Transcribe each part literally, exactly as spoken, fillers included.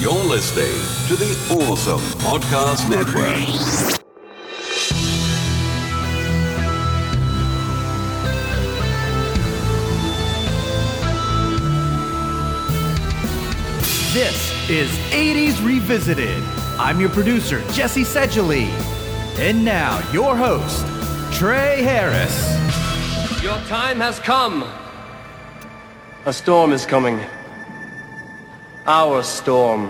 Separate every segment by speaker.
Speaker 1: You're listening to the Awesome Podcast Network.
Speaker 2: This is eighties Revisited. I'm your producer, Jesse Sedgley. And now, your host, Trey Harris.
Speaker 3: Your time has come. A storm is coming. Our storm.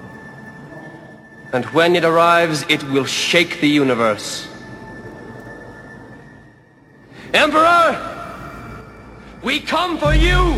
Speaker 3: And when it arrives, it will shake the universe. Emperor! We come for you!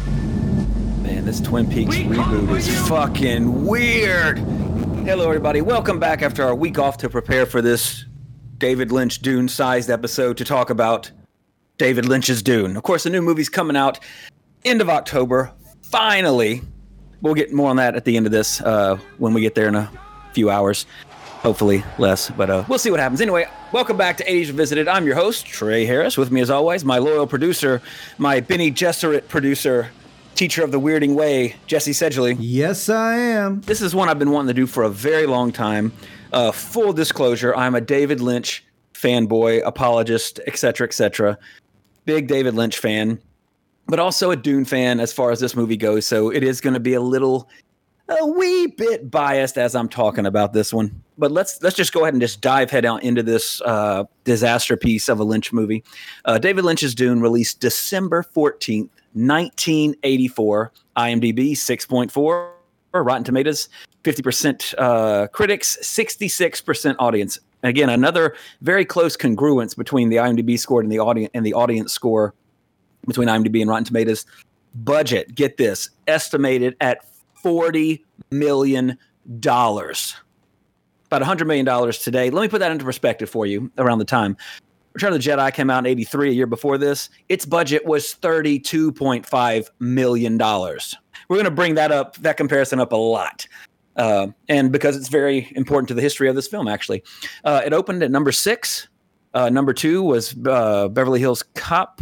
Speaker 4: Man, this Twin Peaks we reboot is you. fucking weird. Hello, everybody. Welcome back after our week off to prepare for this David Lynch Dune-sized episode to talk about David Lynch's Dune. Of course, the new movie's coming out end of October. Finally. We'll get more on that at the end of this uh, when we get there in a few hours. Hopefully less, but uh, we'll see what happens. Anyway, welcome back to eighties Revisited. I'm your host, Trey Harris. With me, as always, my loyal producer, my Benny Gesserit producer, teacher of the weirding way, Jesse Sedgley.
Speaker 5: Yes, I am.
Speaker 4: This is one I've been wanting to do for a very long time. Uh, full disclosure, I'm a David Lynch fanboy, apologist, et cetera, et cetera. Big David Lynch fan, but also a Dune fan as far as this movie goes. So it is going to be a little, a wee bit biased as I'm talking about this one. But let's let's just go ahead and just dive head out into this uh, disaster piece of a Lynch movie. Uh, David Lynch's Dune released December fourteenth, nineteen eighty-four. IMDb six point four. Rotten Tomatoes fifty percent uh, critics, sixty-six percent audience. And again, another very close congruence between the IMDb score and the audience and the audience score between IMDb and Rotten Tomatoes. Budget, get this, estimated at forty million dollars. About one hundred million dollars today. Let me put that into perspective for you around the time. Return of the Jedi came out in eighty-three, a year before this. Its budget was thirty-two point five million dollars. We're going to bring that up, that comparison up a lot. Uh, and because it's very important to the history of this film, actually. Uh, it opened at number six. Uh, number two was uh, Beverly Hills Cop.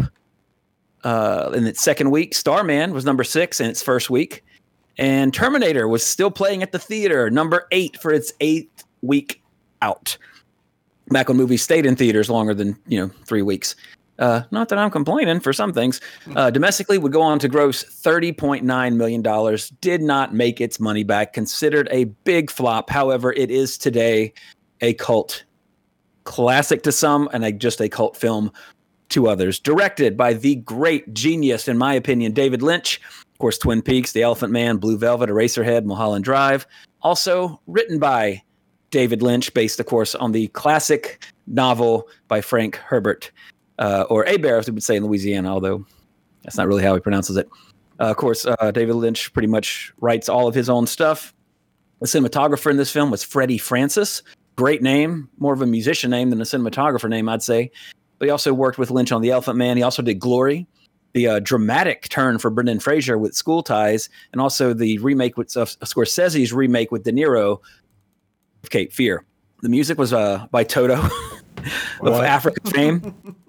Speaker 4: Uh, in its second week, Starman was number six in its first week. And Terminator was still playing at the theater, number eight for its eighth week out. Back when movies stayed in theaters longer than, you know, three weeks. Uh, not that I'm complaining for some things. Uh, domestically would go on to gross thirty point nine million dollars. Did not make its money back. Considered a big flop. However, it is today a cult classic to some and a, just a cult film to others. Directed by the great genius, in my opinion, David Lynch. Of course, Twin Peaks, The Elephant Man, Blue Velvet, Eraserhead, Mulholland Drive. Also written by David Lynch, based, of course, on the classic novel by Frank Herbert. Uh, or Hebert, as we would say in Louisiana, although that's not really how he pronounces it. Uh, of course, uh, David Lynch pretty much writes all of his own stuff. The cinematographer in this film was Freddie Francis. Great name, more of a musician name than a cinematographer name, I'd say. But he also worked with Lynch on The Elephant Man. He also did Glory, the uh, dramatic turn for Brendan Fraser with School Ties, and also the remake with uh, Scorsese's remake with De Niro of Cape Fear. The music was uh, by Toto of Africa fame.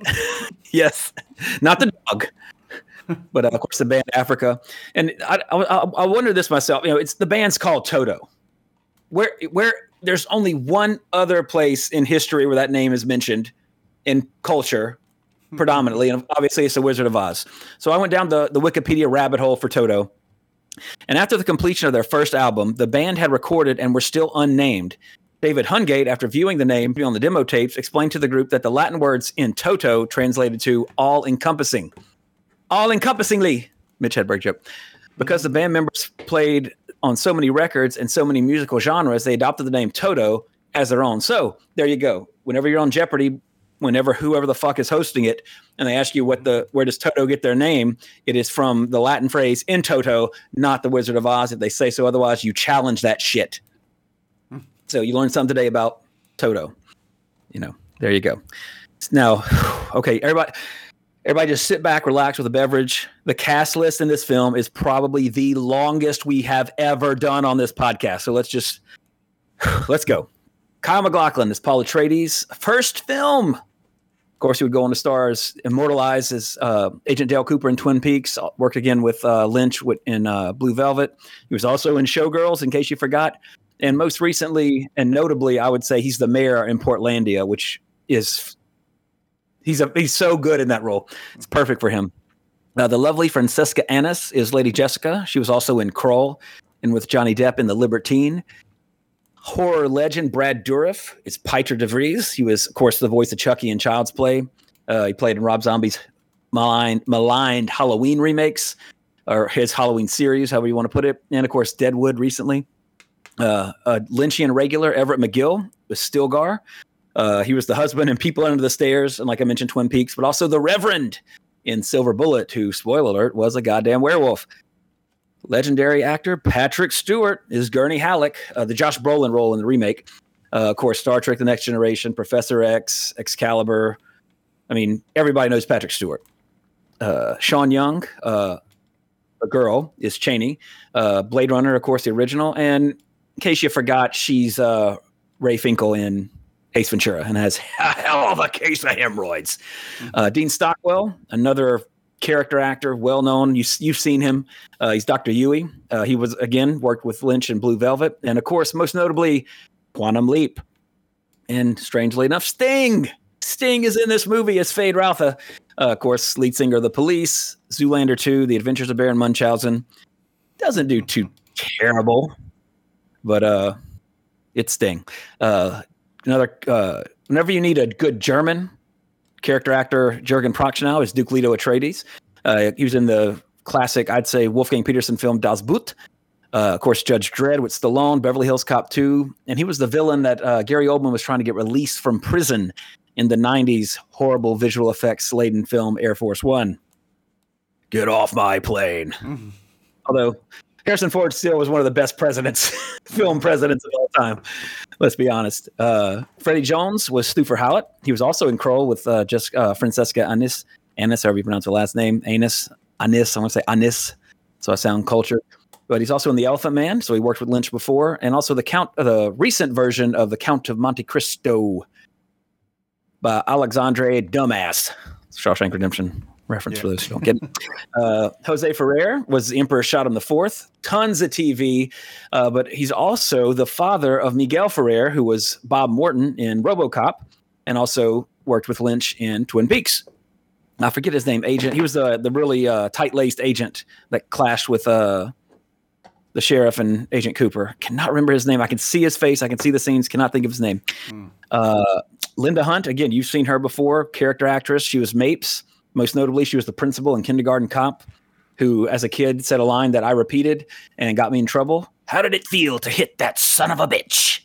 Speaker 4: Yes, not the dog, but uh, of course the band Africa. And I, I, I wonder this myself. You know, it's the band's called Toto. Where where there's only one other place in history where that name is mentioned in culture, predominantly, and obviously it's the Wizard of Oz. So I went down the, the Wikipedia rabbit hole for Toto. And after the completion of their first album, the band had recorded and were still unnamed. David Hungate, after viewing the name on the demo tapes, explained to the group that the Latin words in toto translated to all-encompassing. All-encompassingly, Mitch Hedberg joke. Because the band members played on so many records and so many musical genres, they adopted the name Toto as their own. So there you go. Whenever you're on Jeopardy, whenever whoever the fuck is hosting it, and they ask you what the where does Toto get their name, it is from the Latin phrase in toto, not the Wizard of Oz. If they say so otherwise, you challenge that shit. So you learned something today about Toto. You know, there you go. Now, okay, everybody, everybody just sit back, relax with a beverage. The cast list in this film is probably the longest we have ever done on this podcast. So let's just, let's go. Kyle MacLachlan is Paul Atreides' first film. Of course, he would go on to star as immortalized as uh, Agent Dale Cooper in Twin Peaks. Worked again with uh, Lynch with, in uh, Blue Velvet. He was also in Showgirls, in case you forgot. And most recently, and notably, I would say he's the mayor in Portlandia, which is he's a, he's so good in that role. It's perfect for him. Uh, the lovely Francesca Annis is Lady Jessica. She was also in Krull and with Johnny Depp in The Libertine. Horror legend Brad Dourif is Pieter de Vries. He was, of course, the voice of Chucky in Child's Play. Uh, he played in Rob Zombie's maligned, maligned Halloween remakes, or his Halloween series, however you want to put it. And, of course, Deadwood recently. Uh, a Lynchian regular, Everett McGill, was Stilgar. Uh, he was the husband in People Under the Stairs, and like I mentioned, Twin Peaks, but also the Reverend in Silver Bullet, who, spoiler alert, was a goddamn werewolf. Legendary actor Patrick Stewart is Gurney Halleck, uh, the Josh Brolin role in the remake. Uh, of course, Star Trek The Next Generation, Professor X, Excalibur. I mean, everybody knows Patrick Stewart. Uh, Sean Young, uh, a girl, is Cheney. Uh, Blade Runner, of course, the original. And in case you forgot, she's uh, Ray Finkel in Ace Ventura and has a hell of a case of hemorrhoids. Uh, Dean Stockwell, another character actor, well known. You, you've seen him. Uh, he's Doctor Yui. Uh, he was, again, worked with Lynch in Blue Velvet. And, of course, most notably, Quantum Leap. And strangely enough, Sting. Sting is in this movie as Fade Routha. Uh, of course, lead singer of The Police, Zoolander two, The Adventures of Baron Munchausen. Doesn't do too terrible, but uh, it's Sting. Uh, another, uh, whenever you need a good German character actor, Jürgen Prochnow is Duke Leto Atreides. Uh, he was in the classic, I'd say, Wolfgang Peterson film Das Boot. Uh, of course, Judge Dredd with Stallone, Beverly Hills Cop two. And he was the villain that uh, Gary Oldman was trying to get released from prison in the nineties horrible visual effects laden film Air Force One. Get off my plane. Mm-hmm. Although Harrison Ford still was one of the best presidents, film presidents of all time. Let's be honest. Uh, Freddie Jones was Stu Howlett. He was also in Krull with uh, just uh, Francesca Annis. Annis, however you pronounce her last name. Annis. Annis. I want to say Annis. So I sound cultured. But he's also in The Elephant Man. So he worked with Lynch before. And also the count, uh, the recent version of The Count of Monte Cristo by Alexandre Dumas. Shawshank Redemption reference yeah. for those who don't get it. Uh, Jose Ferrer was the Emperor Shot him the Fourth. Tons of T V, uh, but he's also the father of Miguel Ferrer, who was Bob Morton in RoboCop, and also worked with Lynch in Twin Peaks. I forget his name. Agent. He was the the really uh, tight-laced agent that clashed with uh, the sheriff and Agent Cooper. Cannot remember his name. I can see his face. I can see the scenes. Cannot think of his name. Mm. Uh, Linda Hunt. Again, you've seen her before. Character actress. She was Mapes. Most notably, she was the principal in Kindergarten Cop, who, as a kid, said a line that I repeated and got me in trouble. How did it feel to hit that son of a bitch?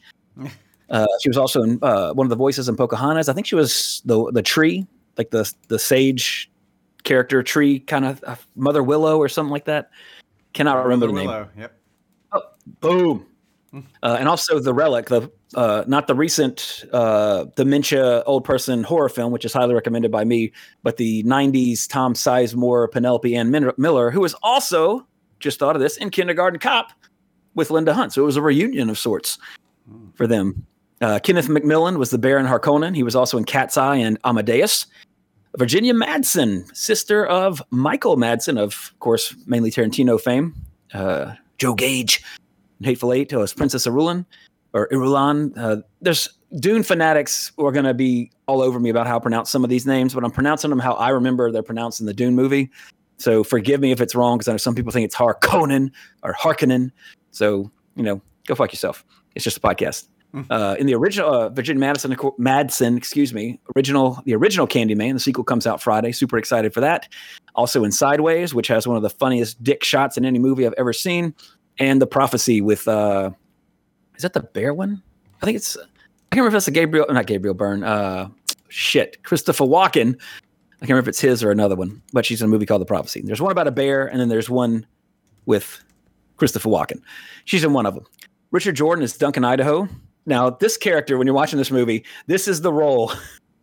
Speaker 4: uh, she was also in uh, one of the voices in Pocahontas. I think she was the the tree, like the the sage character tree, kind of uh, Mother Willow or something like that. Cannot Mother remember the name.
Speaker 5: Willow. Yep.
Speaker 4: Oh, boom. Uh, and also The Relic, the uh, not the recent uh, dementia old person horror film, which is highly recommended by me, but the nineties Tom Sizemore, Penelope Ann Min- Miller, who was also, just thought of this, in Kindergarten Cop with Linda Hunt. So it was a reunion of sorts for them. Uh, Kenneth McMillan was the Baron Harkonnen. He was also in Cat's Eye and Amadeus. Virginia Madsen, sister of Michael Madsen, of, of course, mainly Tarantino fame. Uh, Joe Gage. Hateful Eight was Princess Irulan or Irulan. Uh, there's Dune fanatics who are going to be all over me about how I pronounce some of these names, but I'm pronouncing them how I remember they're pronounced in the Dune movie. So forgive me if it's wrong, because I know some people think it's Harkonnen or Harkonnen. So, you know, go fuck yourself. It's just a podcast. Uh, in the original, uh, Virginia Madison, Madsen, excuse me, original, the original Candyman, the sequel comes out Friday. Super excited for that. Also in Sideways, which has one of the funniest dick shots in any movie I've ever seen. And The Prophecy with, uh, is that the bear one? I think it's, I can't remember if that's a Gabriel, not Gabriel Byrne. Uh, shit, Christopher Walken. I can't remember if it's his or another one, but she's in a movie called The Prophecy. There's one about a bear, and then there's one with Christopher Walken. She's in one of them. Richard Jordan is Duncan Idaho. Now, this character, when you're watching this movie, this is the role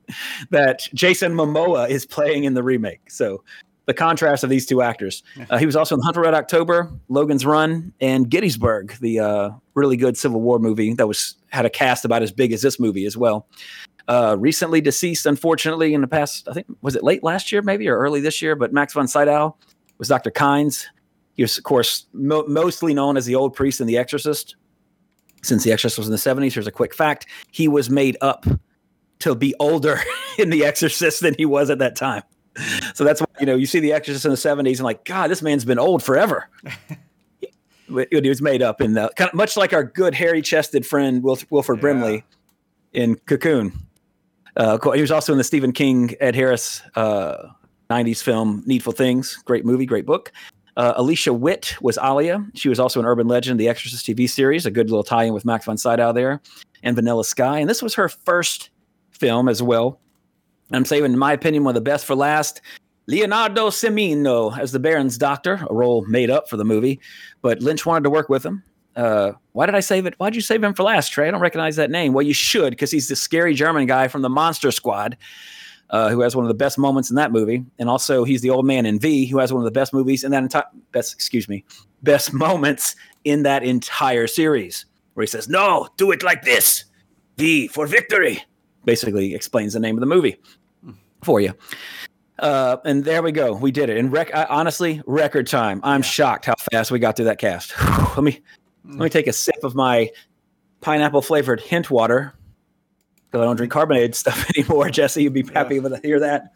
Speaker 4: that Jason Momoa is playing in the remake. So the contrast of these two actors. Uh, he was also in Hunt for Red October, Logan's Run, and Gettysburg, the uh, really good Civil War movie that was had a cast about as big as this movie as well. Uh, recently deceased, unfortunately, in the past, I think, was it late last year maybe or early this year? But Max von Sydow was Doctor Kynes. He was, of course, mo- mostly known as the old priest in The Exorcist. Since The Exorcist was in the seventies, here's a quick fact. He was made up to be older in The Exorcist than he was at that time. So that's why, you know, you see The Exorcist in the seventies and like, God, this man's been old forever. He was made up in the kind of much like our good hairy-chested friend Wil- Wilford
Speaker 5: Yeah.
Speaker 4: Brimley in Cocoon. Uh, he was also in the Stephen King, Ed Harris uh, nineties film Needful Things. Great movie, great book. Uh, Alicia Witt was Alia. She was also an urban legend, The Exorcist T V series, a good little tie-in with Max von Sydow there, and Vanilla Sky. And this was her first film as well. I'm saving, in my opinion, one of the best for last. Leonardo Semino as the Baron's doctor, a role made up for the movie, but Lynch wanted to work with him. Uh, why did I save it? Why did you save him for last, Trey? I don't recognize that name. Well, you should, because he's the scary German guy from the Monster Squad, uh, who has one of the best moments in that movie, and also he's the old man in V, who has one of the best movies in that entire best. Excuse me, best moments in that entire series, where he says, "No, do it like this, V for victory." Basically, explains the name of the movie for you. Uh, and there we go. We did it. And rec- I, honestly, record time. I'm yeah. shocked how fast we got through that cast. let me mm. let me take a sip of my pineapple flavored hint water, because I don't drink carbonated stuff anymore. Jesse, you'd be happy yeah. to hear that.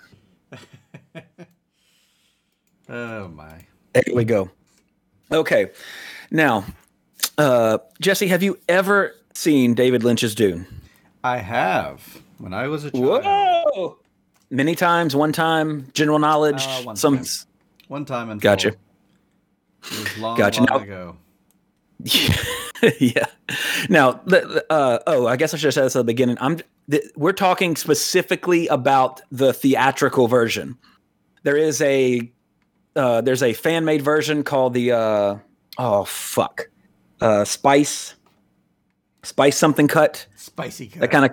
Speaker 5: Oh my!
Speaker 4: There we go. Okay, now, uh, Jesse, have you ever seen David Lynch's Dune?
Speaker 5: I have. When I was a child.
Speaker 4: Whoa! Many times, one time, general knowledge.
Speaker 5: Uh, one
Speaker 4: some
Speaker 5: time. One time in
Speaker 4: Gotcha.
Speaker 5: Full. It was long,
Speaker 4: gotcha.
Speaker 5: long
Speaker 4: now,
Speaker 5: ago.
Speaker 4: Yeah. Now, uh, oh, I guess I should have said this at the beginning. I'm. Th- we're talking specifically about the theatrical version. There is a uh, there's a fan made version called the uh, oh fuck, uh, Spice Spice something cut.
Speaker 5: Spicy cut.
Speaker 4: That kind of.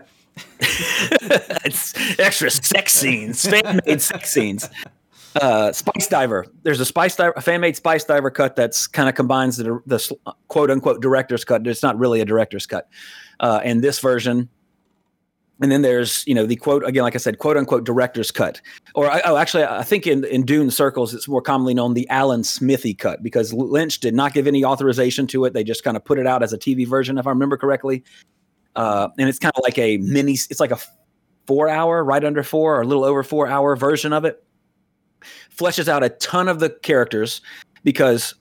Speaker 4: It's extra sex scenes, fan made sex scenes. Uh, Spice Diver. There's a Spice Diver, a fan made Spice Diver cut that's kind of combines the, the quote unquote director's cut. It's not really a director's cut. Uh, and this version. And then there's, you know, the quote, again, like I said, quote unquote director's cut. Or, oh, actually, I think in, in Dune circles, it's more commonly known the Alan Smithy cut, because Lynch did not give any authorization to it. They just kind of put it out as a T V version, if I remember correctly. Uh, and it's kind of like a mini, it's like a four hour, right under four, or a little over four hour version of it. Fleshes out a ton of the characters, because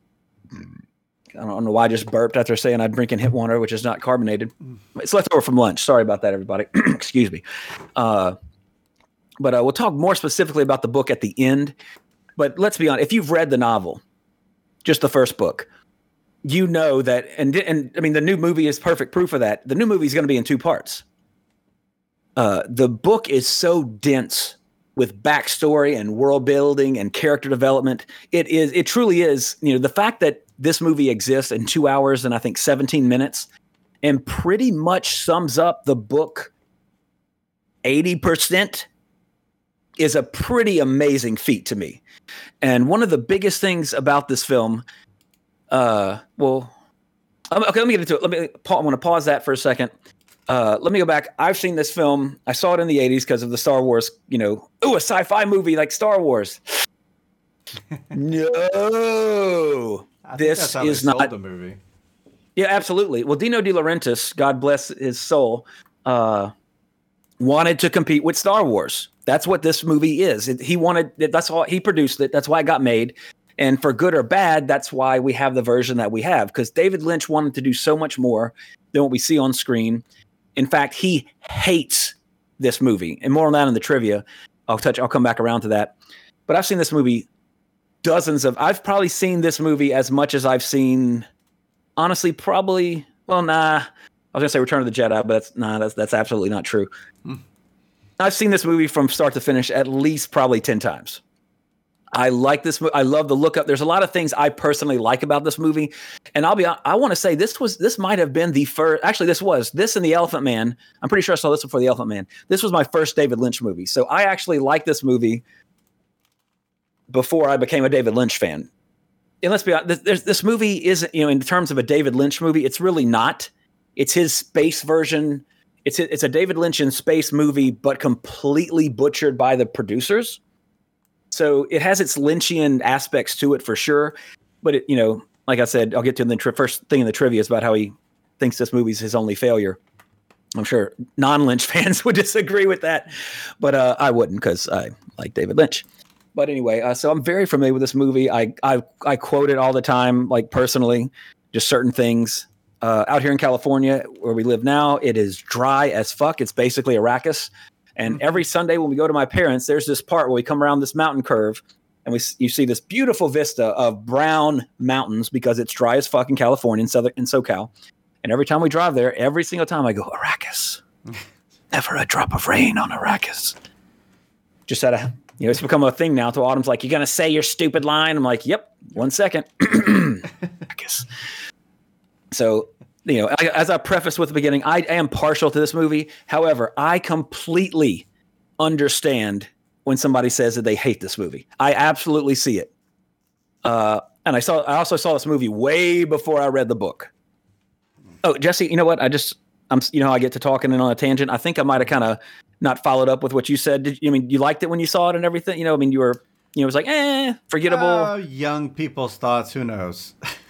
Speaker 4: I don't know why I just burped after saying I'm drinking hit water, which is not carbonated. It's leftover from lunch. Sorry about that, everybody. Excuse me. Uh, but uh, we'll talk more specifically about the book at the end. But let's be honest, if you've read the novel, just the first book, you know that, and and I mean, the new movie is perfect proof of that. The new movie is going to be in two parts. Uh, the book is so dense with backstory and world building and character development. It is, it truly is, you know, the fact that this movie exists in two hours and I think seventeen minutes and pretty much sums up the book eighty percent is a pretty amazing feat to me. And one of the biggest things about this film, uh, well, okay, let me get into it. Let me, I want to pause that for a second. Uh, let me go back. I've seen this film. I saw it in the eighties because of the Star Wars, you know, ooh, a sci-fi movie like Star Wars. No, this is not
Speaker 5: the movie.
Speaker 4: Yeah, absolutely. Well, Dino De Laurentiis, God bless his soul, uh, wanted to compete with Star Wars. That's what this movie is. It, he wanted, that's all, he produced it. That's why it got made. And for good or bad, that's why we have the version that we have, because David Lynch wanted to do so much more than what we see on screen. In fact, he hates this movie. And more on that in the trivia. I'll touch, I'll come back around to that. But I've seen this movie dozens of, I've probably seen this movie as much as I've seen, honestly, probably, well, nah, I was gonna say Return of the Jedi, but that's, nah, that's, that's absolutely not true. Hmm. I've seen this movie from start to finish at least probably ten times. I like this movie. I love the look up. There's a lot of things I personally like about this movie. And I'll be, I want to say this was, this might have been the first, actually this was, this and The Elephant Man. I'm pretty sure I saw this before The Elephant Man. This was my first David Lynch movie. So I actually liked this movie before I became a David Lynch fan. And let's be honest, this, this movie isn't, you know, in terms of a David Lynch movie, it's really not. It's his space version. it's a, it's a David Lynch in space movie, but completely butchered by the producers. So it has its Lynchian aspects to it for sure. But, it, you know, like I said, I'll get to the tri- first thing in the trivia is about how he thinks this movie's his only failure. I'm sure non-Lynch fans would disagree with that, but uh, I wouldn't because I like David Lynch. But anyway, uh, so I'm very familiar with this movie. I, I I quote it all the time, like personally, just certain things. Uh, out here in California, where we live now, it is dry as fuck. It's basically Arrakis. And every Sunday when we go to my parents, there's this part where we come around this mountain curve, and we you see this beautiful vista of brown mountains because it's dry as fuck in California, in Southern in SoCal. And every time we drive there, every single time I go, Arrakis. Never a drop of rain on Arrakis. Just out of, you know, it's become a thing now. To Autumn's like, you going to say your stupid line? I'm like, yep, one second. Arrakis. So, you know, I, as I prefaced with the beginning, I, I am partial to this movie. However, I completely understand when somebody says that they hate this movie. I absolutely see it. Uh, and I saw, I also saw this movie way before I read the book. Oh, Jesse, you know what? I just, I'm, you know, how I get to talking and on a tangent. I think I might have kind of not followed up with what you said. Did you I mean you liked it when you saw it and everything? You know, I mean, you were, you know, it was like, eh, forgettable.
Speaker 5: Uh, young people's thoughts. Who knows?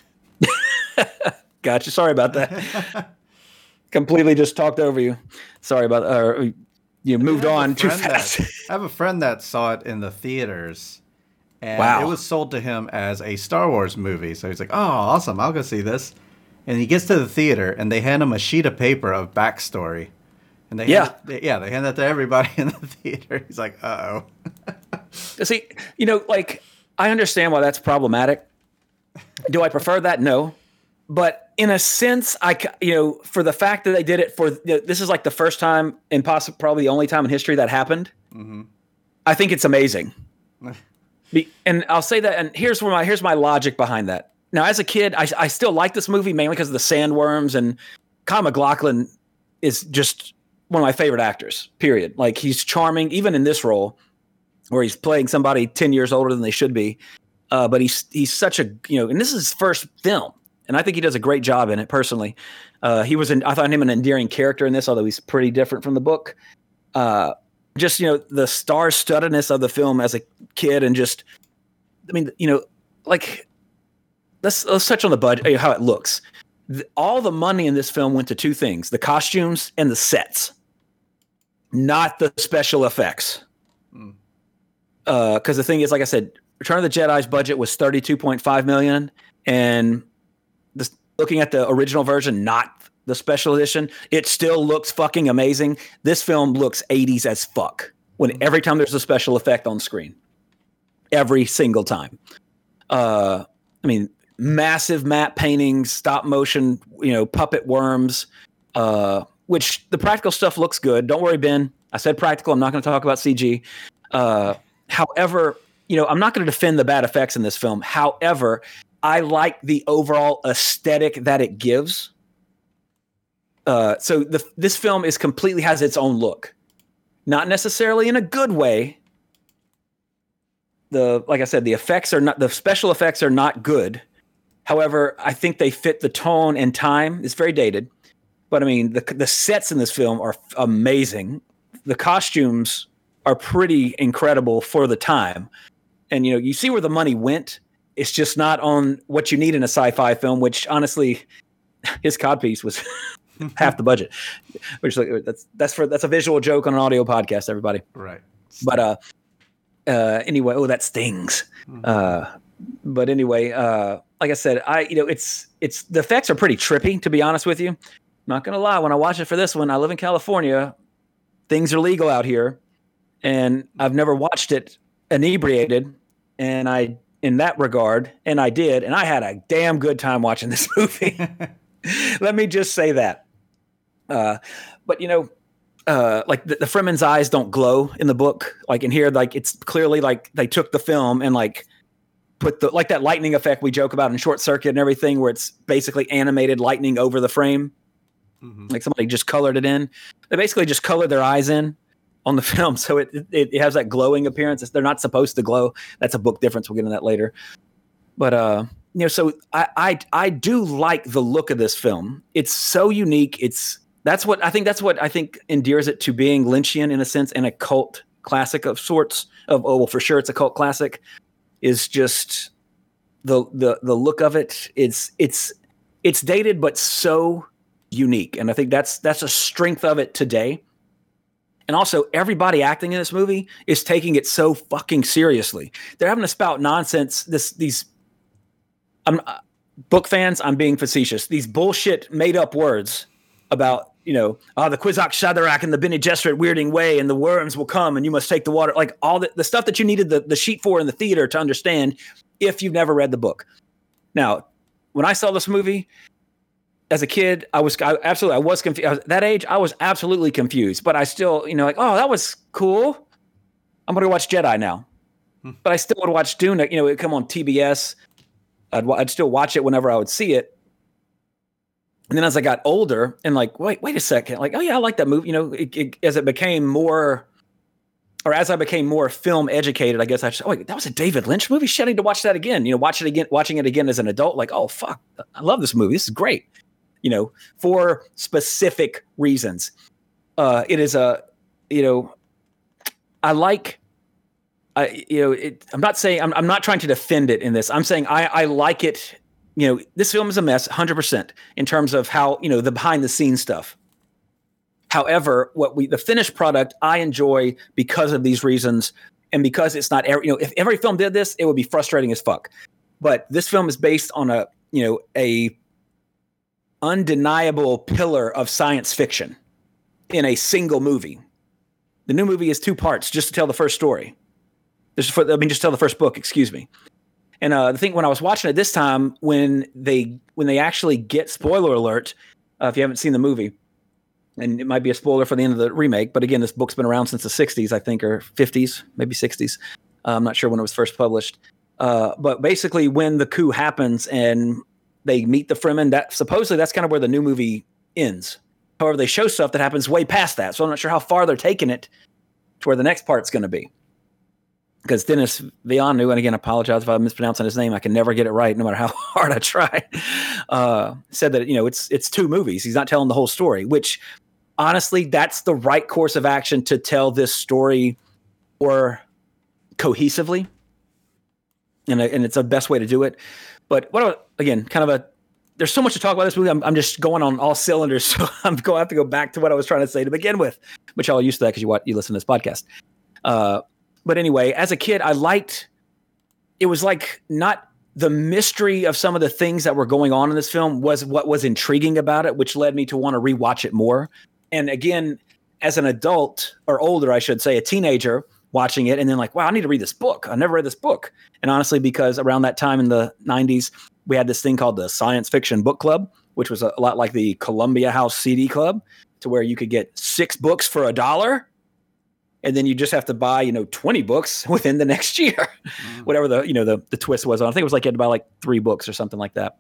Speaker 4: Gotcha. Sorry about that. Completely just talked over you. Sorry about that. Uh, you moved on too fast.
Speaker 5: That, I have a friend that saw it in the theaters, and
Speaker 4: wow.
Speaker 5: It was sold to him as a Star Wars movie. So he's like, "Oh, awesome! I'll go see this." And he gets to the theater, and they hand him a sheet of paper of backstory. And they
Speaker 4: yeah,
Speaker 5: hand it, they, yeah, they hand that to everybody in the theater. He's like, "Uh oh."
Speaker 4: See, you know, like I understand why that's problematic. Do I prefer that? No, but in a sense, I, you know, for the fact that they did it for this is like the first time and possibly probably the only time in history that happened. Mm-hmm. I think it's amazing. And I'll say that. And here's where my here's my logic behind that. Now, as a kid, I, I still like this movie mainly because of the sandworms, and Kyle MacLachlan is just one of my favorite actors, period. Like, he's charming, even in this role, where he's playing somebody ten years older than they should be. Uh, but he's he's such a, you know, and this is his first film, and I think he does a great job in it, personally. Uh, he was, an, I thought him an endearing character in this, although he's pretty different from the book. Uh, just, you know, the star-studdedness of the film as a kid, and just, I mean, you know, like, let's, let's touch on the budget, how it looks. The, all the money in this film went to two things: the costumes and the sets, not the special effects. Mm. Uh, because the thing is, like I said, Return of the Jedi's budget was thirty-two point five million dollars, and this, looking at the original version, not the special edition, it still looks fucking amazing. This film looks eighties as fuck when every time there's a special effect on screen. Every single time. Uh, I mean, massive matte paintings, stop motion, you know, puppet worms, uh, which the practical stuff looks good. Don't worry, Ben. I said practical. I'm not going to talk about C G. Uh, however, you know, I'm not going to defend the bad effects in this film. However, I like the overall aesthetic that it gives. Uh, so the, this film is completely has its own look, not necessarily in a good way. The, like I said, the effects are not, the special effects are not good. However, I think they fit the tone and time. It's very dated, but I mean, the the sets in this film are amazing. The costumes are pretty incredible for the time. And, you know, you see where the money went. It's just not on what you need in a sci-fi film, which honestly, his codpiece was half the budget. Which that's that's for that's a visual joke on an audio podcast, everybody.
Speaker 5: Right.
Speaker 4: But uh, uh, anyway, oh, that stings. Mm-hmm. Uh, but anyway, uh, like I said, I you know, it's it's the effects are pretty trippy, to be honest with you. I'm not gonna lie. When I watch it for this one, I live in California. Things are legal out here, and I've never watched it inebriated, and I in that regard, and I did, and I had a damn good time watching this movie. Let me just say that. Uh, but you know, uh, like the, the Fremen's eyes don't glow in the book. Like in here, like it's clearly like they took the film and like put the like that lightning effect we joke about in Short Circuit and everything, where it's basically animated lightning over the frame. Mm-hmm. Like somebody just colored it in. They basically just colored their eyes in on the film, so it, it it has that glowing appearance. They're not supposed to glow. That's a book difference. We'll get into that later. But uh, you know, so I I I do like the look of this film. It's so unique. It's That's what I think. That's what I think endears it to being Lynchian in a sense, and a cult classic of sorts. Of oh, well, for sure, it's a cult classic. Is just the the the look of it. It's it's it's dated, but so unique, and I think that's that's a strength of it today. And also, everybody acting in this movie is taking it so fucking seriously. They're having to spout nonsense. This these, I'm uh, book fans. I'm being facetious. These bullshit made up words about, you know, oh, the Kwisatz Haderach and the Bene Gesserit weirding way, and the worms will come, and you must take the water. Like all the, the stuff that you needed the, the sheet for in the theater to understand if you've never read the book. Now, when I saw this movie as a kid, I was I, absolutely I was confused. At that age, I was absolutely confused. But I still, you know, like, oh, that was cool. I'm going to watch Jedi now. Hmm. But I still would watch Dune. You know, it would come on T B S. I'd, I'd still watch it whenever I would see it. And then as I got older and like, wait, wait a second, like, oh yeah, I like that movie. You know, it, it, as it became more, or as I became more film educated, I guess I should, oh, wait, that was a David Lynch movie? Shit, I need to watch that again. You know, watch it again, watching it again as an adult, like, oh fuck, I love this movie. This is great. You know, for specific reasons. Uh, it is a, you know, I like, I, you know, it, I'm not saying, I'm, I'm not trying to defend it in this. I'm saying I, I like it. You know, this film is a mess, one hundred percent, in terms of how, you know, the behind the scenes stuff. However, what we, the finished product, I enjoy because of these reasons, and because it's not, every, you know, if every film did this, it would be frustrating as fuck. But this film is based on a, you know, a undeniable pillar of science fiction in a single movie. The new movie is two parts just to tell the first story. Just for, I mean, just tell the first book, excuse me. And uh, the thing, when I was watching it this time, when they when they actually get, spoiler alert, uh, if you haven't seen the movie, and it might be a spoiler for the end of the remake, but again, this book's been around since the sixties, I think, or fifties, maybe sixties. Uh, I'm not sure when it was first published. Uh, but basically, when the coup happens and they meet the Fremen, that supposedly that's kind of where the new movie ends. However, they show stuff that happens way past that, so I'm not sure how far they're taking it to where the next part's going to be. Because Dennis Villeneuve, and again, I apologize if I'm mispronouncing his name, I can never get it right, no matter how hard I try, uh, said that, you know, it's it's two movies. He's not telling the whole story, which, honestly, that's the right course of action to tell this story or cohesively. And, and it's the best way to do it. But what about, again, kind of a, there's so much to talk about this movie. I'm, I'm just going on all cylinders, so I'm going to have to go back to what I was trying to say to begin with, which y'all are used to that because you, watch, you listen to this podcast. Uh, But anyway, as a kid, I liked, it was like not the mystery of some of the things that were going on in this film was what was intriguing about it, which led me to want to rewatch it more. And again, as an adult, or older, I should say, a teenager watching it, and then like, wow, I need to read this book. I never read this book. And honestly, because around that time in the nineties, we had this thing called the Science Fiction Book Club, which was a lot like the Columbia House C D Club, to where you could get six books for a dollar. And then you just have to buy, you know, twenty books within the next year, mm-hmm. whatever the, you know, the, the twist was on. I think it was like you had to buy like three books or something like that.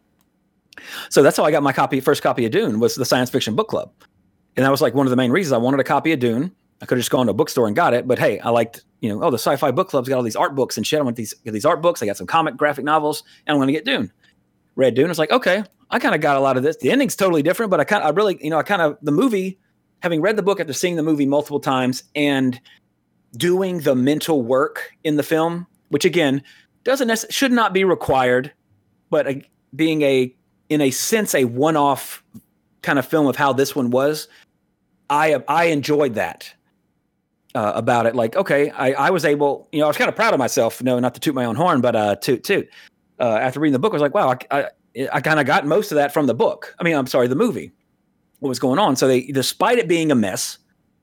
Speaker 4: So that's how I got my copy, first copy of Dune, was the Science Fiction Book Club. And that was like one of the main reasons I wanted a copy of Dune. I could have just gone to a bookstore and got it. But hey, I liked, you know, oh, the Sci-Fi Book Club's got all these art books and shit. I want these, get these art books. I got some comic graphic novels, and I'm going to get Dune. Read Dune. It's like, okay, I kind of got a lot of this. The ending's totally different, but I kind of, I really, you know, I kind of, the movie, having read the book after seeing the movie multiple times and doing the mental work in the film, which again doesn't necess- should not be required, but a, being a in a sense a one-off kind of film of how this one was, I I enjoyed that uh, about it. Like, okay, I, I was able, you know, I was kind of proud of myself. No, not to toot my own horn, but uh, toot toot. Uh, after reading the book, I was like, wow, I I, I kind of got most of that from the book. I mean, I'm sorry, the movie. What was going on? So they, despite it being a mess,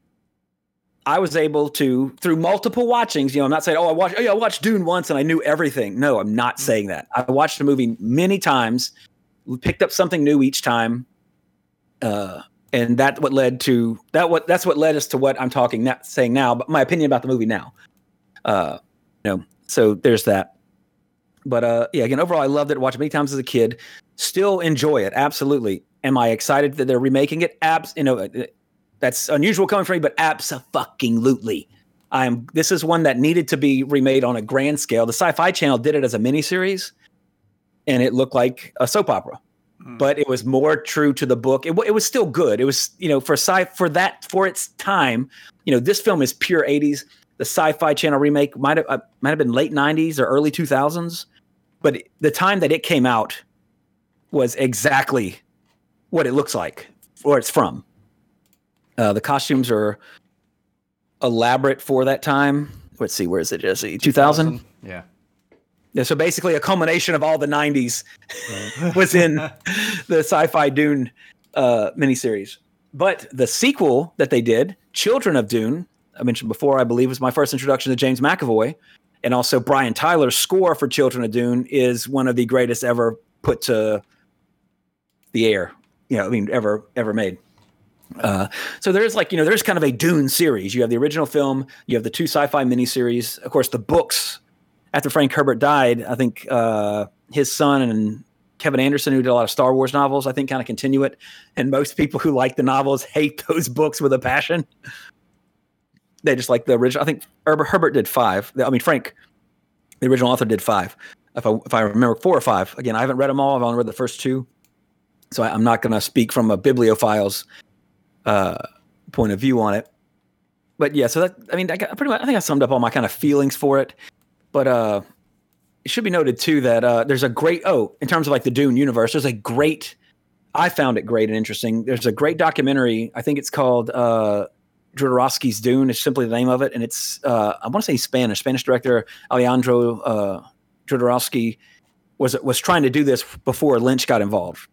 Speaker 4: I was able to, through multiple watchings, you know, I'm not saying, oh, I watched, oh, yeah, I watched Dune once and I knew everything. No, I'm not saying that. I watched the movie many times, picked up something new each time, uh, and that what led to that. What that's what led us to what I'm talking, not saying now, but my opinion about the movie now. Uh, you know, so there's that. But uh, yeah, again, overall, I loved it. Watched it many times as a kid. Still enjoy it, absolutely. Am I excited that they're remaking it? Abs, you know. It, That's unusual coming from me, but abso-fucking-lutely. I'm. This is one that needed to be remade on a grand scale. The Sci-Fi Channel did it as a miniseries, and it looked like a soap opera. but it was more true to the book. It, w- it was still good. It was, you know, for sci for that for its time. You know, this film is pure eighties. The Sci-Fi Channel remake might have uh, might have been late nineties or early two thousands, but the time that it came out was exactly what it looks like, where it's from. Uh, the costumes are elaborate for that time. Let's see, where is it, Jesse? two thousand?
Speaker 5: Yeah.
Speaker 4: Yeah, so basically a culmination of all the nineties was in the Sci-Fi Dune uh, miniseries. But the sequel that they did, Children of Dune, I mentioned before, I believe was my first introduction to James McAvoy, and also Brian Tyler's score for Children of Dune is one of the greatest ever put to the air. You know, I mean, ever ever made. Uh, so there's like, you know, there's kind of a Dune series. You have the original film, you have the two sci-fi miniseries. Of course, the books, after Frank Herbert died, I think uh, his son and Kevin Anderson, who did a lot of Star Wars novels, I think kind of continue it. And most people who like the novels hate those books with a passion. They just like the original. I think Herbert, Herbert did five. I mean, Frank, the original author, did five. If I, if I remember, four or five. Again, I haven't read them all. I've only read the first two. So I, I'm not going to speak from a bibliophile's uh, point of view on it. But yeah, so that, I mean, I got pretty much, I think I summed up all my kind of feelings for it. But uh, it should be noted too that uh, there's a great, oh, in terms of like the Dune universe, there's a great, I found it great and interesting. There's a great documentary. I think it's called uh, Jodorowsky's Dune is simply the name of it. And it's, uh, I want to say Spanish, Spanish director Alejandro uh, Jodorowsky was, was trying to do this before Lynch got involved.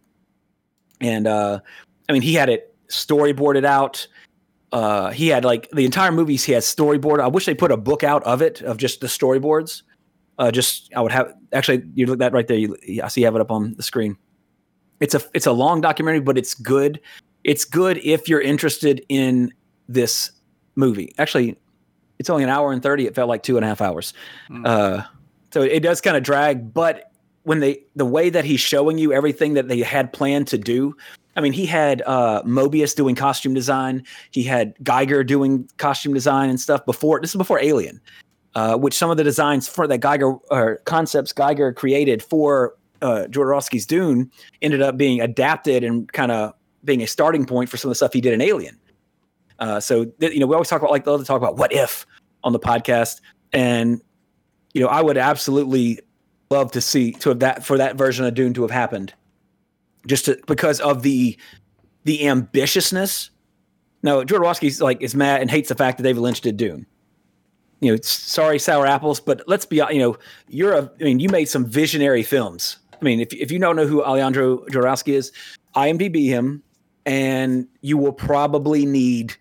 Speaker 4: And uh, I mean, he had it storyboarded out. Uh, he had like the entire movies he had storyboard. I wish they put a book out of it, of just the storyboards. Uh, just, I would have, actually, you look that right there. You, I see you have it up on the screen. It's a, it's a long documentary, but it's good. It's good if you're interested in this movie. Actually, it's only an hour and thirty. It felt like two and a half hours. Mm. Uh, so it does kind of drag, but when they, the way that he's showing you everything that they had planned to do, I mean, he had uh, Mobius doing costume design. He had Geiger doing costume design and stuff before. This is before Alien, uh, which some of the designs for that Geiger or concepts Geiger created for uh, Jodorowsky's Dune ended up being adapted and kind of being a starting point for some of the stuff he did in Alien. Uh, so, th- you know, we always talk about, like, love to talk about what if on the podcast. And, you know, I would absolutely love to see to have that for that version of Dune to have happened. Just to, because of the the ambitiousness. No, Jodorowsky's like is mad and hates the fact that David Lynch did Dune. You know, it's, sorry, sour apples, but let's be, you know, you're a, I mean, you made some visionary films. I mean, if if you don't know who Alejandro Jodorowsky is, IMDb him, and you will probably need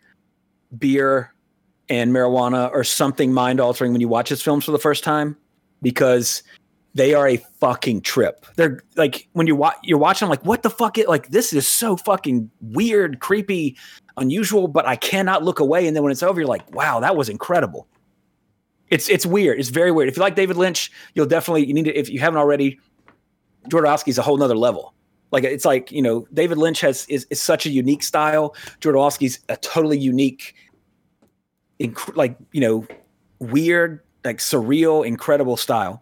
Speaker 4: beer and marijuana or something mind altering when you watch his films for the first time, because they are a fucking trip. They're like, when you watch, you're watching, I'm like, what the fuck? It like, this is so fucking weird, creepy, unusual, but I cannot look away. And then when it's over, you're like, wow, that was incredible. It's, it's weird. It's very weird. If you like David Lynch, you'll definitely, you need to, if you haven't already, Jodorowsky's a whole nother level. Like, it's like, you know, David Lynch has, is, is such a unique style. Jodorowsky's a totally unique, inc- like, you know, weird, like surreal, incredible style.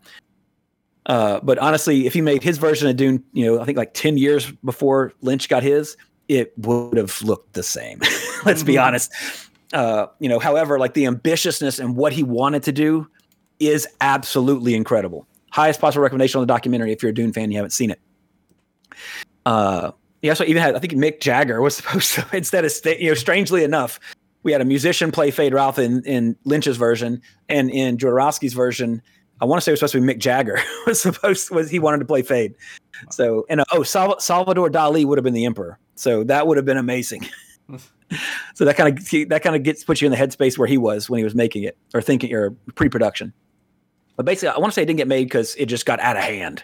Speaker 4: Uh, but honestly, if he made his version of Dune, you know, I think like ten years before Lynch got his, it would have looked the same. Let's be honest. Uh, you know, however, like the ambitiousness and what he wanted to do is absolutely incredible. Highest possible recommendation on the documentary if you're a Dune fan, you haven't seen it. Uh, he also even had, I think Mick Jagger was supposed to, instead of, sta- you know, strangely enough, we had a musician play Fade Ralph in, in Lynch's version, and in Jodorowsky's version, I want to say it was supposed to be Mick Jagger was supposed was he wanted to play Fade. So, and uh, oh, Sal- Salvador Dali would have been the Emperor. So that would have been amazing. So that kind of that kind of gets puts you in the headspace where he was when he was making it or thinking or pre-production. But basically, I want to say it didn't get made because it just got out of hand.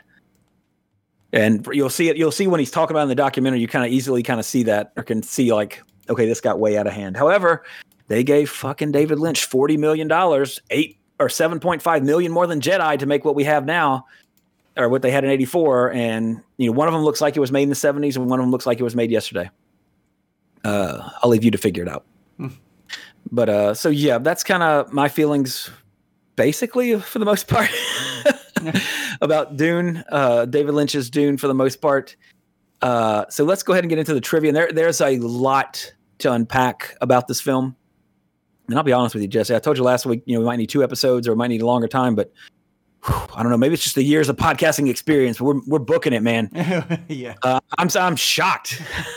Speaker 4: And you'll see it. You'll see when he's talking about it in the documentary. You kind of easily kind of see that, or can see like, okay, this got way out of hand. However, they gave fucking David Lynch forty million dollars, eight or seven point five million more than Jedi to make what we have now, or what they had in eighty-four. And, you know, one of them looks like it was made in the seventies and one of them looks like it was made yesterday. Uh, I'll leave you to figure it out. Hmm. But, uh, so yeah, that's kind of my feelings basically for the most part about Dune, uh, David Lynch's Dune for the most part. Uh, so let's go ahead and get into the trivia. And there, there's a lot to unpack about this film. And I'll be honest with you, Jesse. I told you last week, you know, we might need two episodes or we might need a longer time, but whew, I don't know. Maybe it's just the years of podcasting experience. But we're we're booking it, man.
Speaker 5: yeah,
Speaker 4: uh, I'm I'm shocked.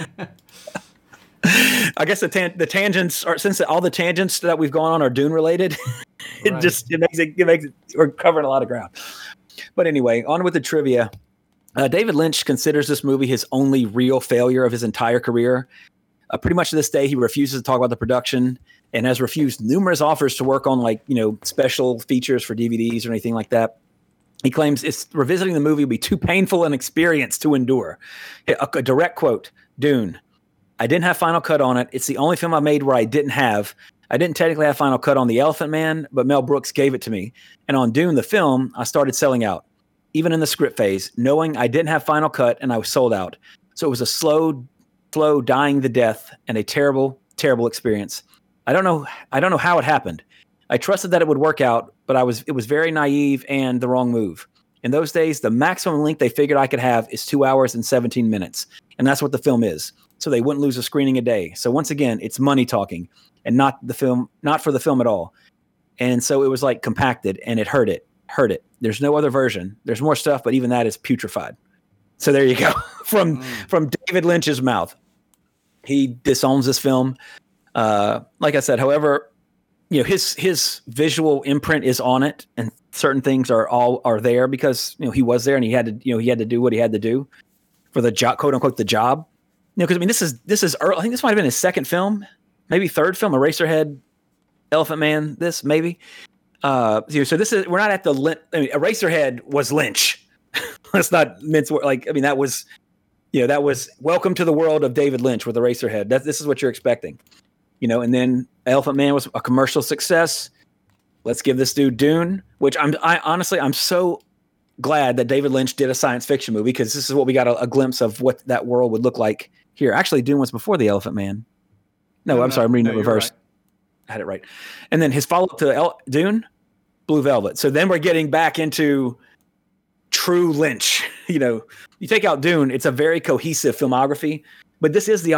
Speaker 4: I guess the tan- the tangents are, since all the tangents that we've gone on are Dune related. it
Speaker 5: Right.
Speaker 4: just it makes it, it makes it, we're covering a lot of ground. But anyway, on with the trivia. Uh, David Lynch considers this movie his only real failure of his entire career. Uh, pretty much to this day, he refuses to talk about the production and has refused numerous offers to work on, like, you know, special features for D V Ds or anything like that. He claims it's revisiting the movie will be too painful an experience to endure. A, a direct quote, Dune. I didn't have Final Cut on it. It's the only film I made where I didn't have. I didn't technically have Final Cut on The Elephant Man, but Mel Brooks gave it to me. And on Dune, the film, I started selling out, even in the script phase, knowing I didn't have Final Cut and I was sold out. So it was a slow, slow dying the death and a terrible, terrible experience. I don't know. I don't know how it happened. I trusted that it would work out, but I was it was very naive and the wrong move. In those days, the maximum length they figured I could have is two hours and seventeen minutes. And that's what the film is. So they wouldn't lose a screening a day. So once again, it's money talking and not the film, not for the film at all. And so it was like compacted and it hurt it, hurt it. There's no other version. There's more stuff, but even that is putrefied. So there you go. from, mm. from David Lynch's mouth. He disowns this film. Uh, like I said, however, you know, his, his visual imprint is on it and certain things are all are there because, you know, he was there and he had to, you know, he had to do what he had to do for the job, quote unquote, the job. You know, because I mean, this is this is early, I think this might have been his second film, maybe third film, Eraserhead, Elephant Man. This maybe. Uh, so this is we're not at the. I mean, Eraserhead was Lynch. Let's not mince word. Like I mean, that was, you know, that was Welcome to the World of David Lynch with Eraserhead. That this is what you're expecting, you know. And then Elephant Man was a commercial success. Let's give this dude Dune, which I'm I honestly I'm so glad that David Lynch did a science fiction movie because this is what we got a, a glimpse of what that world would look like. Here, actually, Dune was before The Elephant Man. No, no I'm no, sorry, I'm reading no, it reversed. Right. I had it right. And then his follow-up to El- Dune, Blue Velvet. So then we're getting back into true Lynch. You know, you take out Dune, it's a very cohesive filmography, but this is the...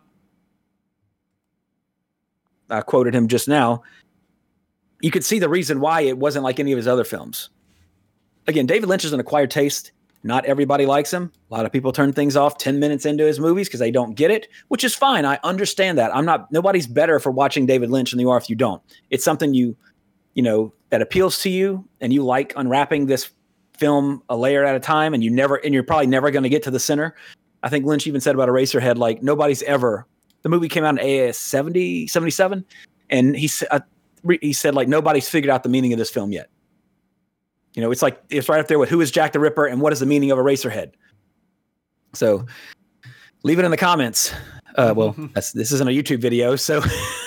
Speaker 4: I quoted him just now. You could see the reason why it wasn't like any of his other films. Again, David Lynch is an acquired taste. Not everybody likes him. A lot of people turn things off ten minutes into his movies because they don't get it, which is fine. I understand that. I'm not, nobody's better for watching David Lynch than you are if you don't. It's something you, you know, that appeals to you and you like unwrapping this film a layer at a time and you never, and you're probably never going to get to the center. I think Lynch even said about Eraserhead, like nobody's ever, the movie came out in A S seventy, seventy-seven. And he said, uh, he said like, nobody's figured out the meaning of this film yet. You know, it's like, it's right up there with Who is Jack the Ripper and what is the meaning of Eraserhead? So leave it in the comments. Uh, well, that's, this isn't a YouTube video, so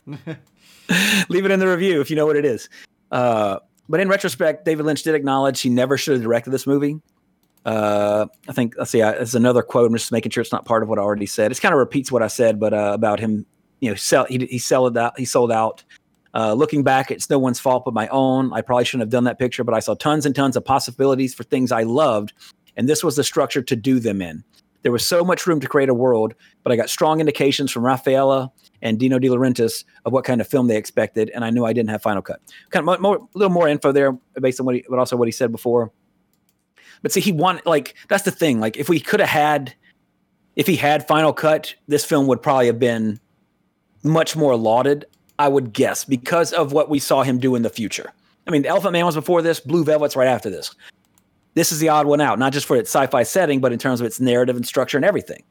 Speaker 4: leave it in the review if you know what it is. Uh, but in retrospect, David Lynch did acknowledge he never should have directed this movie. Uh, I think, let's see, it's another quote. I'm just making sure it's not part of what I already said. It kind of repeats what I said, but uh, about him, you know, sell, he, he, sold out, he sold out. Uh, looking back, it's no one's fault but my own. I probably shouldn't have done that picture, but I saw tons and tons of possibilities for things I loved, and this was the structure to do them in. There was so much room to create a world, but I got strong indications from Raffaella and Dino De Laurentiis of what kind of film they expected, and I knew I didn't have Final Cut. Kind of more, a little more info there based on what he, but also what he said before. But see, he wanted, like, that's the thing. Like, if we could have had, if he had Final Cut, this film would probably have been much more lauded, I would guess, because of what we saw him do in the future. I mean, Elephant Man was before this. Blue Velvet's right after this. This is the odd one out, not just for its sci-fi setting, but in terms of its narrative and structure and everything.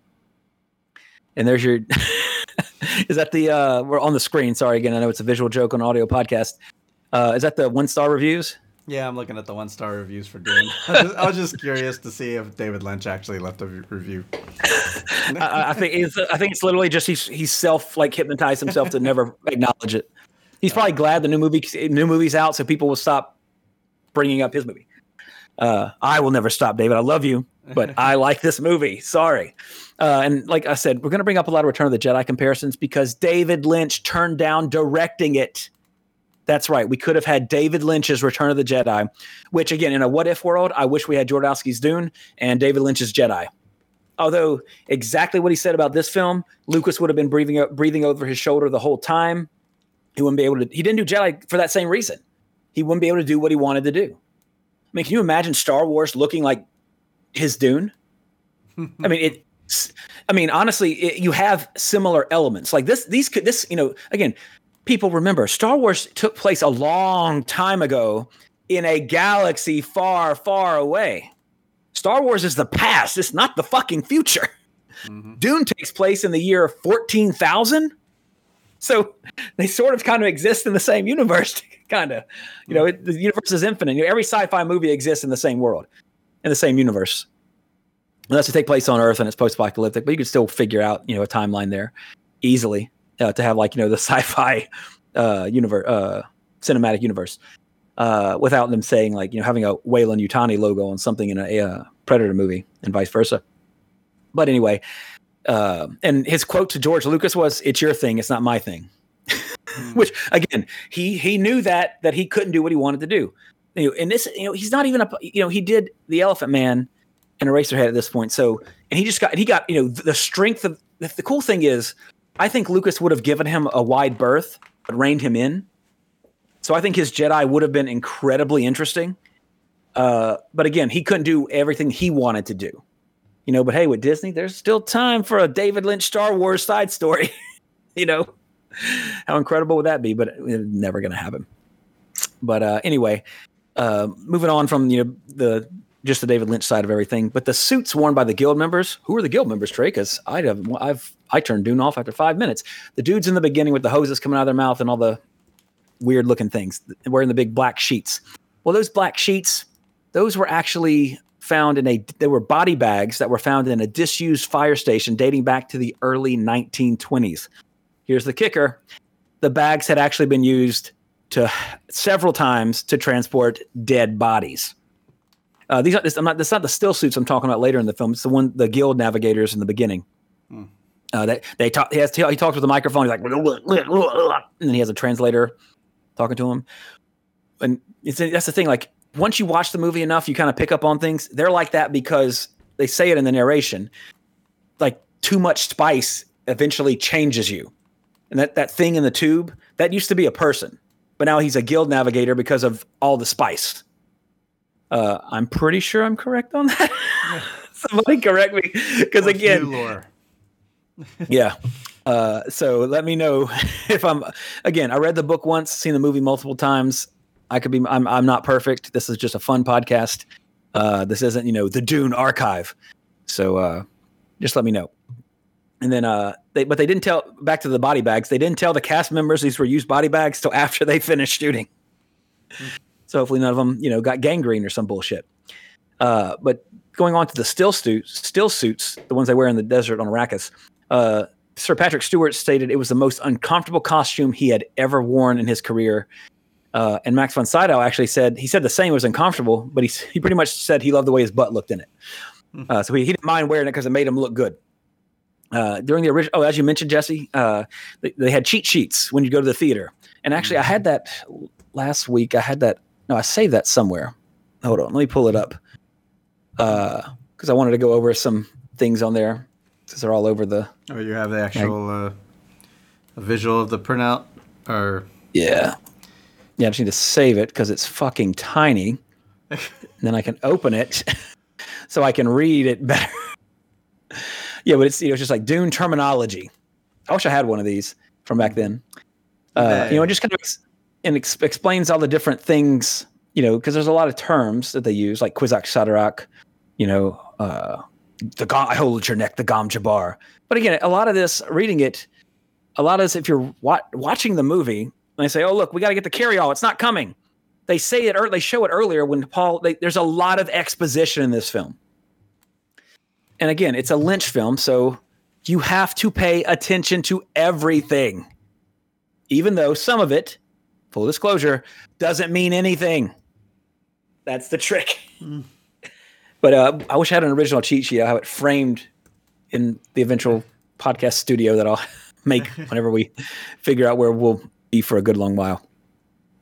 Speaker 4: And there's your... is that the... Uh, we're on the screen. Sorry, again, I know it's a visual joke on audio podcast. Uh, is that the one-star reviews?
Speaker 5: Yeah, I'm looking at the one-star reviews for Dune. I, just, I was just curious to see if David Lynch actually left a review.
Speaker 4: I, I think it's. I think it's literally just he's he's self like hypnotized himself to never acknowledge it. He's probably glad the new movie new movie's out, so people will stop bringing up his movie. Uh, I will never stop, David. I love you, but I like this movie. Sorry. Uh, and like I said, we're going to bring up a lot of Return of the Jedi comparisons because David Lynch turned down directing it. That's right. We could have had David Lynch's Return of the Jedi, which, again, in a what-if world, I wish we had Jodorowsky's Dune and David Lynch's Jedi. Although exactly what he said about this film, Lucas would have been breathing breathing over his shoulder the whole time. He wouldn't be able to. He didn't do Jedi for that same reason. He wouldn't be able to do what he wanted to do. I mean, can you imagine Star Wars looking like his Dune? I mean, it. I mean, honestly, it, you have similar elements like this. These could this. You know, again, people remember Star Wars took place a long time ago in a galaxy far, far away. Star Wars is the past. It's not the fucking future. Mm-hmm. Dune takes place in the year fourteen thousand. So they sort of kind of exist in the same universe, kind of. You know, it, the universe is infinite. You know, every sci-fi movie exists in the same world, in the same universe. Unless it take place on Earth and it's post-apocalyptic, but you could still figure out, you know, a timeline there easily uh, to have like, you know, the sci-fi uh, universe, uh, cinematic universe. Uh, without them saying like, you know, having a Wayland Yutani logo on something in a, a uh, Predator movie and vice versa. But anyway, uh, and his quote to George Lucas was, "It's your thing. It's not my thing." Mm. Which again, he, he knew that, that he couldn't do what he wanted to do. You know, and this, you know, he's not even a, you know, he did The Elephant Man and Eraserhead at this point. So, and he just got, he got, you know, the strength of the, the cool thing is I think Lucas would have given him a wide berth, but reined him in. So I think his Jedi would have been incredibly interesting. Uh, but again, he couldn't do everything he wanted to do. You know, but hey, with Disney, there's still time for a David Lynch Star Wars side story. You know, how incredible would that be? But it's never going to happen. But uh, anyway, uh, moving on from, you know, the just the David Lynch side of everything. But the suits worn by the guild members, who are the guild members, Trey? Because I'd have, I've I turned Dune off after five minutes. The dudes in the beginning with the hoses coming out of their mouth and all the weird looking things, wearing the big black sheets. Well, those black sheets, those were actually found in a, they were body bags that were found in a disused fire station dating back to the early nineteen twenties. Here's the kicker. The bags had actually been used to several times to transport dead bodies. Uh, these are, this, I'm not, that's not the still suits I'm talking about later in the film. It's the one, the guild navigators in the beginning. Hmm. Uh, they, they talk, he has to, he talks with the microphone. He's like, and then he has a translator talking to him. And it's, that's the thing. Like once you watch the movie enough, you kind of pick up on things. They're like that because they say it in the narration. Like too much spice eventually changes you. And that, that thing in the tube, that used to be a person, but now he's a guild navigator because of all the spice. Uh, I'm pretty sure I'm correct on that. Somebody correct me. Because again,
Speaker 5: lore.
Speaker 4: Yeah. Uh, so let me know if I'm, again, I read the book once, seen the movie multiple times. I could be, I'm, I'm not perfect. This is just a fun podcast. Uh, this isn't, you know, the Dune archive. So, uh, just let me know. And then, uh, they, but they didn't tell, back to the body bags. They didn't tell the cast members these were used body bags till after they finished shooting. Mm. So hopefully none of them, you know, got gangrene or some bullshit. Uh, but going on to the still suits, still suits, the ones they wear in the desert on Arrakis, uh, Sir Patrick Stewart stated it was the most uncomfortable costume he had ever worn in his career. Uh, and Max von Sydow actually said, he said the same, it was uncomfortable, but he he pretty much said he loved the way his butt looked in it. Uh, so he, he didn't mind wearing it because it made him look good. Uh, during the original, oh, as you mentioned, Jesse, uh, they, they had cheat sheets when you go to the theater. And actually I had that last week. I had that, no, I saved that somewhere. Hold on, let me pull it up. Uh, because I wanted to go over some things on there. Because they're all over the.
Speaker 5: Oh, you have the actual uh, a visual of the printout, or
Speaker 4: yeah, yeah. I just need to save it because it's fucking tiny. Then I can open it, so I can read it better. Yeah, but it's, you know, it's just like Dune terminology. I wish I had one of these from back then. Uh, you know, it just kind of ex- and ex- explains all the different things. You know, because there's a lot of terms that they use, like Kwisatz Haderach. You know. Uh, The Gom, I hold your neck, the Gom Jabbar. But again, a lot of this, reading it, a lot of this, if you're wa- watching the movie, and they say, "Oh, look, we got to get the carry-all. It's not coming." They say it, or they show it earlier when Paul. They, there's a lot of exposition in this film, and again, it's a Lynch film, so you have to pay attention to everything, even though some of it, full disclosure, doesn't mean anything. That's the trick. Mm. But uh, I wish I had an original cheat sheet. I have it framed in the eventual podcast studio that I'll make whenever we figure out where we'll be for a good long while.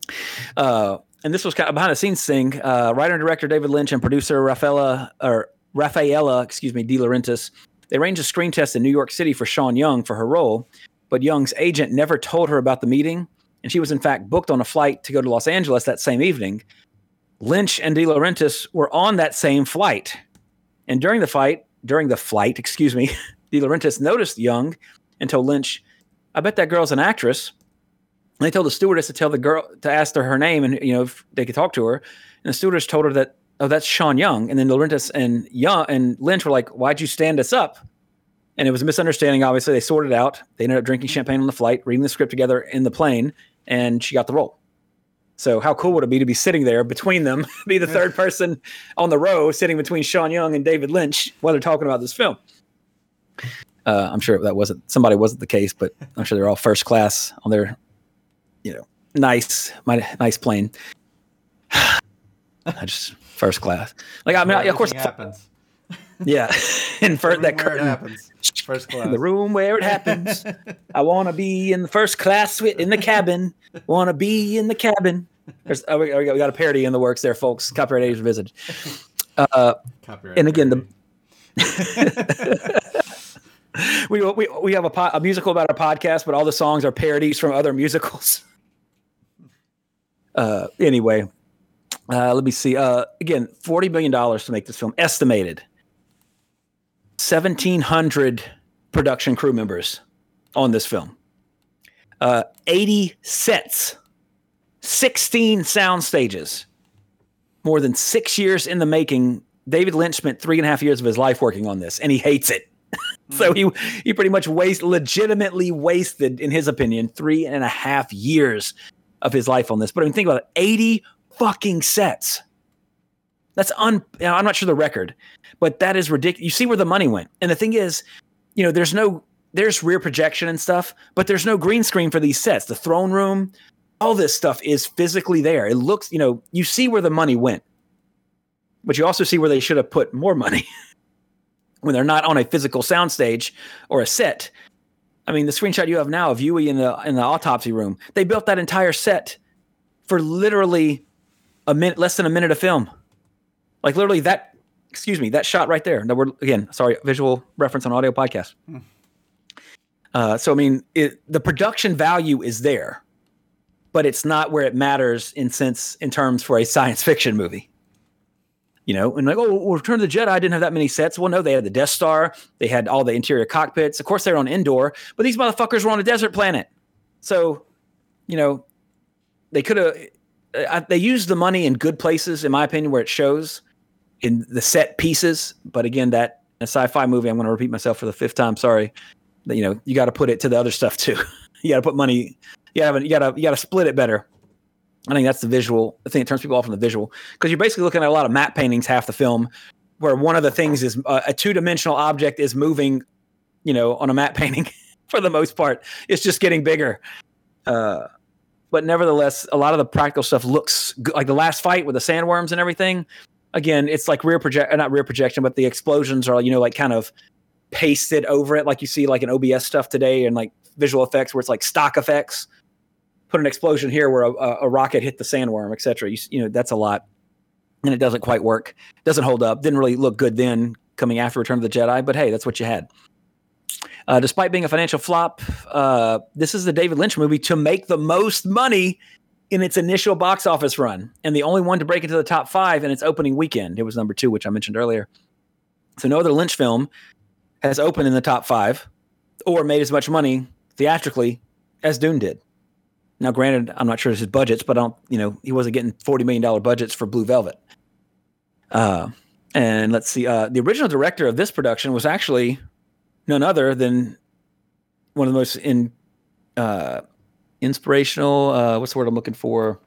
Speaker 4: Uh, and this was kind of a behind the scenes thing. Uh, writer and director David Lynch and producer Rafaela or Rafaela, excuse me, De Laurentiis, they arranged a screen test in New York City for Sean Young for her role, but Young's agent never told her about the meeting, and she was in fact booked on a flight to go to Los Angeles that same evening. Lynch and De Laurentiis were on that same flight, and during the fight, during the flight, excuse me, De Laurentiis noticed Young and told Lynch, "I bet that girl's an actress." And they told the stewardess to tell the girl to ask her her name, and you know if they could talk to her. And the stewardess told her that, "Oh, that's Sean Young." And then Laurentiis and Young and Lynch were like, "Why'd you stand us up?" And it was a misunderstanding. Obviously, they sorted it out. They ended up drinking champagne on the flight, reading the script together in the plane, and she got the role. So how cool would it be to be sitting there between them, be the third person on the row, sitting between Sean Young and David Lynch while they're talking about this film? Uh, I'm sure that wasn't somebody wasn't the case, but I'm sure they're all first class on their, you know, nice, my nice plane. I just first class. Like I mean, I, of course,
Speaker 5: happens.
Speaker 4: Yeah, and for that
Speaker 5: curtain happens. First class.
Speaker 4: In the room where it happens. I want to be in the first class in the cabin. Want to be in the cabin. There's, oh, we, we got a parody in the works there, folks. Copyright Age Revisited. Uh, Copyright and again, parody. the we we we have a, po- a musical about a podcast, but all the songs are parodies from other musicals. Uh, anyway, uh, let me see. Uh, again, forty million dollars to make this film, estimated. seventeen hundred production crew members on this film. Uh, eighty sets, sixteen sound stages, more than six years in the making. David Lynch spent three and a half years of his life working on this, and he hates it. So he he pretty much waste, legitimately wasted, in his opinion, three and a half years of his life on this. But I mean, think about it, eighty fucking sets. That's un. You know, I'm not sure the record, but that is ridiculous. You see where the money went, and the thing is, you know, there's no there's rear projection and stuff, but there's no green screen for these sets. The throne room, all this stuff is physically there. It looks, you know, you see where the money went, but you also see where they should have put more money when they're not on a physical soundstage or a set. I mean, the screenshot you have now of Huey in the in the autopsy room, they built that entire set for literally a minute, less than a minute of film. Like literally that, excuse me, that shot right there. That we're again, sorry, visual reference on audio podcast. Hmm. Uh, so I mean, it, the production value is there, but it's not where it matters in sense in terms for a science fiction movie. You know, and like, oh, well, Return of the Jedi didn't have that many sets. Well, no, they had the Death Star. They had all the interior cockpits. Of course, they were on indoor, but these motherfuckers were on a desert planet. So, you know, they could have. Uh, they used the money in good places, in my opinion, where it shows in the set pieces. But again, that in a sci-fi movie, I'm going to repeat myself for the fifth time. Sorry, that you know, you got to put it to the other stuff too. You got to put money. You got to you got to you got to split it better. I think that's the visual. I think it turns people off from the visual because you're basically looking at a lot of matte paintings half the film, where one of the things is uh, a two-dimensional object is moving, you know, on a matte painting for the most part. It's just getting bigger. Uh, but nevertheless, a lot of the practical stuff looks good. Like the last fight with the sandworms and everything. Again, it's like rear project, not rear projection, but the explosions are, you know, like kind of pasted over it, like you see like in O B S stuff today and like visual effects where it's like stock effects. Put an explosion here where a, a rocket hit the sandworm, et cetera. You, you know, that's a lot. And it doesn't quite work. Doesn't hold up. Didn't really look good then coming after Return of the Jedi. But hey, that's what you had. Uh, despite being a financial flop, uh, this is the David Lynch movie to make the most money in its initial box office run. And the only one to break into the top five in its opening weekend. It was number two, which I mentioned earlier. So no other Lynch film has opened in the top five or made as much money theatrically as Dune did. Now, granted, I'm not sure his budgets, but I don't, you know, he wasn't getting forty million dollars budgets for Blue Velvet. Uh, and let's see, uh, the original director of this production was actually none other than one of the most in, uh, inspirational, uh, what's the word I'm looking for?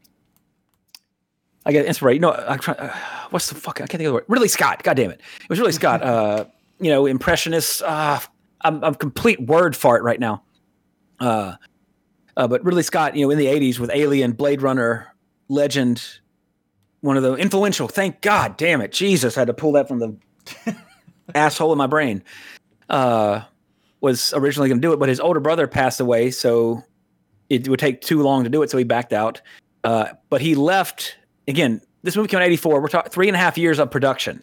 Speaker 4: I get inspiration. No, I'm trying, uh, what's the fuck? I can't think of the word. Ridley Scott. God damn it. It was Ridley Scott. Uh, you know, impressionist. Uh, I'm, I'm complete word fart right now. Uh, Uh, but Ridley Scott, you know, in the eighties with Alien, Blade Runner, Legend, one of the influential, thank God, damn it, Jesus, I had to pull that from the asshole in my brain, uh, was originally going to do it, but his older brother passed away, so it would take too long to do it, so he backed out. Uh, but he left, again, this movie came out in eighty-four, we're talking three and a half years of production.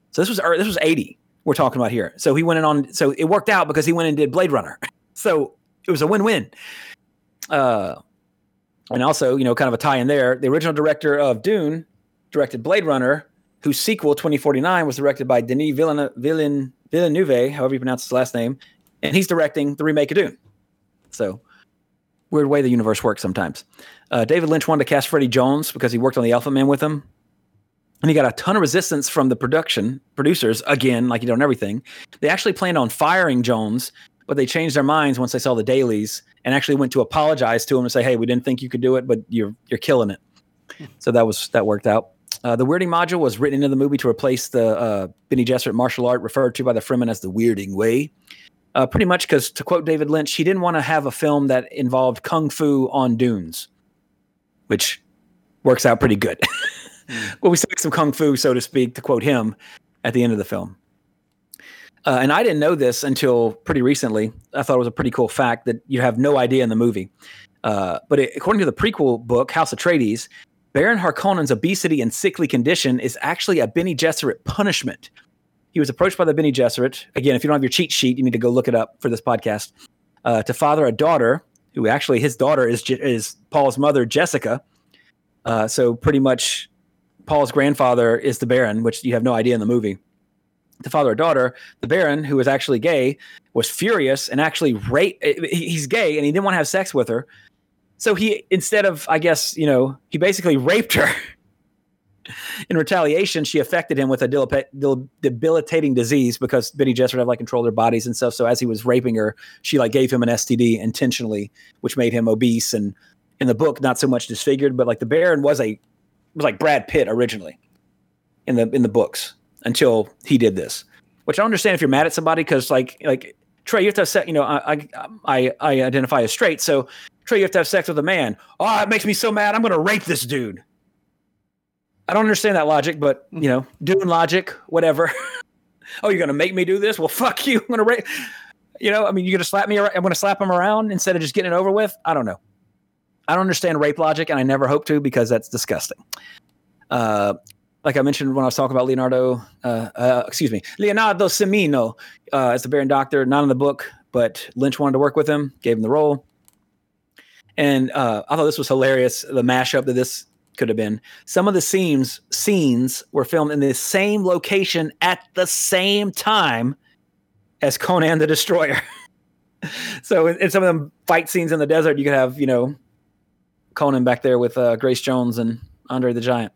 Speaker 4: So this was this was eighty we're talking about here. So he went in on, so it worked out because he went and did Blade Runner. So it was a win-win. Uh, and also, you know, kind of a tie in there. The original director of Dune directed Blade Runner, whose sequel, twenty forty-nine, was directed by Denis Villeneuve, Villeneuve, Villeneuve, however you pronounce his last name. And he's directing the remake of Dune. So weird way the universe works sometimes. Uh, David Lynch wanted to cast Freddie Jones because he worked on The Elephant Man with him. And he got a ton of resistance from the production producers, again, like you do on everything. They actually planned on firing Jones, but they changed their minds once they saw the dailies and actually went to apologize to him and say, hey, we didn't think you could do it, but you're you're killing it. So that was that worked out. Uh, the weirding module was written into the movie to replace the uh, Bene Gesserit martial art referred to by the Fremen as the weirding way. Uh, pretty much because, to quote David Lynch, he didn't want to have a film that involved kung fu on dunes, which works out pretty good. Well, we saw some kung fu, so to speak, to quote him at the end of the film. Uh, and I didn't know this until pretty recently. I thought it was a pretty cool fact that you have no idea in the movie. Uh, but it, according to the prequel book, House Atreides, Baron Harkonnen's obesity and sickly condition is actually a Bene Gesserit punishment. He was approached by the Bene Gesserit. Again, if you don't have your cheat sheet, you need to go look it up for this podcast. Uh, to father a daughter, who actually his daughter is is Paul's mother, Jessica. Uh, so pretty much Paul's grandfather is the Baron, which you have no idea in the movie. To father a daughter, the Baron, who was actually gay, was furious and actually raped. He's gay and he didn't want to have sex with her. So he, instead of, I guess, you know, he basically raped her. In retaliation, she affected him with a debil- debilitating disease because Bene Gesserit have like control their bodies and stuff. So as he was raping her, she like gave him an S T D intentionally, which made him obese. And in the book, not so much disfigured, but like the Baron was a was like Brad Pitt originally in the in the books until he did this. Which I understand if you're mad at somebody because like like Trey, you have to have sex. You know, I I I, I identify as straight, so Trey, you have to have sex with a man. Oh, it makes me so mad. I'm going to rape this dude. I don't understand that logic, but, you know, doing logic, whatever. Oh, you're going to make me do this? Well, fuck you. I'm going to rape. You know, I mean, you're going to slap me around. I'm going to slap him around instead of just getting it over with. I don't know. I don't understand rape logic, and I never hope to because that's disgusting. Uh, like I mentioned when I was talking about Leonardo, uh, uh, excuse me, Leonardo Cimino uh, as the Baron Doctor, not in the book, but Lynch wanted to work with him, gave him the role. And uh, I thought this was hilarious, the mashup that this could have been. Some of the scenes scenes were filmed in the same location at the same time as Conan the Destroyer. So in, in some of them fight scenes in the desert, you could have, you know, Conan back there with uh, Grace Jones and Andre the Giant.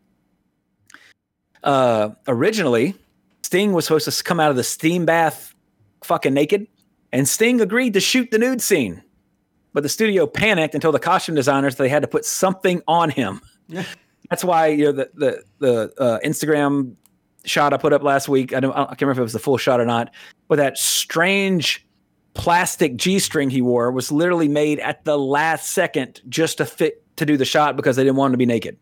Speaker 4: Uh, originally, Sting was supposed to come out of the steam bath fucking naked, and Sting agreed to shoot the nude scene. But the studio panicked and told the costume designers that they had to put something on him. That's why, you know, the the the uh, Instagram shot I put up last week, I don't I can't remember if it was the full shot or not, but that strange plastic G-string he wore was literally made at the last second just to fit to do the shot because they didn't want him to be naked.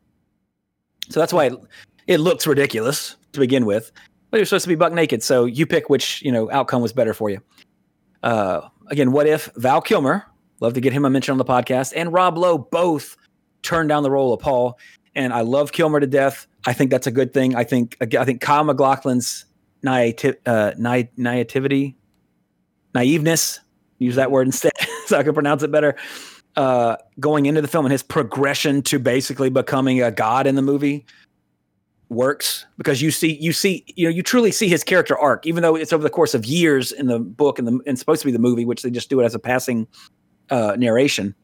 Speaker 4: So that's why it, it looks ridiculous to begin with. But he was supposed to be buck naked, so you pick which, you know, outcome was better for you. Uh, again, what if Val Kilmer, love to get him a mention on the podcast, and Rob Lowe both turned down the role of Paul. And I love Kilmer to death. I think that's a good thing. I think I think Kyle MacLachlan's naiti- uh, na- naivety, naiveness, use that word instead so I can pronounce it better, uh, going into the film and his progression to basically becoming a god in the movie works because you see, you see, you know, you truly see his character arc, even though it's over the course of years in the book and, the, and supposed to be the movie, which they just do it as a passing uh, narration.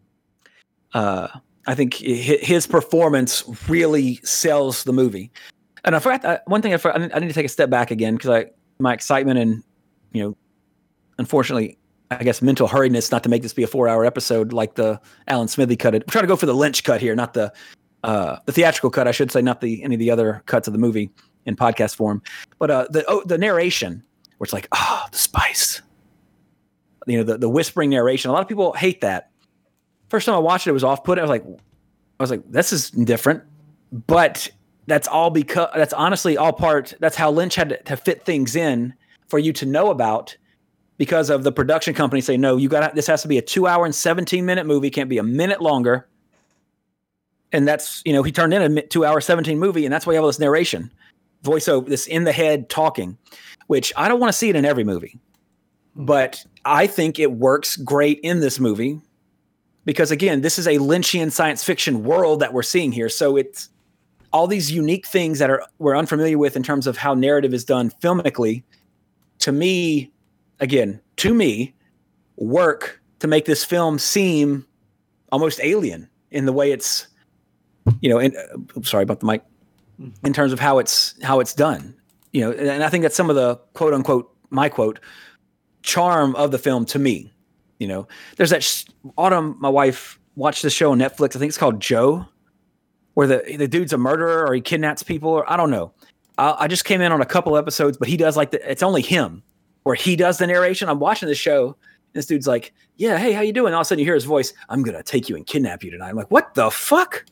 Speaker 4: Uh, I think his performance really sells the movie. And I forgot that, one thing I forgot, I need to take a step back again because I my excitement and, you know, unfortunately, I guess mental hurriedness not to make this be a four-hour episode like the Alan Smithee cut. It. I'm trying to go for the Lynch cut here, not the uh, the theatrical cut, I should say, not the any of the other cuts of the movie in podcast form. But uh, the oh, the narration, where it's like, ah, oh, the spice. You know, the, the whispering narration. A lot of people hate that. First time I watched it, it was off-putting. I was like, I was like, this is different. But that's all because that's honestly all part. That's how Lynch had to, to fit things in for you to know about, because of the production company say, no, you got this has to be a two hour and seventeen minute movie. Can't be a minute longer. And that's, you know, he turned in a two hour, seventeen movie, and that's why you have all this narration. voiceover, this in the head talking, which I don't want to see it in every movie, but I think it works great in this movie because, again, this is a Lynchian science fiction world that we're seeing here. So it's all these unique things that are we're unfamiliar with in terms of how narrative is done filmically. To me, again, to me, work to make this film seem almost alien in the way it's, you know, in, uh, sorry about the mic, in terms of how it's how it's done, you know, and I think that's some of the quote unquote my quote charm of the film to me. You know, there's that sh- Autumn, my wife, watched this show on Netflix. I think it's called Joe, where the the dude's a murderer or he kidnaps people, or I don't know. I, I just came in on a couple episodes, but he does like the, it's only him where he does the narration. I'm watching the show. And this dude's like, yeah, hey, how you doing? All of a sudden you hear his voice. I'm going to take you and kidnap you tonight. I'm like, what the fuck?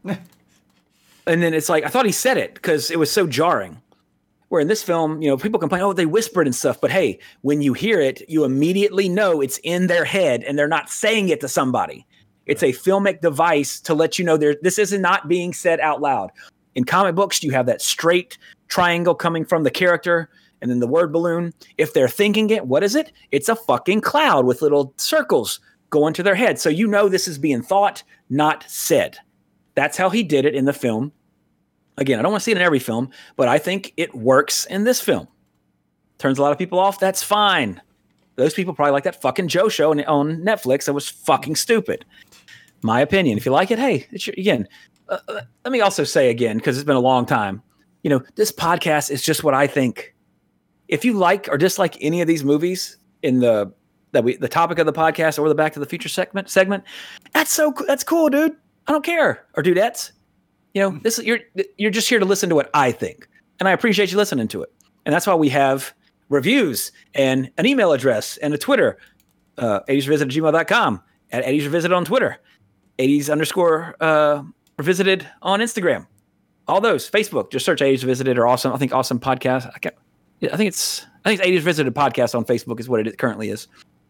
Speaker 4: And then it's like, I thought he said it because it was so jarring. Where in this film, you know, people complain, oh, they whispered and stuff. But hey, when you hear it, you immediately know it's in their head and they're not saying it to somebody. It's a filmic device to let you know there. This is not being said out loud. In comic books, you have that straight triangle coming from the character and then the word balloon. If they're thinking it, what is it? It's a fucking cloud with little circles going to their head. So you know this is being thought, not said. That's how he did it in the film. Again, I don't want to see it in every film, but I think it works in this film. Turns a lot of people off. That's fine. Those people probably like that fucking Joe show on Netflix that was fucking stupid. My opinion. If you like it, hey, it's your, again, uh, let me also say again, because it's been a long time, you know, this podcast is just what I think. If you like or dislike any of these movies in the that we the topic of the podcast or the Back to the Future segment segment, that's so that's cool, dude. I don't care. Or dudettes. You know, this is you're you're just here to listen to what I think. And I appreciate you listening to it. And that's why we have reviews and an email address and a Twitter, uh, eighties revisit at gmail dot com, at eighties revisit on Twitter, eighties underscore uh, revisited on Instagram. All those. Facebook, just search eighties Revisited or awesome. I think awesome podcast. I can't, I think it's I think it's eighties Revisited podcast on Facebook is what it currently is.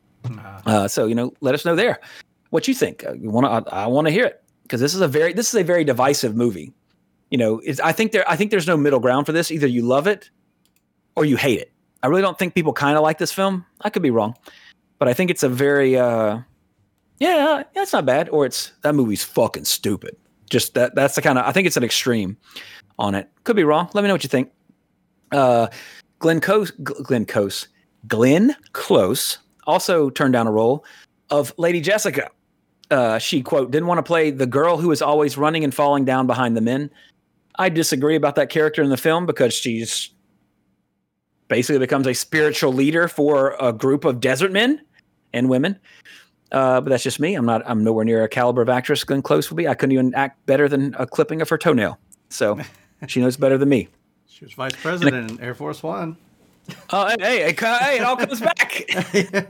Speaker 4: Uh, so, you know, let us know there what you think. Uh, you want to? I, I want to hear it because this is a very this is a very divisive movie. You know, it's, I think there I think there's no middle ground for this. Either you love it or you hate it. I really don't think people kind of like this film. I could be wrong, but I think it's a very uh, yeah, that's not bad. Or it's that movie's fucking stupid. Just that that's the kind of I think it's an extreme on it. Could be wrong. Let me know what you think. Uh, Glenn Close, Glenn Close, Glenn Close also turned down a role of Lady Jessica. Uh, she, quote, didn't want to play the girl who is always running and falling down behind the men. I disagree about that character in the film because she's basically becomes a spiritual leader for a group of desert men and women. Uh, but that's just me. I'm not, I'm nowhere near a caliber of actress Glenn Close will be. I couldn't even act better than a clipping of her toenail. So she knows better than me.
Speaker 5: She was vice president in Air Force One.
Speaker 4: Oh, hey, hey, it, hey, it all comes back.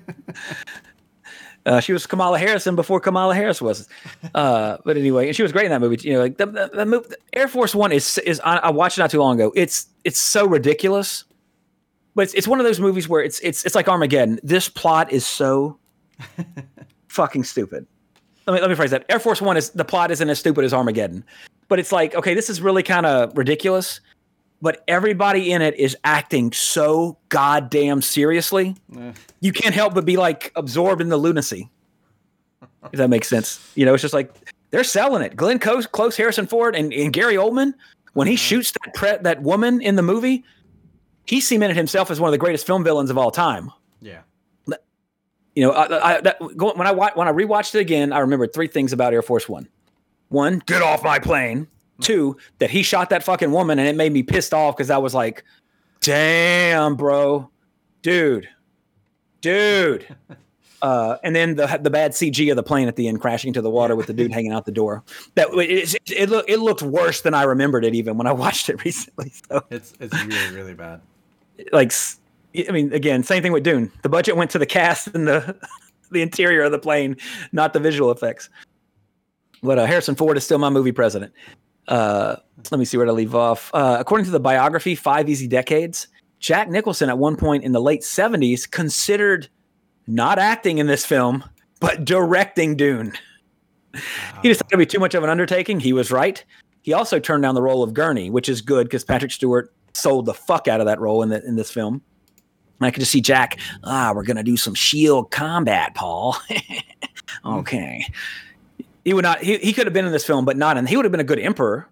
Speaker 4: uh, she was Kamala Harrison before Kamala Harris was. Uh, but anyway, she was great in that movie. You know, like the, the, the movie, Air Force One is is I, I watched it not too long ago. It's it's so ridiculous, but it's it's one of those movies where it's it's it's like Armageddon. This plot is so fucking stupid. Let me let me phrase that. Air Force One is the plot isn't as stupid as Armageddon, but it's like okay, this is really kind of ridiculous. But everybody in it is acting so goddamn seriously. Yeah. You can't help but be like absorbed in the lunacy. If that makes sense. You know, it's just like they're selling it. Glenn Close, Close Harrison Ford, and, and Gary Oldman, when he shoots that pre- that woman in the movie, he cemented himself as one of the greatest film villains of all time.
Speaker 5: Yeah.
Speaker 4: You know, I, I, that, when I when I rewatched it again, I remembered three things about Air Force One. One, get off my plane. Two, that he shot that fucking woman, and it made me pissed off because I was like, damn, bro. Dude. Dude. Uh, and then the the bad C G of the plane at the end crashing into the water with the dude hanging out the door. That it, it, it, look, it looked worse than I remembered it even when I watched it recently. So
Speaker 5: It's it's really, really bad.
Speaker 4: Like, I mean, again, same thing with Dune. The budget went to the cast and the, the interior of the plane, not the visual effects. But uh, Harrison Ford is still my movie president. Uh, let me see where to leave off. Uh, according to the biography, Five Easy Decades, Jack Nicholson at one point in the late seventies considered not acting in this film, but directing Dune. Wow. He decided to be too much of an undertaking. He was right. He also turned down the role of Gurney, which is good because Patrick Stewart sold the fuck out of that role in the, in this film. And I could just see Jack. Ah, we're gonna do some shield combat, Paul. Okay. He would not. He, he could have been in this film, but not in. He would have been a good emperor,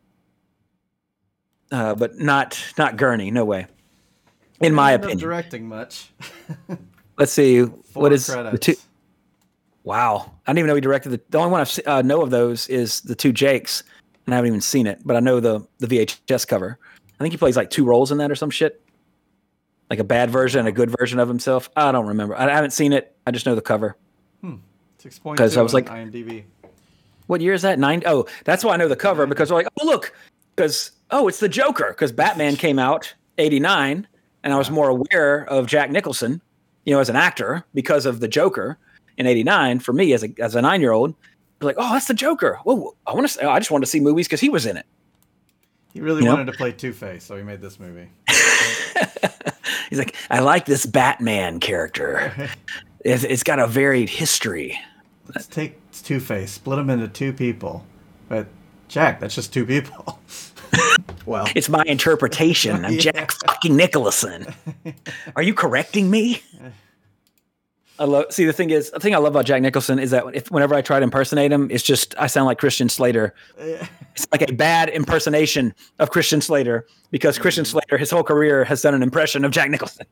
Speaker 4: uh, but not not Gurney. No way. In my opinion.
Speaker 5: Directing much.
Speaker 4: Let's see.
Speaker 5: Four
Speaker 4: what is
Speaker 5: credits.
Speaker 4: the two? Wow, I didn't even know he directed the. The only one I uh, know of those is the two Jakes, and I haven't even seen it. But I know the the V H S cover. I think he plays like two roles in that or some shit. Like a bad version and a good version of himself. I don't remember. I haven't seen it. I just know the cover.
Speaker 5: Hmm. Six point two. Because I was like, IMDb.
Speaker 4: What year is that? Nine? Oh, that's why I know the cover, because they're like, oh look, because oh, it's the Joker, because Batman came out eighty-nine, and I was more aware of Jack Nicholson, you know, as an actor because of the Joker in eighty-nine. For me, as a as a nine year old, like, oh, that's the Joker. Whoa, I want to. I just wanted to see movies because he was in it.
Speaker 5: He really
Speaker 4: you
Speaker 5: wanted
Speaker 4: know?
Speaker 5: to play Two-Face, so he made this movie.
Speaker 4: He's like, I like this Batman character. it's, it's got a varied history.
Speaker 5: Let's take Two-Face, split him into two people. But Jack, that's just two people. Well,
Speaker 4: it's my interpretation. I'm yeah. Jack fucking Nicholson. Are you correcting me? I love. See, the thing is, the thing I love about Jack Nicholson is that if whenever I try to impersonate him, it's just I sound like Christian Slater. It's like a bad impersonation of Christian Slater because Christian Slater, his whole career, has done an impression of Jack Nicholson.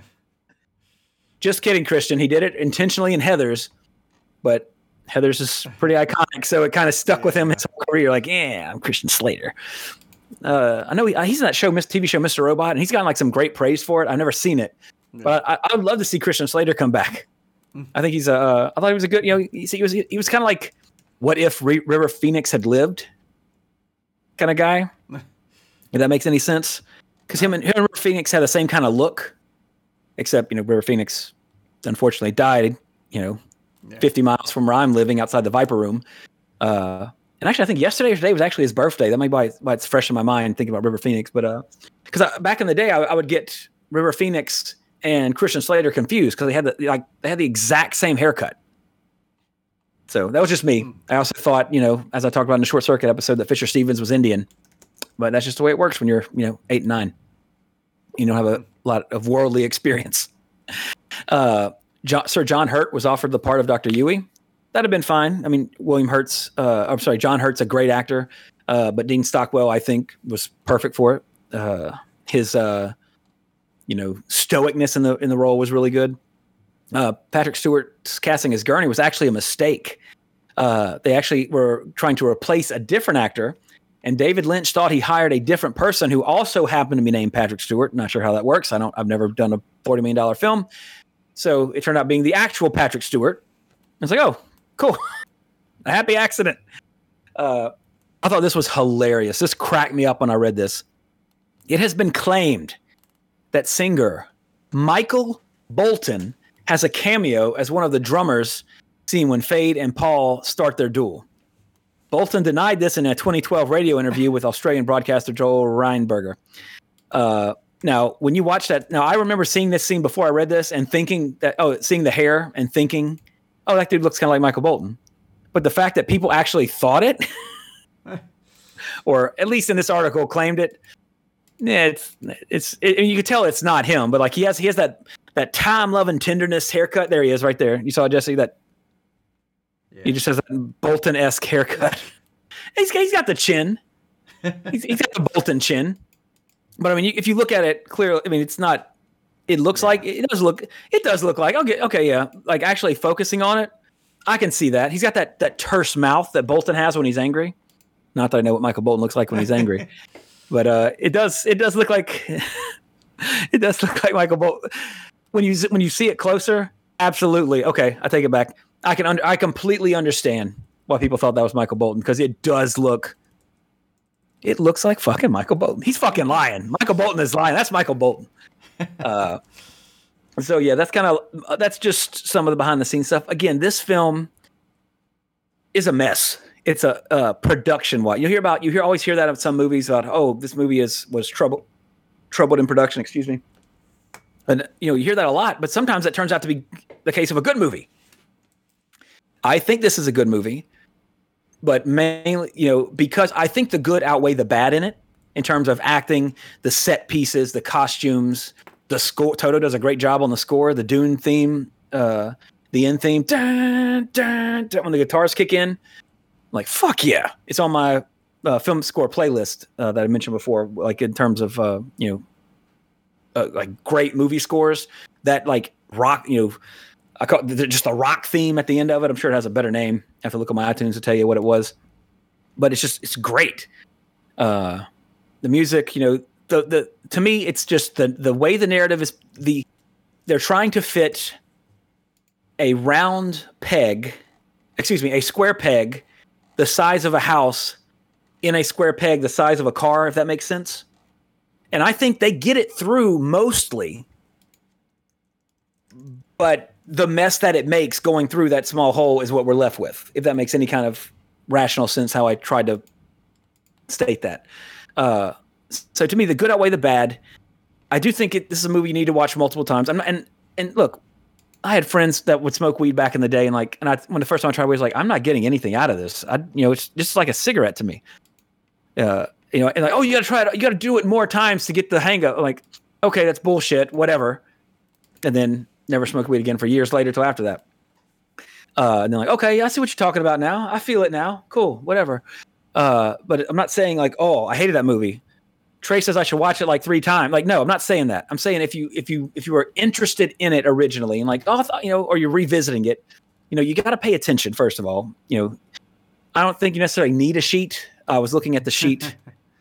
Speaker 4: Just kidding, Christian. He did it intentionally in Heathers, but Heathers is pretty iconic, so it kind of stuck with him his whole career. Like, yeah, I'm Christian Slater. Uh, I know he, he's in that show, T V show, Mister Robot, and he's gotten like some great praise for it. I've never seen it, yeah. but I, I would love to see Christian Slater come back. I think he's a. Uh, I thought he was a good. You know, he, he was. He was kind of like, what if Re- River Phoenix had lived? Kind of guy. If that makes any sense, because him and him and River Phoenix had the same kind of look, except you know River Phoenix unfortunately died. You know, yeah. fifty miles from where I'm living, outside the Viper Room. Uh, and actually, I think yesterday or today was actually his birthday. That might be why, why it's fresh in my mind thinking about River Phoenix. But because uh, back in the day, I, I would get River Phoenix and Christian Slater confused because they had the like they had the exact same haircut. So that was just me. I also thought, you know, as I talked about in the Short Circuit episode, that Fisher Stevens was Indian, but that's just the way it works when you're, you know, eight and nine. You don't have a lot of worldly experience. Uh, John, Sir John Hurt was offered the part of Doctor Yui. That'd have been fine. I mean, William Hurt's, uh, I'm sorry, John Hurt's a great actor, uh, but Dean Stockwell, I think, was perfect for it. Uh, his, uh, you know, stoicness in the in the role was really good. Uh, Patrick Stewart's casting as Gurney was actually a mistake. Uh, they actually were trying to replace a different actor, and David Lynch thought he hired a different person who also happened to be named Patrick Stewart. Not sure how that works. I don't. I've never done a forty million dollars film, so it turned out being the actual Patrick Stewart. I was like, oh, cool, a happy accident. Uh, I thought this was hilarious. This cracked me up when I read this. It has been claimed that singer Michael Bolton has a cameo as one of the drummers seen when Fade and Paul start their duel. Bolton denied this in a twenty twelve radio interview with Australian broadcaster Joel Reinberger. Uh, now, when you watch that, now I remember seeing this scene before I read this and thinking that, oh, seeing the hair and thinking, oh, that dude looks kind of like Michael Bolton. But the fact that people actually thought it, or at least in this article claimed it, yeah, it's it's it, you could tell it's not him, but like he has he has that that time loving tenderness haircut. There he is, right there. You saw Jesse that. Yeah. He just has that Bolton-esque haircut. he's he's got the chin. He's, he's got the Bolton chin. But I mean, you, if you look at it clearly, I mean, it's not. It looks yeah. like it does look. It does look like okay, okay, yeah. Like actually focusing on it, I can see that he's got that that terse mouth that Bolton has when he's angry. Not that I know what Michael Bolton looks like when he's angry. But uh, it does it does look like it does look like Michael Bolton when you when you see it closer. Absolutely, okay, I take it back. I can under, I completely understand why people thought that was Michael Bolton because it does look. It looks like fucking Michael Bolton. He's fucking lying. Michael Bolton is lying. That's Michael Bolton. Uh, so yeah, that's kind of that's just some of the behind the scenes stuff. Again, this film is a mess. It's a uh, production wise. You hear about you hear always hear that of some movies about oh this movie is was trouble troubled in production. Excuse me, and you know you hear that a lot, but sometimes it turns out to be the case of a good movie. I think this is a good movie, but mainly you know because I think the good outweigh the bad in it. in terms of acting, the set pieces, the costumes, the score. Toto does a great job on the score. The Dune theme, uh, the end theme, dun, dun, dun, when the guitars kick in, I'm like, fuck yeah. It's on my uh, film score playlist uh, that I mentioned before, like in terms of, uh, you know, uh, like great movie scores that like rock, you know, I call it just a rock theme at the end of it. I'm sure it has a better name. I have to look at my iTunes to tell you what it was, but it's just, it's great. Uh, the music, you know, the, the, to me, it's just the, the way the narrative is the, they're trying to fit a round peg, excuse me, a square peg, the size of a house in a square peg, the size of a car, if that makes sense. And I think they get it through mostly, but the mess that it makes going through that small hole is what we're left with, if that makes any kind of rational sense, how I tried to state that. Uh, so to me, the good outweigh the bad. I do think it, this is a movie you need to watch multiple times. I'm not, and, and look, I had friends that would smoke weed back in the day, and like, and I, when the first time I tried weed, I was like, I'm not getting anything out of this. I, you know, it's just like a cigarette to me. Uh, you know, and like, oh, you got to try it. You got to do it more times to get the hang of. Like, okay, that's bullshit. Whatever. And then never smoked weed again for years later till after that. Uh, and they're like, okay, I see what you're talking about now. I feel it now. Cool, whatever. Uh, but I'm not saying like, oh, I hated that movie. Trey says I should watch it like three times. Like, no, I'm not saying that. I'm saying if you if you if you were interested in it originally and like, oh, I thought, you know, or you're revisiting it, you know, you got to pay attention first of all. You know, I don't think you necessarily need a sheet. I was looking at the sheet,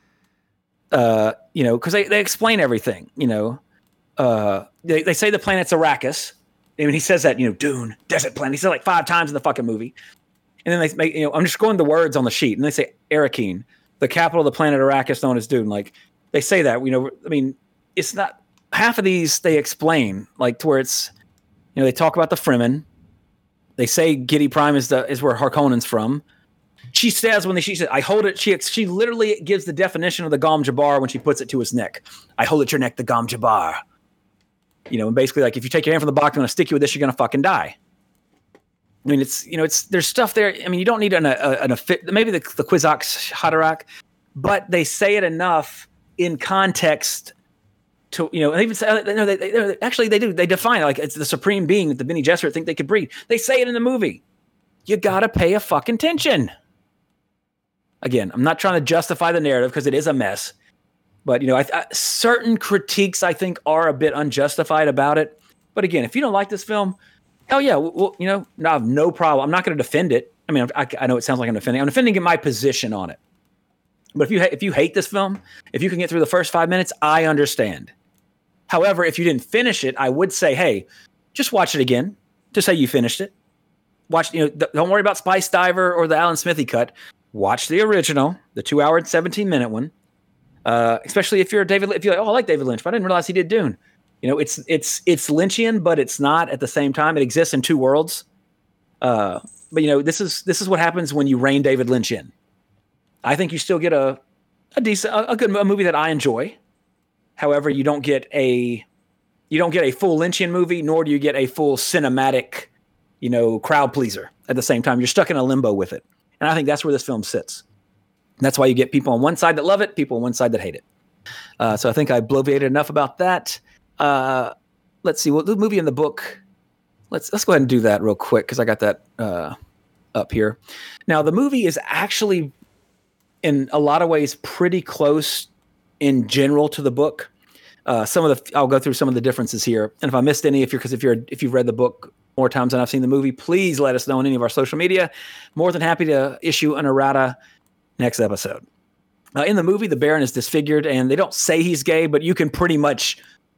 Speaker 4: uh, you know, because they, they explain everything. You know, uh, they they say the planet's Arrakis. I mean, he says that, you know, Dune, desert planet. He said it like five times in the fucking movie. And then they make, you know, I'm just going the words on the sheet, and they say Arakeen, the capital of the planet Arrakis, known as Dune. Like, they say that, you know, I mean, it's not, half of these they explain, like, to where it's, you know, they talk about the Fremen. They say Giddy Prime is the is where Harkonnen's from. She says when they, she said, I hold it, she she literally gives the definition of the Gom Jabbar when she puts it to his neck. I hold at your neck the Gom Jabbar. You know, and basically, like, if you take your hand from the box, I'm going to stick you with this, you're going to fucking die. I mean, it's, you know, it's, there's stuff there. I mean, you don't need an, a, an, a, maybe the, the Kwisatz Haderach, but they say it enough in context to, you know, and even say, no, they, they, actually they do, they define it like it's the supreme being that the Bene Gesserit think they could breed. They say it in the movie. You got to pay a fucking attention. Again, I'm not trying to justify the narrative because it is a mess, but, you know, I, I, certain critiques I think are a bit unjustified about it. But again, if you don't like this film, hell yeah, well, you know, I have no problem. I'm not going to defend it. I mean, I, I know it sounds like I'm defending. I'm defending my position on it. But if you ha- if you hate this film, if you can get through the first five minutes, I understand. However, if you didn't finish it, I would say, hey, just watch it again to say you finished it. Watch, you know, th- don't worry about Spice Diver or the Alan Smithy cut. Watch the original, the two hour and seventeen minute one. Uh, especially if you're a David, if you're like, oh, I like David Lynch, but I didn't realize he did Dune. You know, it's it's it's Lynchian, but it's not at the same time. It exists in two worlds. Uh, but you know, this is this is what happens when you rein David Lynch in. I think you still get a a decent, a, a good a movie that I enjoy. However, you don't get a you don't get a full Lynchian movie, nor do you get a full cinematic, you know, crowd pleaser at the same time. You're stuck in a limbo with it, and I think that's where this film sits. And that's why you get people on one side that love it, people on one side that hate it. Uh, so I think I bloviated enough about that. Uh, let's see. Well, the movie and the book. Let's let's go ahead and do that real quick because I got that uh, up here. Now, the movie is actually, in a lot of ways, pretty close in general to the book. Uh, some of the I'll go through some of the differences here, and if I missed any, if you're because if you're if you've read the book more times than I've seen the movie, please let us know on any of our social media. More than happy to issue an errata next episode. Uh, in the movie, the Baron is disfigured, and they don't say he's gay, but you can pretty much.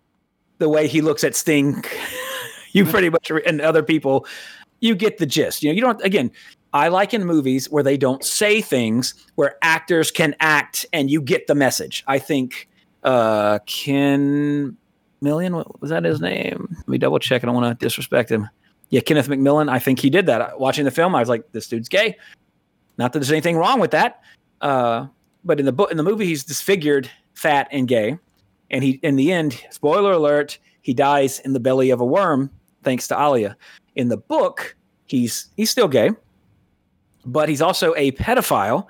Speaker 4: The way he looks at Sting, you pretty much, and other people, you get the gist. You know, you don't, again, I like in movies where they don't say things, where actors can act and you get the message. I think uh, Ken Million, what was that his name? Let me double check. I don't want to disrespect him. Yeah, Kenneth McMillan. I think he did that. Watching the film, I was like, this dude's gay. Not that there's anything wrong with that. Uh, but in the book, in the movie, he's disfigured, fat, and gay. And he, in the end, spoiler alert, he dies in the belly of a worm, thanks to Alia. In the book, he's he's still gay, but he's also a pedophile.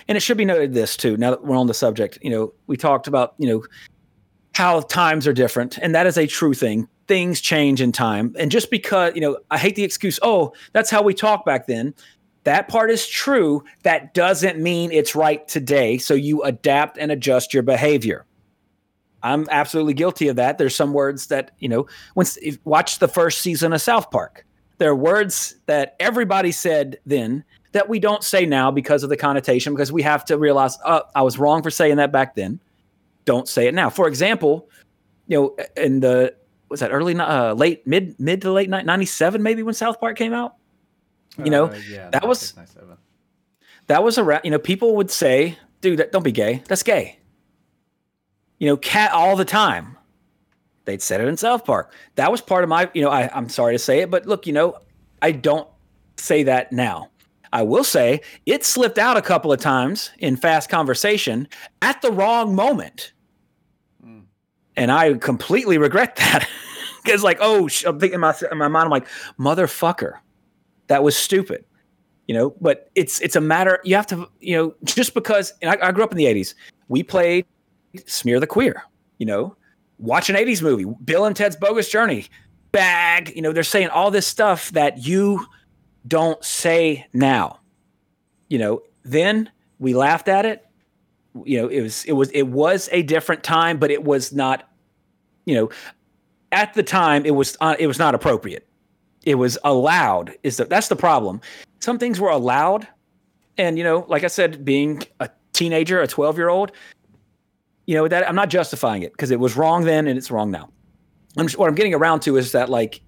Speaker 4: And it should be noted this too, now that we're on the subject, you know, we talked about, you know, how times are different. And that is a true thing. Things change in time. And just because, you know, I hate the excuse, oh, that's how we talk back then. That part is true. That doesn't mean it's right today. So you adapt and adjust your behavior. I'm absolutely guilty of that. There's some words that, you know, once watch the first season of South Park. There are words that everybody said then that we don't say now because of the connotation, because we have to realize, oh, I was wrong for saying that back then. Don't say it now. For example, you know, in the, was that early, uh, late, mid, mid to late ninety-seven, maybe when South Park came out? You know, uh, yeah, that was, that was a, you know, people would say, dude, don't be gay. That's gay. You know, cat all the time. They'd said it in South Park. That was part of my, you know, I, I'm sorry to say it, but look, you know, I don't say that now. I will say it slipped out a couple of times in fast conversation at the wrong moment. Mm. And I completely regret that. Because like, oh, I'm thinking in my, in my mind, I'm like, motherfucker, that was stupid. You know, but it's it's a matter, you have to, you know, just because, and I, I grew up in the eighties. We played Smear the Queer, you know, watch an eighties movie, Bill and Ted's Bogus Journey, bag, you know, they're saying all this stuff that you don't say now. You know, then we laughed at it. You know, it was it was it was a different time, but it was not, you know, at the time it was uh, it was not appropriate. It was allowed. Is the, that's the problem. Some things were allowed, and you know, like I said, being a teenager, a twelve-year-old, you know, that I'm not justifying it because it was wrong then and it's wrong now. I'm just, what I'm getting around to is that like,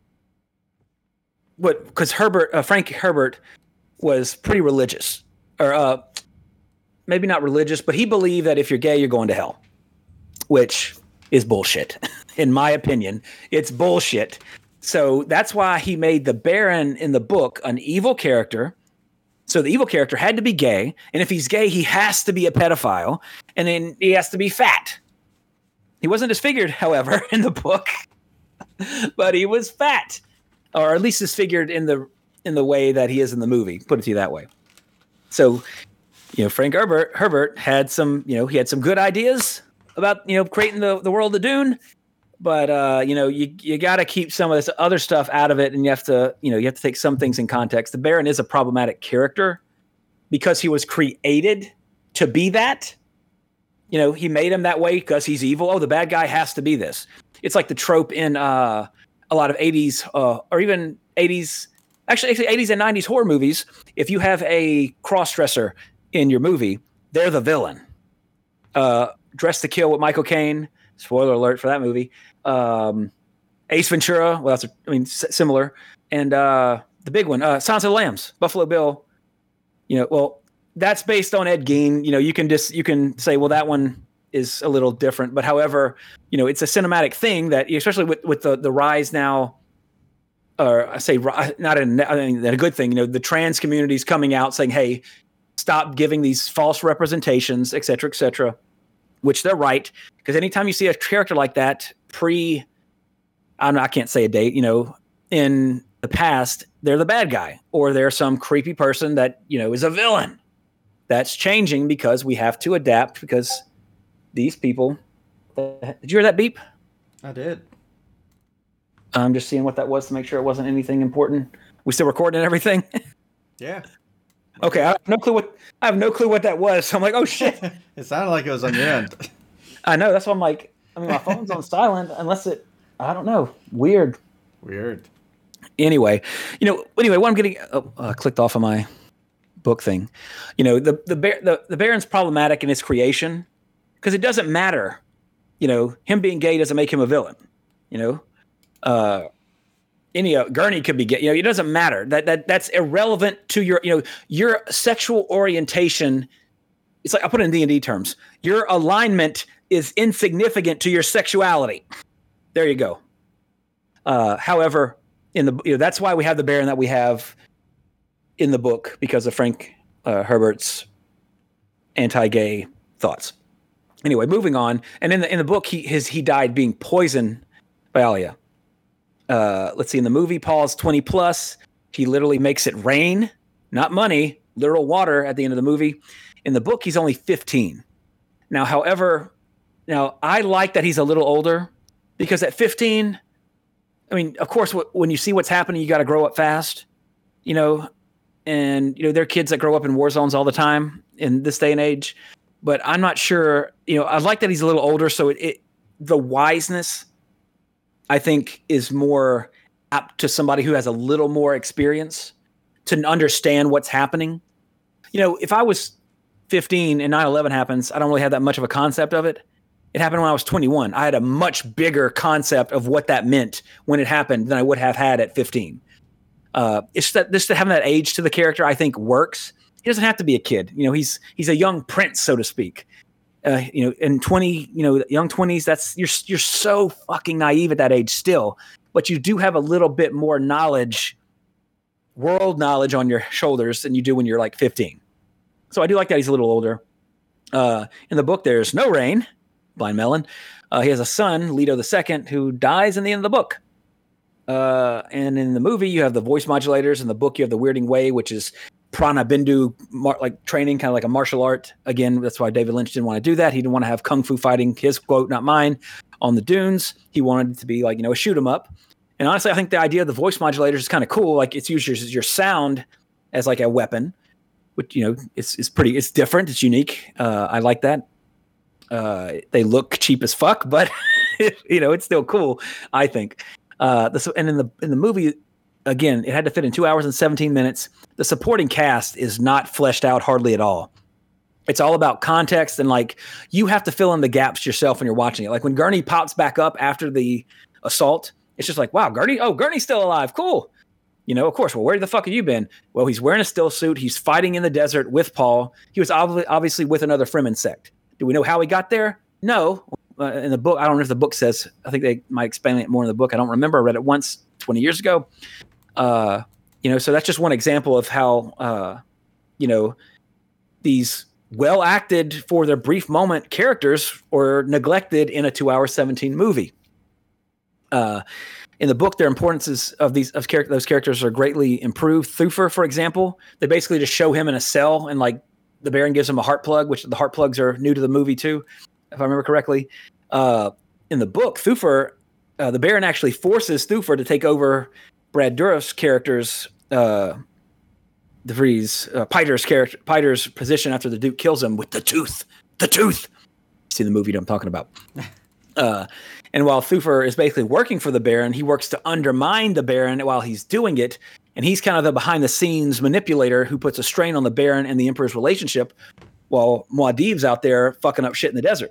Speaker 4: what because Herbert uh, Frank Herbert was pretty religious, or uh, maybe not religious, but he believed that if you're gay, you're going to hell, which is bullshit. In my opinion, it's bullshit. So that's why he made the Baron in the book an evil character. So the evil character had to be gay. And if he's gay, he has to be a pedophile. And then he has to be fat. He wasn't disfigured, however, in the book. But he was fat. Or at least disfigured in the in the way that he is in the movie. Put it to you that way. So, you know, Frank Herbert, Herbert had some, you know, he had some good ideas about, you know, creating the, the world of Dune. But, uh, you know, you you got to keep some of this other stuff out of it. And you have to, you know, you have to take some things in context. The Baron is a problematic character because he was created to be that. You know, he made him that way because he's evil. Oh, the bad guy has to be this. It's like the trope in uh, a lot of eighties uh, or even eighties, actually, actually eighties and nineties horror movies. If you have a cross-dresser in your movie, they're the villain. Uh, Dress to Kill with Michael Caine. Spoiler alert for that movie. Um, Ace Ventura. Well, that's a, I mean, s- similar. And uh, the big one, uh, Silence of the Lambs, Buffalo Bill. You know, well, that's based on Ed Gein. You know, you can just you can say, well, that one is a little different. But however, you know, it's a cinematic thing that, especially with with the the rise now, or I say not in I mean, a good thing. You know, the trans community is coming out saying, hey, stop giving these false representations, et cetera, et cetera. Which they're right, because anytime you see a character like that pre, I don't know, I can't say a date, you know, in the past, they're the bad guy, or they're some creepy person that, you know, is a villain. That's changing because we have to adapt because these people, did you hear that beep?
Speaker 5: I did.
Speaker 4: I'm just seeing what that was to make sure it wasn't anything important. We still recording and everything?
Speaker 5: Yeah.
Speaker 4: Okay, I have no clue what I have no clue what that was. So I'm like, oh shit.
Speaker 5: It sounded like it was on your end.
Speaker 4: I know. That's why I'm like, I mean, my phone's on silent unless it, I don't know. Weird.
Speaker 5: Weird.
Speaker 4: Anyway, you know, anyway, what I'm getting, oh, uh, clicked off of my book thing. You know, the, the, bear, the, the Baron's problematic in his creation because it doesn't matter. You know, him being gay doesn't make him a villain. You know, uh, any uh, Gurney could be gay. You know, it doesn't matter. That that that's irrelevant to your, you know, your sexual orientation. It's like, I'll put it in D and D terms. Your alignment is insignificant to your sexuality. There you go. Uh, however, in the you know, that's why we have the Baron that we have in the book, because of Frank uh, Herbert's anti-gay thoughts. Anyway, moving on. And in the in the book, he his he died being poisoned by Alia. Uh, let's see. In the movie, Paul's twenty plus. He literally makes it rain, not money, literal water at the end of the movie. In the book, he's only fifteen. Now, however, now I like that he's a little older because at fifteen, I mean, of course, w- when you see what's happening, you got to grow up fast, you know, and, you know, there are kids that grow up in war zones all the time in this day and age. But I'm not sure, you know, I like that he's a little older. So it, it the wiseness, I think, is more apt to somebody who has a little more experience to understand what's happening. You know, if I was fifteen and nine eleven happens, I don't really have that much of a concept of it. It happened when I was twenty-one. I had a much bigger concept of what that meant when it happened than I would have had at fifteen. Uh, it's that just having that age to the character, I think, works. He doesn't have to be a kid. You know, he's he's a young prince, so to speak. Uh, you know, in twenty, you know, young twenties, that's you're you're so fucking naive at that age still, but you do have a little bit more knowledge, world knowledge on your shoulders than you do when you're like fifteen. So I do like that he's a little older. Uh, in the book, there's no rain. Blind Melon. Uh, he has a son, Leto the Second, who dies in the end of the book. Uh, and in the movie, you have the voice modulators. In the book, you have the Weirding Way, which is Prana Bindu, mar- like training, kind of like a martial art. Again, that's why David Lynch didn't want to do that. He didn't want to have kung fu fighting, his quote, not mine, on the dunes. He wanted it to be like, you know, a shoot 'em up. And honestly, I think the idea of the voice modulators is kind of cool. Like it's used your, your sound as like a weapon, which, you know, it's it's pretty, it's different, it's unique. Uh, I like that. Uh, they look cheap as fuck, but you know, it's still cool, I think. Uh, this, and in the in the movie, again, it had to fit in two hours and seventeen minutes. The supporting cast is not fleshed out hardly at all. It's all about context, and like you have to fill in the gaps yourself when you're watching it. Like when Gurney pops back up after the assault, it's just like, wow, Gurney, oh, Gurney's still alive, cool. You know, of course. Well, where the fuck have you been? Well, he's wearing a still suit. He's fighting in the desert with Paul. He was ob- obviously with another Fremen sect. Do we know how he got there? No. Uh, in the book, I don't know if the book says. I think they might explain it more in the book. I don't remember. I read it once twenty years ago. Uh, you know, so that's just one example of how, uh, you know, these well-acted for their brief moment characters were neglected in a two-hour seventeen movie. Uh, in the book, their importances of these of char- those characters are greatly improved. Thufir, for example, they basically just show him in a cell and like the Baron gives him a heart plug, which the heart plugs are new to the movie too, if I remember correctly. Uh, in the book, Thufir, uh, the Baron actually forces Thufir to take over Brad Dourif's character's, uh, De Vries, uh, Piter's character, Piter's position after the Duke kills him with the tooth, the tooth. See the movie that I'm talking about. uh, and while Thufir is basically working for the Baron, he works to undermine the Baron while he's doing it. And he's kind of the behind-the-scenes manipulator who puts a strain on the Baron and the Emperor's relationship while Muad'Dib's out there fucking up shit in the desert.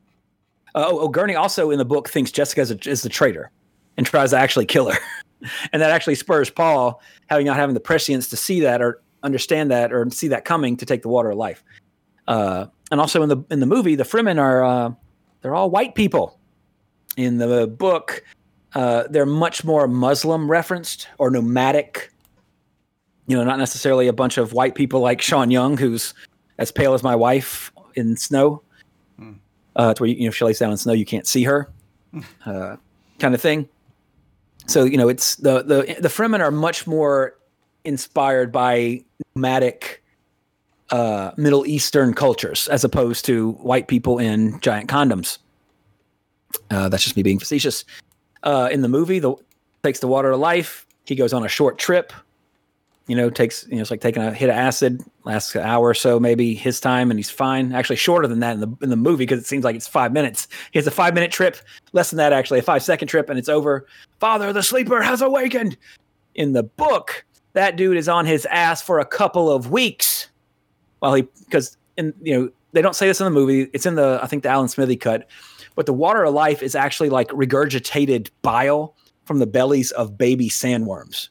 Speaker 4: Uh, oh, oh, Gurney also in the book thinks Jessica is, a, is the traitor and tries to actually kill her. And that actually spurs Paul, having not having the prescience to see that or understand that or see that coming, to take the water of life. Uh, and also in the in the movie, the Fremen are uh, they're all white people. In the book, uh, they're much more Muslim referenced or nomadic. You know, not necessarily a bunch of white people like Sean Young, who's as pale as my wife in snow. Hmm. Uh, it's where, you, you know, if she lays down in snow, you can't see her, uh, kind of thing. So, you know, it's the, the, the Fremen are much more inspired by nomadic uh, Middle Eastern cultures as opposed to white people in giant condoms. Uh, that's just me being facetious. Uh, in the movie, the takes the water of life. He goes on a short trip. You know, takes, you know, it's like taking a hit of acid, lasts an hour or so, maybe his time, and he's fine. Actually, shorter than that in the in the movie because it seems like it's five minutes. He has a five minute trip, less than that actually, a five second trip, and it's over. Father, the sleeper has awakened. In the book, that dude is on his ass for a couple of weeks, while he because in you know they don't say this in the movie. It's in the I think the Alan Smithy cut, but the water of life is actually like regurgitated bile from the bellies of baby sandworms.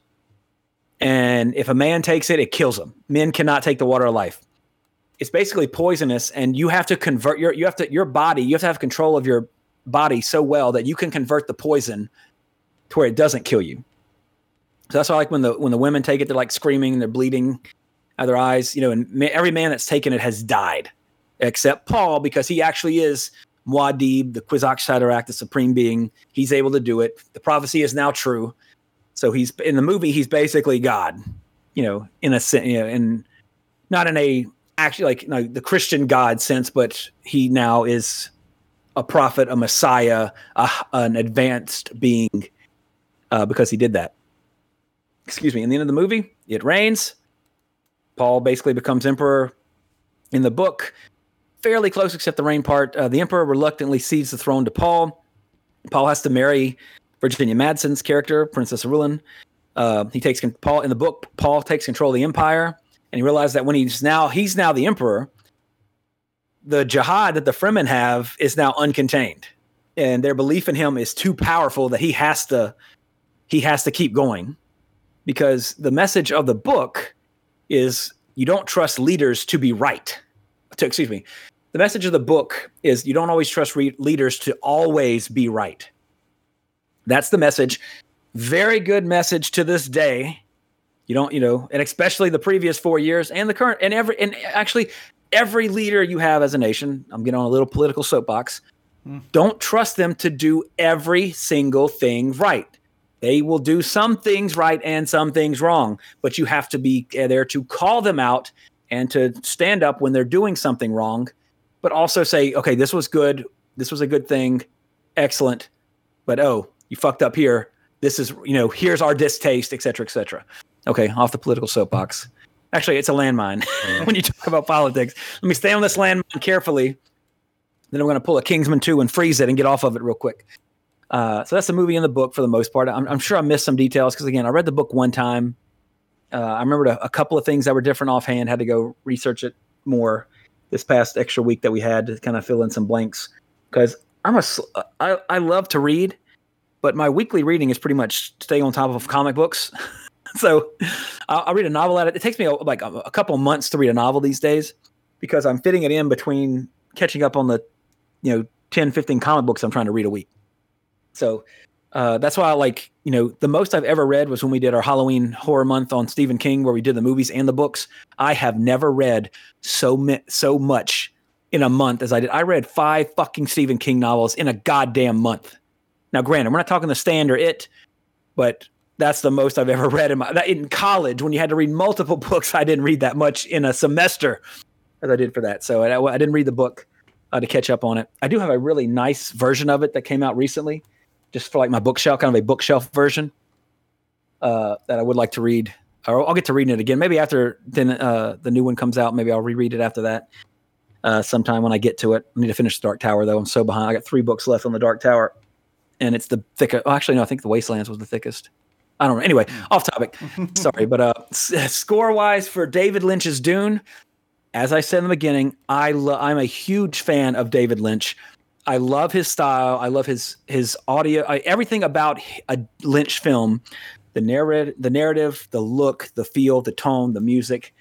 Speaker 4: And if a man takes it, it kills him. Men cannot take the water of life. It's basically poisonous, and you have to convert your you have to your body. You have to have control of your body so well that you can convert the poison to where it doesn't kill you. So that's why, like when the when the women take it, they're like screaming, they're bleeding out of their eyes. You know, and ma- every man that's taken it has died, except Paul, because he actually is Muad'Dib, the Kwisatz Haderach, the supreme being. He's able to do it. The prophecy is now true. So he's in the movie. He's basically God, you know, in a you know, in not in a actually like you know, the Christian God sense, but he now is a prophet, a Messiah, a, an advanced being uh, because he did that. Excuse me. In the end of the movie, it rains. Paul basically becomes emperor. In the book, fairly close except the rain part. Uh, the emperor reluctantly cedes the throne to Paul. Paul has to marry Virginia Madsen's character, Princess Irulan. Uh, he takes Paul in the book. Paul takes control of the empire, and he realized that when he's now he's now the emperor, the jihad that the Fremen have is now uncontained, and their belief in him is too powerful that he has to he has to keep going, because the message of the book is you don't trust leaders to be right. To, excuse me. The message of the book is you don't always trust re- leaders to always be right. That's the message. Very good message to this day. You don't, you know, and especially the previous four years and the current and every, and actually every leader you have as a nation. I'm getting on a little political soapbox. Hmm. Don't trust them to do every single thing right. They will do some things right and some things wrong, but you have to be there to call them out and to stand up when they're doing something wrong, but also say, okay, this was good. This was a good thing. Excellent. But, oh, you fucked up here. This is, you know, here's our distaste, et cetera, et cetera. Okay, off the political soapbox. Actually, it's a landmine when you talk about politics. Let me stay on this landmine carefully. Then I'm going to pull a Kingsman two and freeze it and get off of it real quick. Uh, so that's the movie and the book for the most part. I'm, I'm sure I missed some details because, again, I read the book one time. Uh, I remembered a, a couple of things that were different offhand, had to go research it more this past extra week that we had to kind of fill in some blanks. Because I'm a, I, I love to read, but my weekly reading is pretty much stay on top of comic books. So I'll, I'll read a novel at it. It takes me like a, a couple months to read a novel these days because I'm fitting it in between catching up on the, you know, ten, fifteen comic books I'm trying to read a week. So uh, that's why I like, you know, the most I've ever read was when we did our Halloween horror month on Stephen King, where we did the movies and the books. I have never read so mi- so much in a month as I did. I read five fucking Stephen King novels in a goddamn month. Now, granted, we're not talking The Stand or It, but that's the most I've ever read in my, that in college when you had to read multiple books. I didn't read that much in a semester as I did for that. So I, I didn't read the book uh, to catch up on it. I do have a really nice version of it that came out recently, just for like my bookshelf, kind of a bookshelf version uh, that I would like to read. Or I'll get to reading it again. Maybe after then uh, the new one comes out, maybe I'll reread it after that uh, sometime when I get to it. I need to finish The Dark Tower, though. I'm so behind. I got three books left on The Dark Tower, and it's the thickest. Oh, actually, no, I think The Wastelands was the thickest. I don't know. Anyway, off topic. Sorry. But uh, s- score-wise for David Lynch's Dune, as I said in the beginning, I lo- I'm a huge fan of David Lynch. I love his style. I love his his audio. I, everything about a Lynch film, the narrative, the narrative, the look, the feel, the tone, the music.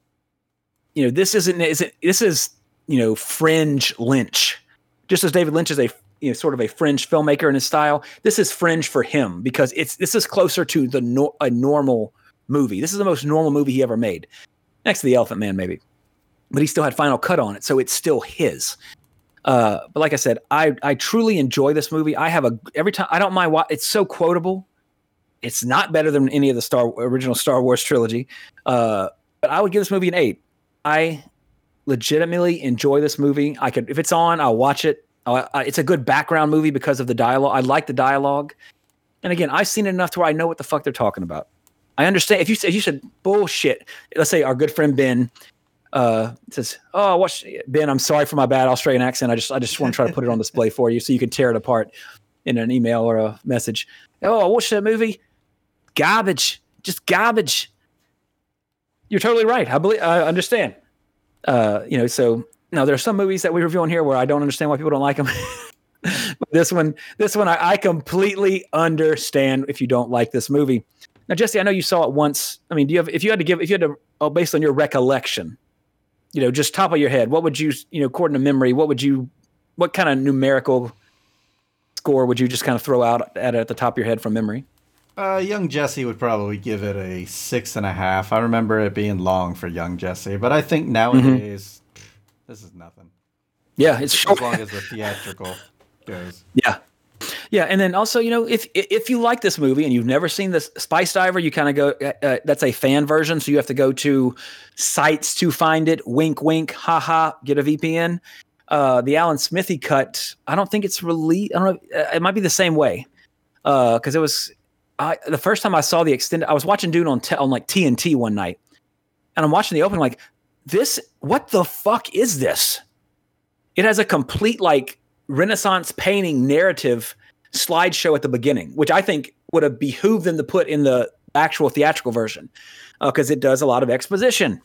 Speaker 4: You know, this isn't. Is it? This is you know fringe Lynch. Just as David Lynch is a you know sort of a fringe filmmaker in his style, this is fringe for him because it's this is closer to the no, a normal movie. This is the most normal movie he ever made, next to The Elephant Man, maybe. But he still had Final Cut on it, so it's still his. Uh, but like I said, I, I truly enjoy this movie. I have a every time I don't mind why it's so quotable. It's not better than any of the Star original Star Wars trilogy. Uh, but I would give this movie an eight. I legitimately enjoy this movie. I could if it's on, I'll watch it. I'll, I, it's a good background movie because of the dialogue. I like the dialogue. And again, I've seen it enough to where I know what the fuck they're talking about. I understand if you if you said bullshit. Let's say our good friend Ben. Uh, says, "Oh, watch Ben. I'm sorry for my bad Australian accent. I just, I just want to try to put it on display for you so you can tear it apart in an email or a message." Oh, I watched that movie. Garbage, just garbage. You're totally right. I believe, I understand. Uh, you know, so now there are some movies that we review on here where I don't understand why people don't like them. But this one, this one, I, I completely understand if you don't like this movie. Now, Jesse, I know you saw it once. I mean, do you have? If you had to give, if you had to, oh, based on your recollection. You know, just top of your head, what would you, you know, according to memory, what would you, what kind of numerical score would you just kind of throw out at at the top of your head from memory?
Speaker 5: Uh, young Jesse would probably give it a six and a half. I remember it being long for young Jesse, but I think nowadays, mm-hmm. this is nothing.
Speaker 4: Yeah, it's
Speaker 5: as
Speaker 4: short.
Speaker 5: long as the theatrical goes.
Speaker 4: Yeah. Yeah, and then also, you know, if if you like this movie and you've never seen this Spice Diver, you kind of go. Uh, uh, that's a fan version, so you have to go to sites to find it. Wink, wink, haha. Get a V P N. Uh, the Alan Smithy cut, I don't think it's released. I don't know. It might be the same way because uh, it was I, the first time I saw the extended. I was watching Dune on te- on like T N T one night, and I'm watching the opening like this. What the fuck is this? It has a complete like Renaissance painting narrative slideshow at the beginning, which I think would have behooved them to put in the actual theatrical version because uh, it does a lot of exposition.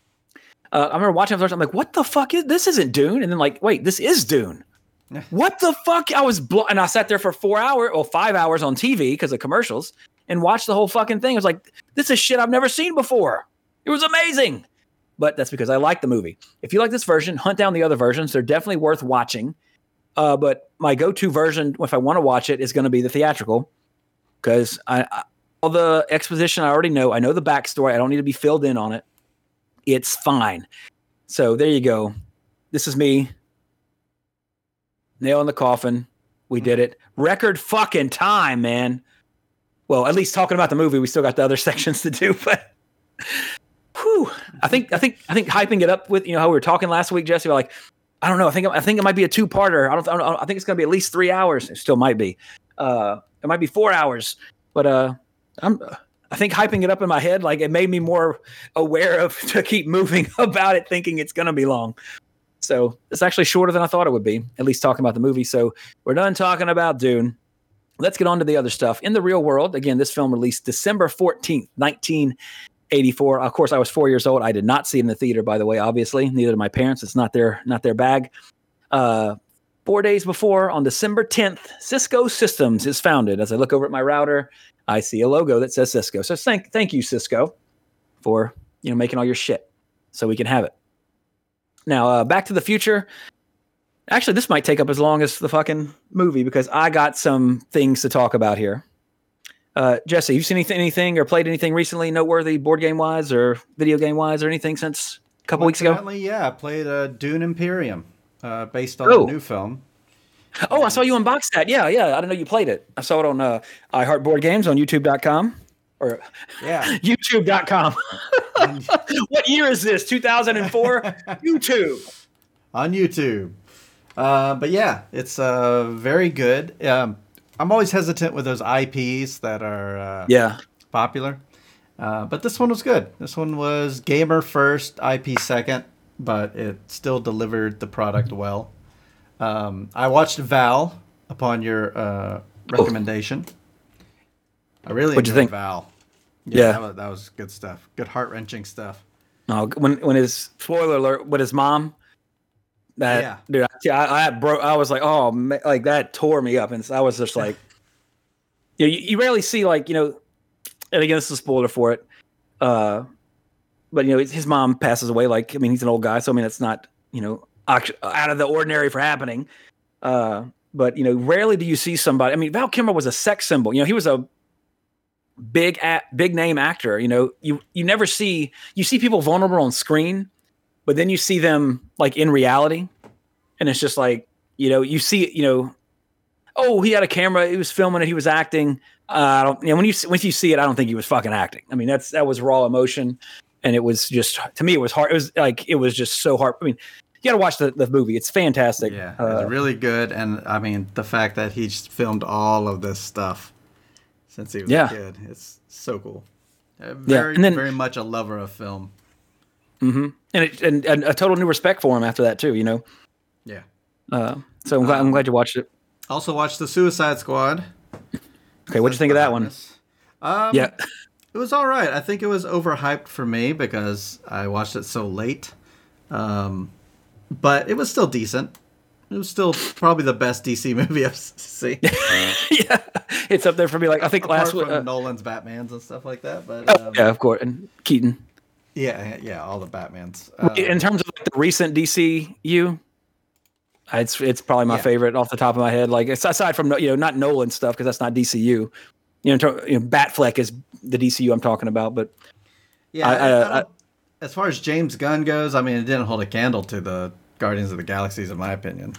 Speaker 4: Uh, I remember watching it first. I'm like, what the fuck is this? Isn't Dune? And then like, wait, this is Dune. What the fuck? I was blo- and I sat there for four hours or five hours on T V because of commercials and watched the whole fucking thing. I was like, this is shit I've never seen before. It was amazing. But that's because I like the movie. If you like this version, hunt down the other versions. They're definitely worth watching. Uh, but my go-to version, if I want to watch it, is going to be the theatrical because I, I, all the exposition I already know. I know the backstory. I don't need to be filled in on it. It's fine. So there you go. This is me. Nail in the coffin. We did it. Record fucking time, man. Well, at least talking about the movie, we still got the other sections to do. But whew, I think I think I think hyping it up with you know how we were talking last week, Jesse. We're like. I don't know. I think I think it might be a two-parter. I don't. I, don't, I think it's going to be at least three hours. It still might be. Uh, it might be four hours. But uh, I'm. I think hyping it up in my head, like it made me more aware of to keep moving about it, thinking it's going to be long. So it's actually shorter than I thought it would be. At least talking about the movie. So we're done talking about Dune. Let's get on to the other stuff. In the real world, again, this film released December fourteenth, nineteen eighty-four. Of course, I was four years old. I did not see it in the theater, by the way, obviously. Neither did my parents. It's not their not their bag. Uh, four days before, on December tenth, Cisco Systems is founded. As I look over at my router, I see a logo that says Cisco. So thank thank you, Cisco, for you know making all your shit so we can have it. Now, uh, Back to the Future. Actually, this might take up as long as the fucking movie because I got some things to talk about here. Uh, Jesse, you seen anything, anything or played anything recently noteworthy board game wise or video game wise or anything since a couple weeks ago?
Speaker 5: Yeah, I played uh, Dune Imperium uh, based on
Speaker 4: Oh.
Speaker 5: the new film.
Speaker 4: Oh, I saw you unbox that. Yeah, yeah. I didn't know you played it. I saw it on uh, iHeart Board Games on YouTube dot com or
Speaker 5: Yeah.
Speaker 4: YouTube dot com. What year is this? two thousand four? YouTube.
Speaker 5: On YouTube. Uh, but yeah, it's uh, very good. Um, I'm always hesitant with those I Ps that are uh,
Speaker 4: Yeah.
Speaker 5: popular. Uh, but this one was good. This one was gamer first, I P second, but it still delivered the product well. Um, I watched Val upon your uh, recommendation. I really
Speaker 4: What'd you
Speaker 5: enjoyed
Speaker 4: think?
Speaker 5: Val.
Speaker 4: Yeah.
Speaker 5: That was, that was good stuff. Good heart wrenching stuff.
Speaker 4: Oh, when when his spoiler alert with his mom. That
Speaker 5: Yeah.
Speaker 4: dude, I, I, I broke. I was like, oh, man, like that tore me up, and I was just like, you, know, you, you rarely see like you know, and again, this is a spoiler for it, uh, but you know, his mom passes away. Like, I mean, he's an old guy, so I mean, it's not you know act- out of the ordinary for happening. Uh, but you know, rarely do you see somebody. I mean, Val Kilmer was a sex symbol. You know, he was a big, a- big name actor. You know, you you never see you see people vulnerable on screen. But then you see them like in reality, and it's just like, you know, you see, you know, oh, he had a camera, he was filming it, he was acting. Uh, I don't, you know, when you when you see it, I don't think he was fucking acting. I mean, that's that was raw emotion, and it was just to me, it was hard. It was like it was just so hard. I mean, you got to watch the, the movie; it's fantastic.
Speaker 5: Yeah,
Speaker 4: uh,
Speaker 5: it's really good. And I mean, the fact that he just filmed all of this stuff since he was
Speaker 4: Yeah.
Speaker 5: a kid, it's so cool. Uh, very,
Speaker 4: and then-
Speaker 5: very much a lover of film.
Speaker 4: and, it, and and a total new respect for him after that too. You know,
Speaker 5: Yeah.
Speaker 4: uh, so I'm glad, I'm glad you watched it.
Speaker 5: Also watched The Suicide Squad.
Speaker 4: Okay, what'd you think of that one?
Speaker 5: Um,
Speaker 4: Yeah,
Speaker 5: It was all right. I think it was overhyped for me because I watched it so late. Um, but it was still decent. It was still probably the best D C movie I've seen.
Speaker 4: yeah, it's up there for me. Like I think
Speaker 5: Apart
Speaker 4: last
Speaker 5: from
Speaker 4: week. Uh,
Speaker 5: Nolan's Batmans and stuff like that. But
Speaker 4: oh,
Speaker 5: um,
Speaker 4: yeah, of course, and Keaton.
Speaker 5: yeah, yeah, all the Batmans. Um,
Speaker 4: In terms of like the recent D C U, it's it's probably my
Speaker 5: Yeah.
Speaker 4: favorite off the top of my head. Like it's aside from you know not Nolan stuff because that's not D C U. You know, in ter- you know, Batfleck is the D C U I'm talking about. But
Speaker 5: yeah,
Speaker 4: I-
Speaker 5: I,
Speaker 4: I-
Speaker 5: I don't-
Speaker 4: I-
Speaker 5: as far as James Gunn goes, I mean, it didn't hold a candle to the Guardians of the Galaxies, in my opinion.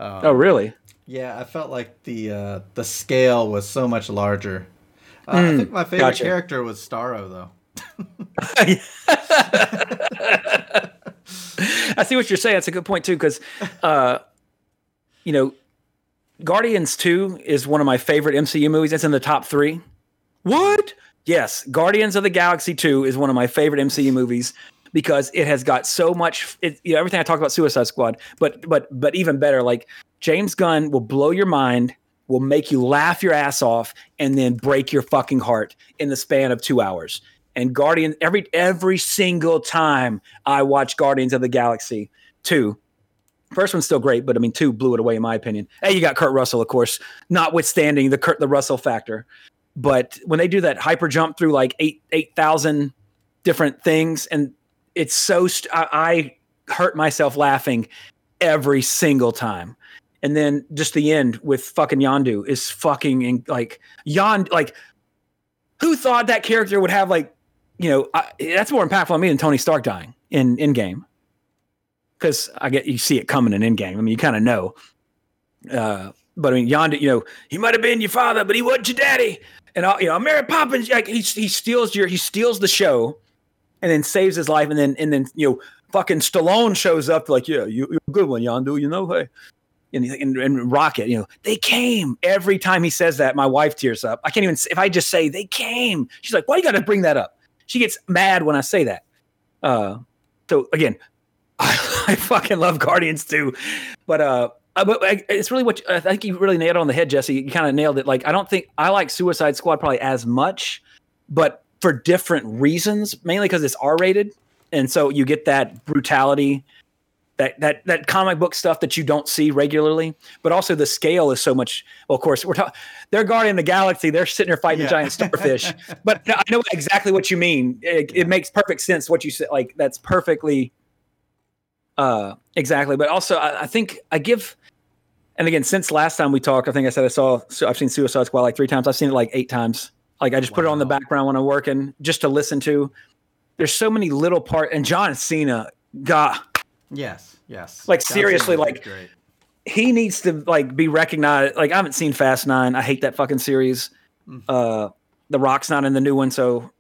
Speaker 5: Um,
Speaker 4: oh, really?
Speaker 5: Yeah, I felt like the uh, the scale was so much larger. Uh,
Speaker 4: Mm,
Speaker 5: I think my favorite
Speaker 4: gotcha.
Speaker 5: character was Starro, though.
Speaker 4: I see what you're saying. That's a good point too, because, uh, you know, Guardians two is one of my favorite M C U movies. It's in the top three. What? Yes, Guardians of the Galaxy two is one of my favorite M C U movies because it has got so much. It, you know, everything I talk about Suicide Squad, but but but even better, like James Gunn will blow your mind, will make you laugh your ass off, and then break your fucking heart in the span of two hours. And Guardian every every single time I watch Guardians of the Galaxy two. First one's still great, but I mean, two blew it away in my opinion. Hey, you got Kurt Russell, of course, notwithstanding the Kurt the Russell factor. But when they do that hyper jump through like eight eight thousand different things, and it's so st- I, I hurt myself laughing every single time. And then just the end with fucking Yondu is fucking in, like Yondu. Like, who thought that character would have like, you know, I, that's more impactful on me than Tony Stark dying in Endgame. Because I get you see it coming in Endgame. I mean, you kind of know. Uh, but I mean, Yondu, you know, he might have been your father, but he wasn't your daddy. And uh, you know, Mary Poppins, like he he steals your he steals the show, and then saves his life, and then and then you know, fucking Stallone shows up like, yeah, you, you're a good one, Yondu. You know, hey, and, and and Rocket, you know, they came every time he says that. My wife tears up. I can't even if I just say they came. She's like, why you got to bring that up? She gets mad when I say that. Uh, so again. I fucking love Guardians too, but uh, but it's really what you, I think you really nailed it on the head, Jesse. You kind of nailed it. Like I don't think I like Suicide Squad probably as much, but for different reasons. Mainly because it's R rated, and so you get that brutality, that that that comic book stuff that you don't see regularly. But also the scale is so much. Well, of course, we're talking. They're Guardian of the Galaxy. They're sitting there fighting
Speaker 5: Yeah.
Speaker 4: a giant starfish. But I know exactly what you mean. It, it makes perfect sense what you said. Like that's perfectly. Uh, exactly. But also I, I think I give, and again, since last time we talked, I think I said I saw, so I've seen Suicide Squad like three times. I've seen it like eight times. Like I just wow. put it on the background when I'm working just to listen to. There's so many little parts, and John Cena, God.
Speaker 5: Yes. Yes.
Speaker 4: Like
Speaker 5: John
Speaker 4: seriously,
Speaker 5: Cena
Speaker 4: like he needs to like be recognized. Like I haven't seen Fast Nine. I hate that fucking series. Mm. Uh, The Rock's not in the new one. So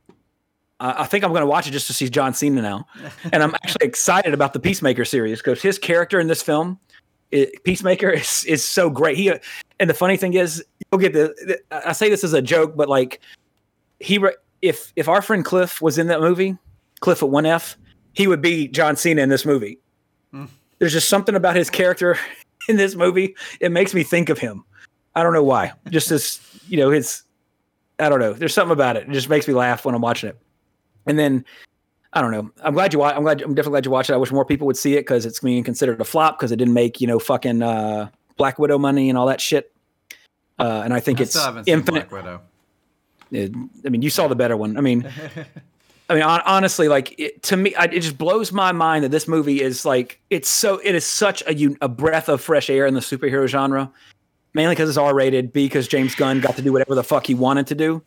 Speaker 4: I think I'm going to watch it just to see John Cena now. And I'm actually excited about the Peacemaker series because his character in this film, it, Peacemaker, is is so great. He and the funny thing is, you'll get the, the. I say this as a joke, but like he, if if our friend Cliff was in that movie, Cliff at one F, he would be John Cena in this movie. Mm. There's just something about his character in this movie. It makes me think of him. I don't know why. Just as you know, his. I don't know. There's something about it. It just makes me laugh when I'm watching it. And then, I don't know. I'm glad you watch. I'm glad. I'm definitely glad you watched it. I wish more people would see it because it's being considered a flop because it didn't make you know fucking uh, Black Widow money and all that shit. Uh, and I think
Speaker 5: I
Speaker 4: it's
Speaker 5: still haven't seen
Speaker 4: infinite.
Speaker 5: Black Widow.
Speaker 4: It, I mean, you saw the better one. I mean, I mean, on, honestly, like it, to me, I, it just blows my mind that this movie is like it's so. It is such a a breath of fresh air in the superhero genre. Mainly because it's R rated. B because James Gunn got to do whatever the fuck he wanted to do.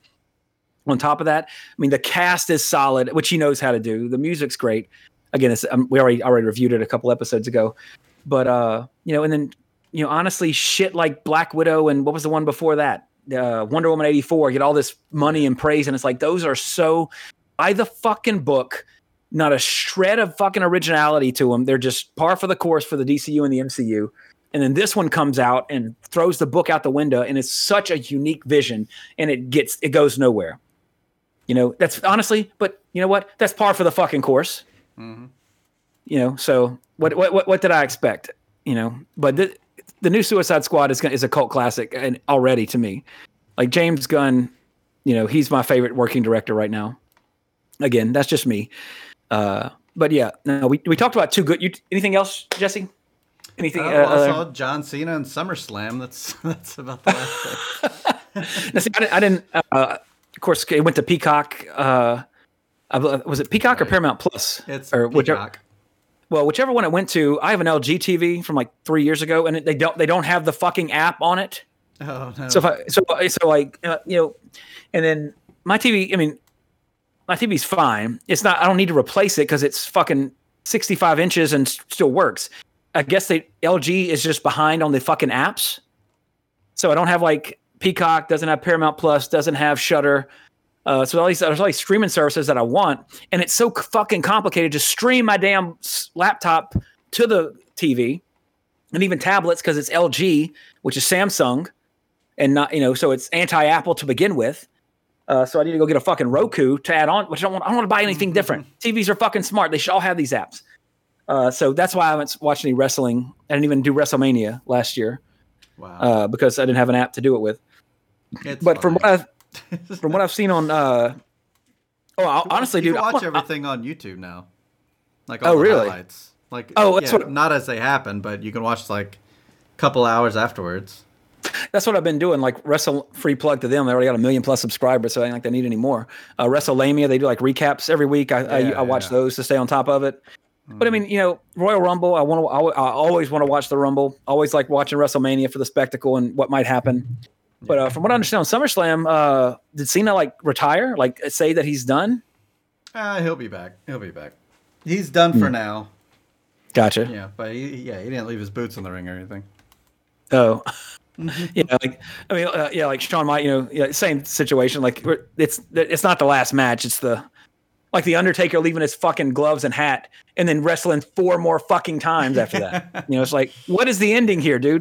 Speaker 4: On top of that, I mean, the cast is solid, which he knows how to do. The music's great. Again, it's, um, we already already reviewed it a couple episodes ago. But, uh, you know, and then, you know, honestly, shit like Black Widow and what was the one before that? Uh, Wonder Woman eighty-four, get all this money and praise. And it's like, those are so by the fucking book, not a shred of fucking originality to them. They're just par for the course for the D C U and the M C U. And then this one comes out and throws the book out the window. And it's such a unique vision and it gets, it goes nowhere. You know, that's honestly, but you know what? That's par for the fucking course. Mm-hmm. You know, so what, what, what, what did I expect? You know, but the, the new Suicide Squad is is a cult classic and already to me, like James Gunn, you know, he's my favorite working director right now. Again, that's just me. Uh, but yeah, no, we, we talked about two good, you, anything else, Jesse? Anything?
Speaker 5: Uh,
Speaker 4: uh,
Speaker 5: well, I
Speaker 4: uh,
Speaker 5: saw John Cena and SummerSlam. That's, that's about the last thing.
Speaker 4: now, see, I didn't, I didn't uh, of course, it went to Peacock. Uh, was it Peacock or Paramount Plus?
Speaker 5: It's
Speaker 4: or
Speaker 5: Peacock.
Speaker 4: Whichever, well, whichever one it went to. I have an L G T V from like three years ago, and they don't they don't have the fucking app on it.
Speaker 5: Oh no!
Speaker 4: So if I so so like uh, you know, and then my T V. I mean, my T V's fine. It's not. I don't need to replace it because it's fucking sixty-five inches and still works. I guess they L G is just behind on the fucking apps. So I don't have like Peacock, doesn't have Paramount Plus, doesn't have Shudder. Uh, so all these there's all these streaming services that I want, and it's so fucking complicated to stream my damn laptop to the T V, and even tablets because it's L G, which is Samsung, and not you know, so it's anti-Apple to begin with. Uh, so I need to go get a fucking Roku to add on, which I don't want. I don't want to buy anything different. T Vs are fucking smart; they should all have these apps. Uh, so that's why I haven't watched any wrestling. I didn't even do WrestleMania last year,
Speaker 5: Wow.
Speaker 4: uh, because I didn't have an app to do it with.
Speaker 5: It's
Speaker 4: But from
Speaker 5: fine.
Speaker 4: what I've from what I've seen on, uh, oh, I'll, honestly,
Speaker 5: you
Speaker 4: dude,
Speaker 5: can
Speaker 4: I
Speaker 5: watch
Speaker 4: want-
Speaker 5: everything on YouTube now. Like all
Speaker 4: Oh,
Speaker 5: the
Speaker 4: really?
Speaker 5: highlights. Like
Speaker 4: Oh, that's
Speaker 5: yeah,
Speaker 4: what-
Speaker 5: not as they happen, but you can watch like a couple hours afterwards.
Speaker 4: That's what I've been doing. Like Wrestle free plug to them. They already got a million plus subscribers, so I ain't like they need any more. Uh, WrestleMania, they do like recaps every week. I I,
Speaker 5: Yeah,
Speaker 4: I watch
Speaker 5: yeah.
Speaker 4: those to stay on top of it. But I mean, you know, Royal Rumble. I want to. I, I always want to watch the Rumble. Always like watching WrestleMania for the spectacle and what might happen. But uh, from what I understand on SummerSlam, uh, did Cena like retire? Like say that he's done?
Speaker 5: Uh, he'll be back. He'll be back. He's done
Speaker 4: Hmm.
Speaker 5: for now.
Speaker 4: Gotcha.
Speaker 5: Yeah, but he, yeah, he didn't leave his boots in the ring or anything.
Speaker 4: Oh, yeah. Like I mean, uh, yeah, like Shawn Michaels. You know, yeah, same situation. Like we're- it's it's not the last match. It's the like the Undertaker leaving his fucking gloves and hat and then wrestling four more fucking times after that. You know, it's like, what is the ending here, dude?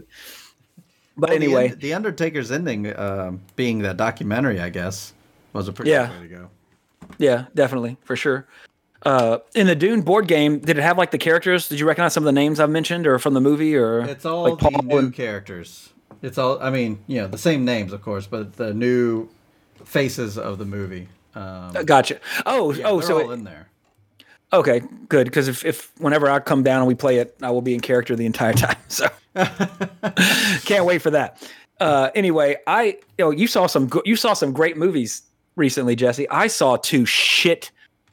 Speaker 4: But
Speaker 5: Well, the
Speaker 4: anyway,
Speaker 5: end- the, Undertaker's ending, um, being that documentary, I guess, was a pretty
Speaker 4: Yeah.
Speaker 5: good way to go.
Speaker 4: yeah, definitely for sure. Uh, in the Dune board game, did it have like the characters? Did you recognize some of the names I've mentioned, or from the movie, or
Speaker 5: It's all
Speaker 4: like
Speaker 5: the
Speaker 4: Paul
Speaker 5: new
Speaker 4: and-
Speaker 5: characters. It's all, I mean, you know, the same names, of course, but the new faces of the movie. Um,
Speaker 4: Gotcha. Oh,
Speaker 5: yeah,
Speaker 4: oh,
Speaker 5: they're
Speaker 4: so
Speaker 5: all
Speaker 4: it-
Speaker 5: in there.
Speaker 4: okay, good. Because if, if whenever I come down and we play it, I will be in character the entire time. So can't wait for that. Uh, anyway, I you know you saw some go- you saw some great movies recently, Jesse. I saw two shit,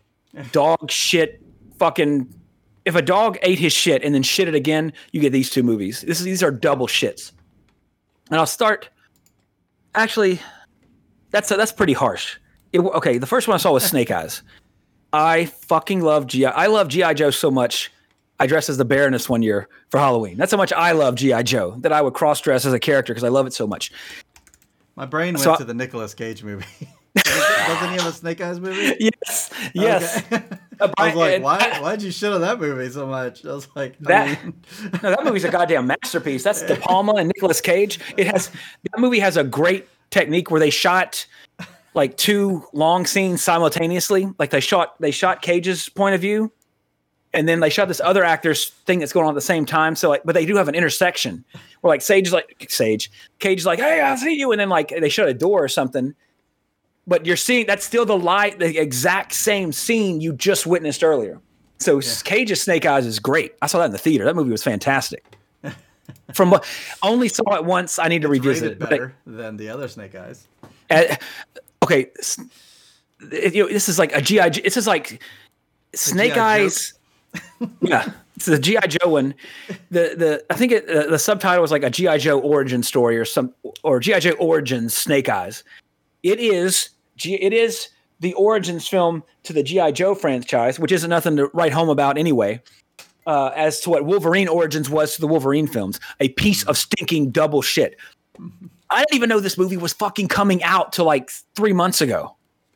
Speaker 4: dog shit, fucking. If a dog ate his shit and then shit it again, you get these two movies. This is, these are double shits. And I'll start. Actually, that's that's pretty harsh. It, okay, the first one I saw was Snake Eyes. I fucking love G I. I love G I Joe so much. I dressed as the Baroness one year for Halloween. That's how much I love G I Joe, that I would cross dress as a character because I love it so much.
Speaker 5: My brain went
Speaker 4: So I-
Speaker 5: to the Nicolas Cage movie. Doesn't he have a Snake Eyes movie?
Speaker 4: Yes, yes.
Speaker 5: Okay.
Speaker 4: Uh,
Speaker 5: I was like,
Speaker 4: and-
Speaker 5: why? Why'd you shit on that movie so much? I was like,
Speaker 4: That-
Speaker 5: I mean,
Speaker 4: No, that movie's a goddamn masterpiece. That's De Palma and Nicolas Cage. It has that movie has a great technique where they shot like two long scenes simultaneously. Like they shot they shot Cage's point of view, and then they shot this other actor's thing that's going on at the same time. So like, but they do have an intersection where like Sage is like Sage, Cage is like, hey, I see you, and then like they shut a door or something. But you're seeing that's still the light, the exact same scene you just witnessed earlier. So Cage's Snake Eyes is great. I saw that in the theater. That movie was fantastic. From what only saw it once, I need to
Speaker 5: it's
Speaker 4: revisit
Speaker 5: rated
Speaker 4: it. But
Speaker 5: better than the other Snake Eyes.
Speaker 4: uh, okay, s- it- you know, this is like a G I. This is like Snake
Speaker 5: G I
Speaker 4: Eyes. Yeah, it's the G I Joe one. The the I think it, uh, the subtitle was like a G I Joe origin story or some or G I Joe Origins Snake Eyes. It is G. It is the origins film to the G I Joe franchise, which isn't nothing to write home about anyway. Uh, as to what Wolverine Origins was to the Wolverine films, a piece of stinking double shit. I didn't even know this movie was fucking coming out till like three months ago.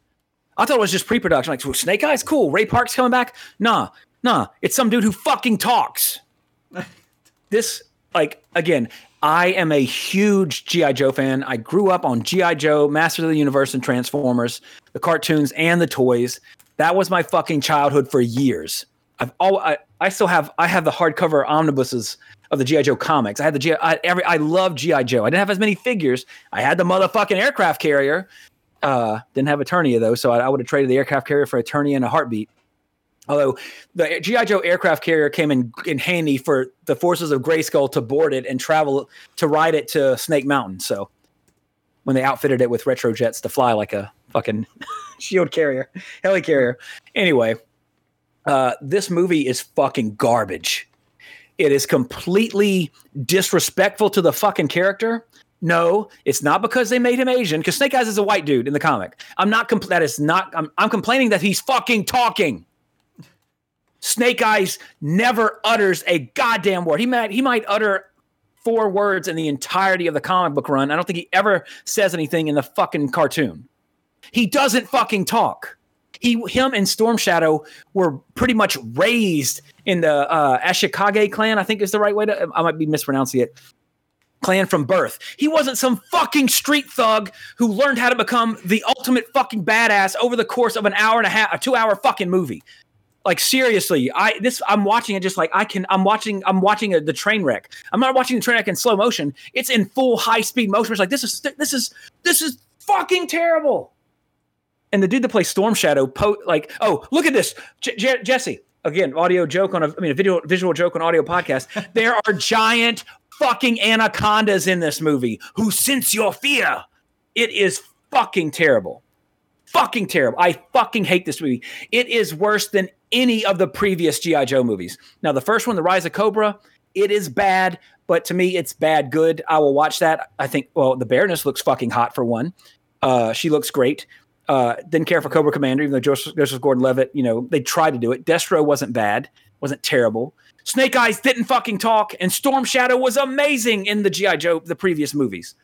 Speaker 4: I thought it was just pre-production. Like, so Snake Eyes, cool. Ray Park's coming back. Nah, nah. It's some dude who fucking talks. This, like, again, I am a huge G I Joe fan. I grew up on G I Joe, Masters of the Universe, and Transformers, the cartoons and the toys. That was my fucking childhood for years. I've all I, I still have I have the hardcover omnibuses of the G I Joe comics. I had the G I every I love G I Joe. I didn't have as many figures. I had the motherfucking aircraft carrier. Uh, didn't have Eternia though, so I, I would have traded the aircraft carrier for Eternia in a heartbeat. Although the G I Joe aircraft carrier came in, in handy for the forces of Grayskull to board it and travel to ride it to Snake Mountain. So when they outfitted it with retro jets to fly like a fucking shield carrier, heli carrier. Anyway, uh, this movie is fucking garbage. It is completely disrespectful to the fucking character. No, it's not because they made him Asian, because Snake Eyes is a white dude in the comic. I'm not, compl- that is not, I'm, I'm complaining that he's fucking talking. Snake Eyes never utters a goddamn word. He might he might utter four words in the entirety of the comic book run. I don't think he ever says anything in the fucking cartoon. He doesn't fucking talk. He, him and Storm Shadow were pretty much raised in the uh, Ashikage clan, I think is the right way to, I might be mispronouncing it, clan from birth. He wasn't some fucking street thug who learned how to become the ultimate fucking badass over the course of an hour and a half, a two hour fucking movie. Like seriously, I this I'm watching it just like I can. I'm watching. I'm watching a, the train wreck. I'm not watching the train wreck in slow motion. It's in full high speed motion. It's like this is this is this is fucking terrible. And the dude that plays Storm Shadow, po- like, oh, look at this, J- J- Jesse. Again, audio joke on a, I mean, a video visual joke on audio podcast. There are giant fucking anacondas in this movie who sense your fear. It is fucking terrible. Fucking terrible. I fucking hate this movie. It is worse than any of the previous G I. Joe movies. Now, the first one, The Rise of Cobra, it is bad, but to me, it's bad good. I will watch that. I think, well, the Baroness looks fucking hot for one. Uh, she looks great. Uh, didn't care for Cobra Commander, even though Joseph, Joseph Gordon-Levitt, you know, they tried to do it. Destro wasn't bad, wasn't terrible. Snake Eyes didn't fucking talk, and Storm Shadow was amazing in the G I. Joe, the previous movies.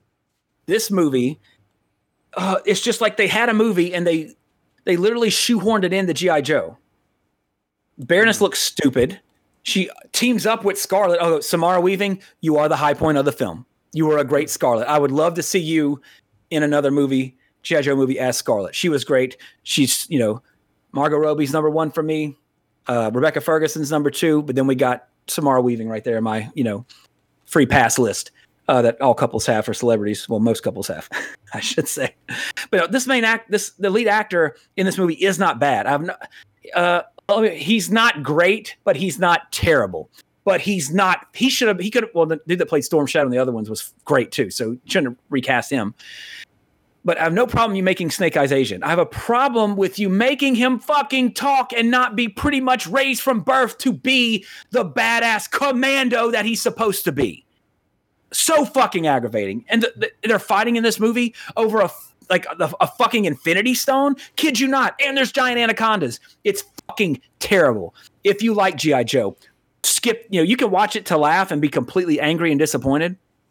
Speaker 4: This movie, uh, it's just like they had a movie and they they literally shoehorned it into G I. Joe. Baroness looks stupid. She teams up with Scarlet. Oh, Samara Weaving, you are the high point of the film. You were a great Scarlet. I would love to see you in another movie, G I. Joe movie as Scarlet. She was great. She's, you know, Margot Robbie's number one for me. Uh, Rebecca Ferguson's number two. But then we got Samara Weaving right there in my, you know, free pass list uh, that all couples have for celebrities. Well, most couples have, I should say. But this main act, this the lead actor in this movie is not bad. I've not. Uh, he's not great, but he's not terrible. But he's not. He should have. He could have. Well, the dude that played Storm Shadow in the other ones was great too. So shouldn't have recast him. But I have no problem you making Snake Eyes Asian. I have a problem with you making him fucking talk and not be pretty much raised from birth to be the badass commando that he's supposed to be. So fucking aggravating. And the, the, they're fighting in this movie over a like a, a fucking Infinity Stone. Kid you not. And there's giant anacondas. It's fucking terrible. If you like G I. Joe, skip. You know, you can watch it to laugh and be completely angry and disappointed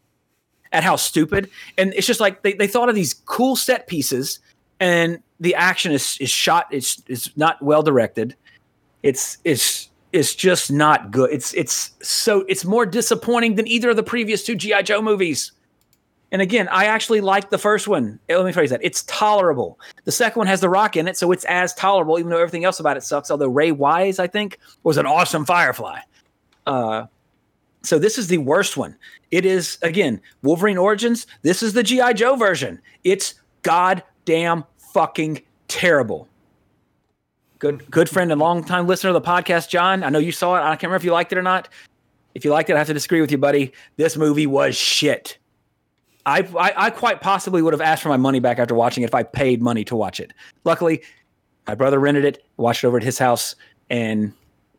Speaker 4: at how stupid. And it's just like they, they thought of these cool set pieces and the action is, is shot. It's, it's not well directed. It's, it's, it's just not good. It's, it's so, it's more disappointing than either of the previous two G I. Joe movies. And again, I actually like the first one. Let me phrase that. It's tolerable. The second one has The Rock in it, so it's as tolerable, even though everything else about it sucks. Although Ray Wise, I think, was an awesome Firefly. Uh, So this is the worst one. It is, again, Wolverine Origins. This is the G I. Joe version. It's goddamn fucking terrible. Good good friend and longtime listener of the podcast, John. I know you saw it. I can't remember if you liked it or not. If you liked it, I have to disagree with you, buddy. This movie was shit. I, I, I quite possibly would have asked for my money back after watching it if I paid money to watch it. Luckily, my brother rented it, watched it over at his house, and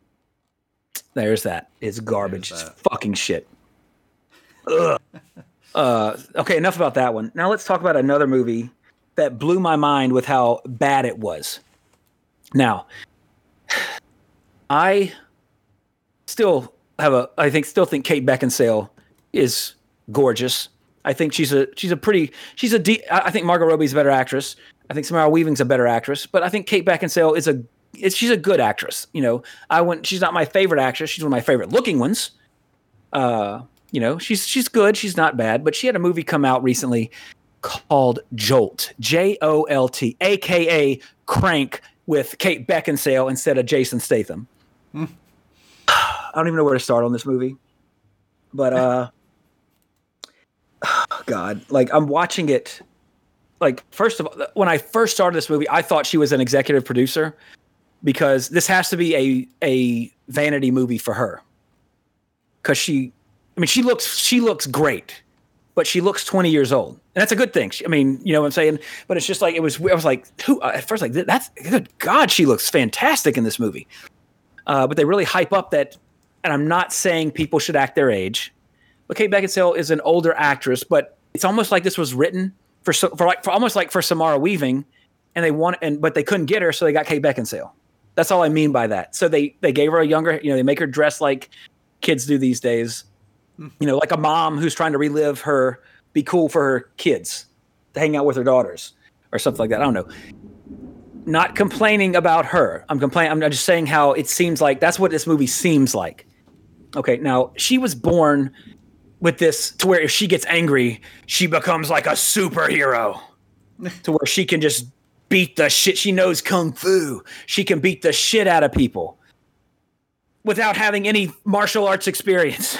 Speaker 4: there's that. It's garbage. It's fucking shit. Ugh. Uh, okay, enough about that one. Now let's talk about another movie that blew my mind with how bad it was. Now, I still have a. I think still think Kate Beckinsale is gorgeous. I think she's a she's a pretty she's a. De- I think Margot Robbie's a better actress. I think Samara Weaving's a better actress, but I think Kate Beckinsale is a. It's, she's a good actress. You know, I went. She's not my favorite actress. She's one of my favorite looking ones. Uh, you know, she's she's good. She's not bad. But she had a movie come out recently called Jolt, J O L T, A K A Crank, with Kate Beckinsale instead of Jason Statham. Hmm. I don't even know where to start on this movie, but uh, oh God, like I'm watching it. Like first of all, when I first started this movie, I thought she was an executive producer, because this has to be a a vanity movie for her. Because she, I mean, she looks she looks great, but she looks twenty years old, and that's a good thing. She, I mean, you know what I'm saying? But it's just like it was. I was like, who? Uh, at first, like that's good. God, she looks fantastic in this movie. Uh, but they really hype up that, and I'm not saying people should act their age, but Kate Beckinsale is an older actress, but it's almost like this was written for for like for almost like for Samara Weaving, and they want and but they couldn't get her, so they got Kate Beckinsale. That's all I mean by that. So they they gave her a younger, you know, they make her dress like kids do these days. You know, like a mom who's trying to relive her, be cool for her kids to hang out with her daughters or something like that. I don't know. Not complaining about her. I'm complaining. I'm just saying how it seems like that's what this movie seems like. Okay, now she was born with this to where if she gets angry, she becomes like a superhero to where she can just beat the shit. She knows kung fu. She can beat the shit out of people without having any martial arts experience.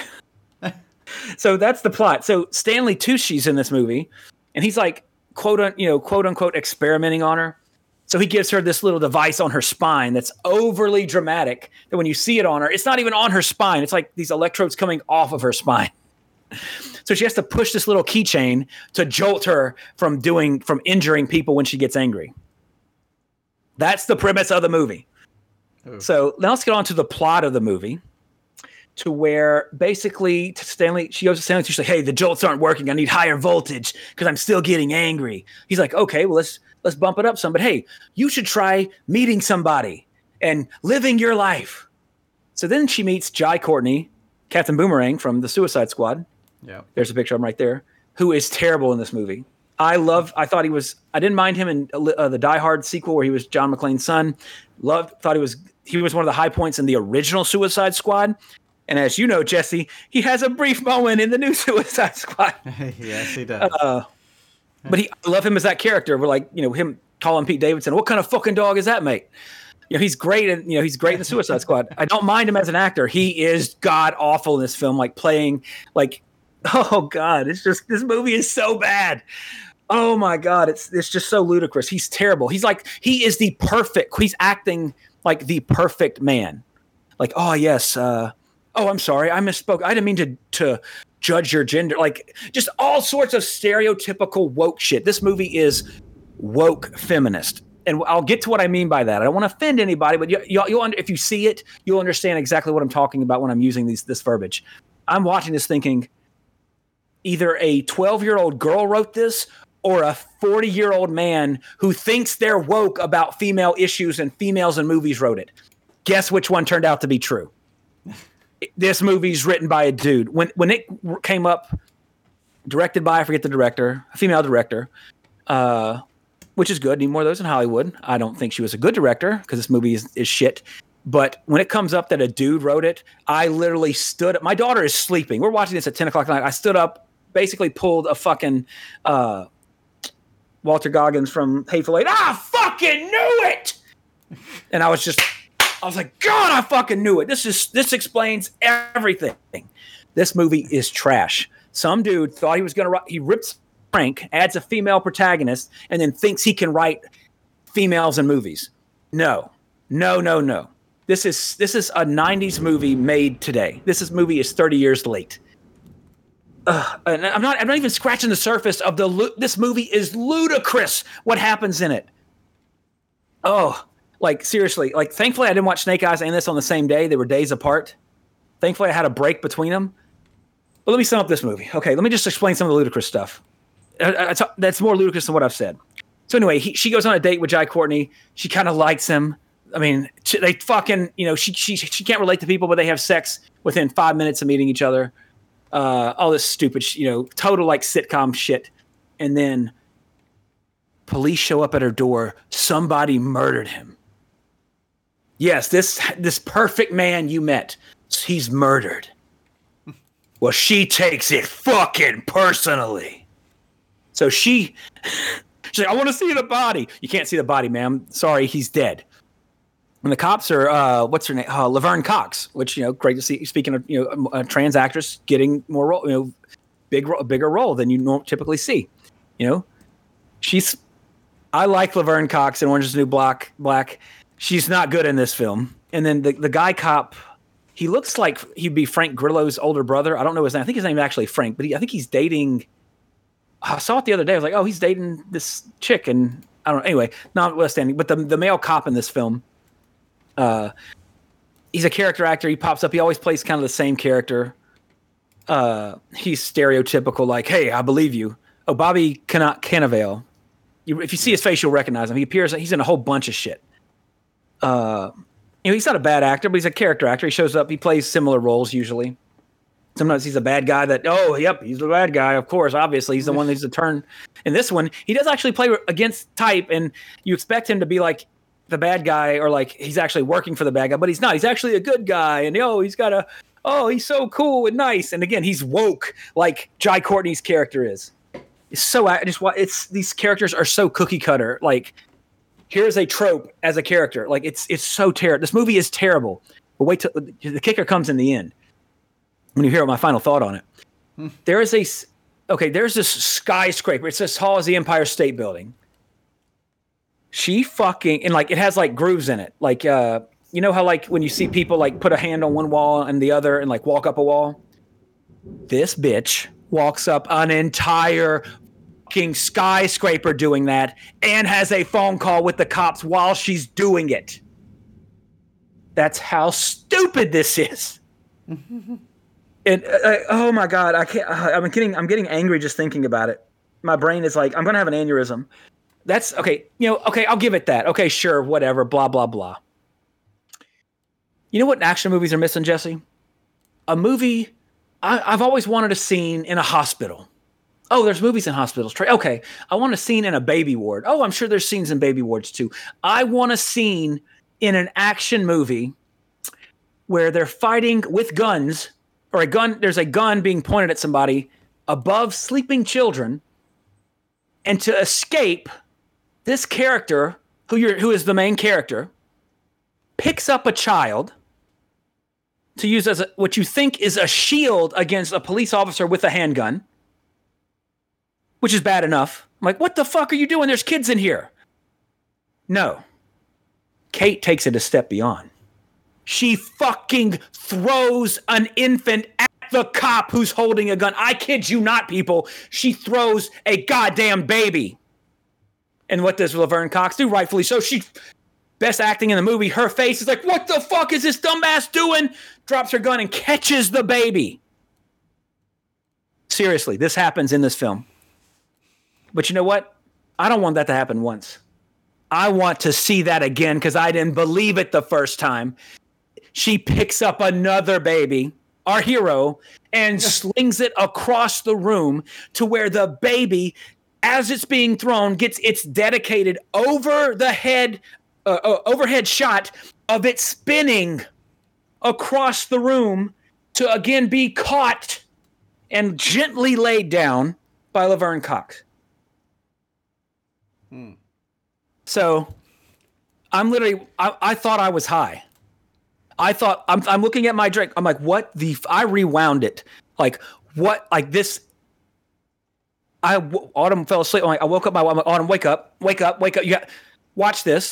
Speaker 4: So that's the plot. So Stanley Tucci's in this movie, and he's like quote un, you know quote unquote experimenting on her. So he gives her this little device on her spine that's overly dramatic that when you see it on her, it's not even on her spine. It's like these electrodes coming off of her spine. So she has to push this little keychain to jolt her from doing from injuring people when she gets angry. That's the premise of the movie. Ooh. So now let's get on to the plot of the movie, to where basically Stanley, she goes to Stanley, she's like, hey, the jolts aren't working. I need higher voltage because I'm still getting angry. He's like, okay, well, let's let's bump it up some. But hey, you should try meeting somebody and living your life. So then she meets Jai Courtney, Captain Boomerang from the Suicide Squad. Yeah, there's a picture of him right there, who is terrible in this movie. I love, I thought he was, I didn't mind him in uh, the Die Hard sequel where he was John McClane's son. Loved, thought he was, he was one of the high points in the original Suicide Squad. And as you know, Jesse, he has a brief moment in the new Suicide Squad.
Speaker 5: Yes, he does.
Speaker 4: Uh, but he, I love him as that character. We're like, you know, him calling Pete Davidson, what kind of fucking dog is that, mate? You know, he's great. And, you know, he's great in the Suicide Squad. I don't mind him as an actor. He is god awful in this film, like playing like, oh God, it's just, this movie is so bad. Oh my God, it's it's just so ludicrous. He's terrible. He's like, he is the perfect, he's acting like the perfect man. Like, oh yes, uh, oh, I'm sorry, I misspoke. I didn't mean to to judge your gender. Like, just all sorts of stereotypical woke shit. This movie is woke feminist. And I'll get to what I mean by that. I don't want to offend anybody, but you, you, you'll, if you see it, you'll understand exactly what I'm talking about when I'm using these this verbiage. I'm watching this thinking, either a twelve-year-old girl wrote this or a forty-year-old man who thinks they're woke about female issues and females in movies wrote it. Guess which one turned out to be true? This movie's written by a dude. When when it came up, directed by, I forget the director, a female director, uh, which is good. Need more of those in Hollywood. I don't think she was a good director because this movie is, is shit. But when it comes up that a dude wrote it, I literally stood up. My daughter is sleeping. We're watching this at ten o'clock at night. I stood up, basically pulled a fucking uh, Walter Goggins from Hateful Eight. I fucking knew it! And I was just, I was like, God, I fucking knew it. This is this explains everything. This movie is trash. Some dude thought he was going to write, he rips Frank, adds a female protagonist, and then thinks he can write females in movies. No, no, no, no. This is this is a nineties movie made today. This is movie is thirty years late. Uh, and I'm not I'm not even scratching the surface of the this movie is ludicrous what happens in it. Oh, like seriously, like thankfully I didn't watch Snake Eyes and this on the same day. They were days apart. Thankfully I had a break between them. But let me sum up this movie. Okay, let me just explain some of the ludicrous stuff. That's more ludicrous than what I've said. So anyway, he, she goes on a date with Jai Courtney. She kind of likes him. I mean, they fucking, you know, she she she can't relate to people, but they have sex within five minutes of meeting each other. Uh, all this stupid, you know, total like sitcom shit. And then police show up at her door. Somebody murdered him. Yes, this this perfect man you met, he's murdered. Well, she takes it fucking personally. So she, she's like, I want to see the body. You can't see the body, ma'am. Sorry, he's dead. And the cops are, uh, what's her name? Uh, Laverne Cox, which, you know, great to see. Speaking of, you know, a trans actress getting more role, you know, big, a bigger role than you don't typically see. You know, she's, I like Laverne Cox in Orange is the New Black. Black. She's not good in this film. And then the, the guy cop, he looks like he'd be Frank Grillo's older brother. I don't know his name. I think his name is actually Frank, but he, I think he's dating. I saw it the other day. I was like, oh, he's dating this chick. And I don't know. Anyway, notwithstanding, but the, the male cop in this film, uh, he's a character actor. He pops up. He always plays kind of the same character. Uh, he's stereotypical, like, hey, I believe you. Oh, Bobby Can- Cannavale. You, if you see his face, you'll recognize him. He appears, he's in a whole bunch of shit. Uh, you know, he's not a bad actor, but he's a character actor. He shows up, he plays similar roles usually. Sometimes he's a bad guy that, oh, yep, he's the bad guy, of course, obviously. He's the one who's a turn. In this one, he does actually play against type, and you expect him to be like the bad guy or like he's actually working for the bad guy, but he's not. He's actually a good guy, and, oh, he's got a, oh, he's so cool and nice. And again, he's woke like Jai Courtney's character is. It's so, I just, it's, these characters are so cookie cutter. Like, here's a trope as a character. Like, it's, it's so terrible. This movie is terrible. But wait till the kicker comes in the end. When you hear my final thought on it, hmm. there is a okay. There's this skyscraper. It's as tall as the Empire State Building. She fucking and like it has like grooves in it. Like uh, you know how like when you see people like put a hand on one wall and the other and like walk up a wall. This bitch walks up an entire fucking skyscraper doing that and has a phone call with the cops while she's doing it. That's how stupid this is. And uh, oh my God, I can't. Uh, I'm getting. I'm getting angry just thinking about it. My brain is like, I'm gonna have an aneurysm. That's okay. You know. Okay, I'll give it that. Okay, sure, whatever. Blah blah blah. You know what action movies are missing, Jesse? A movie. I, I've always wanted a scene in a hospital. Oh, there's movies in hospitals. Okay, I want a scene in a baby ward. Oh, I'm sure there's scenes in baby wards too. I want a scene in an action movie where they're fighting with guns. Or a gun, there's a gun being pointed at somebody above sleeping children, and to escape, this character, who you're, who is the main character, picks up a child to use as a, what you think is a shield against a police officer with a handgun, which is bad enough. I'm like, what the fuck are you doing? There's kids in here. No. Kate takes it a step beyond. She fucking throws an infant at the cop who's holding a gun. I kid you not, people. She throws a goddamn baby. And what does Laverne Cox do? Rightfully so. She, best acting in the movie, her face is like, what the fuck is this dumbass doing? Drops her gun and catches the baby. Seriously, this happens in this film. But you know what? I don't want that to happen once. I want to see that again because I didn't believe it the first time. She picks up another baby, our hero, and slings it across the room to where the baby, as it's being thrown, gets its dedicated over the head, uh, uh, overhead shot of it spinning across the room to again be caught and gently laid down by Laverne Cox. Hmm. So I'm literally, I, I thought I was high. I thought, I'm, I'm looking at my drink. I'm like, what the, f-? I rewound it. Like, what, like this. I, Autumn fell asleep. I'm like, I woke up, my, I'm like, Autumn, wake up, wake up, wake up. You got, watch this.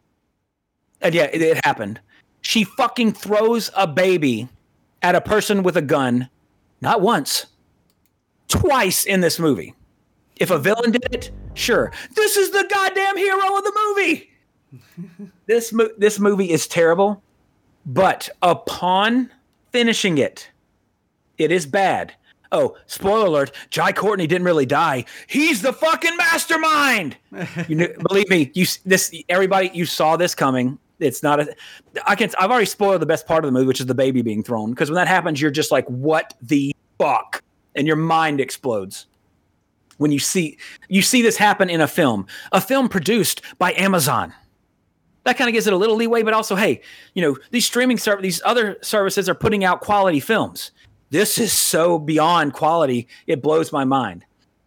Speaker 4: And yeah, it, it happened. She fucking throws a baby at a person with a gun. Not once, twice in this movie. If a villain did it, sure. This is the goddamn hero of the movie. this, mo- this movie is terrible. But upon finishing it, it is bad. Oh, spoiler alert, Jai Courtney didn't really die. He's the fucking mastermind. You know, believe me, you this everybody you saw this coming. It's not a I can I've already spoiled the best part of the movie, which is the baby being thrown, because when that happens, you're just like, what the fuck? And your mind explodes. When you see you see this happen in a film, a film produced by Amazon. That kind of gives it a little leeway, but also, hey, you know, these streaming services, these other services are putting out quality films. This is so beyond quality, it blows my mind.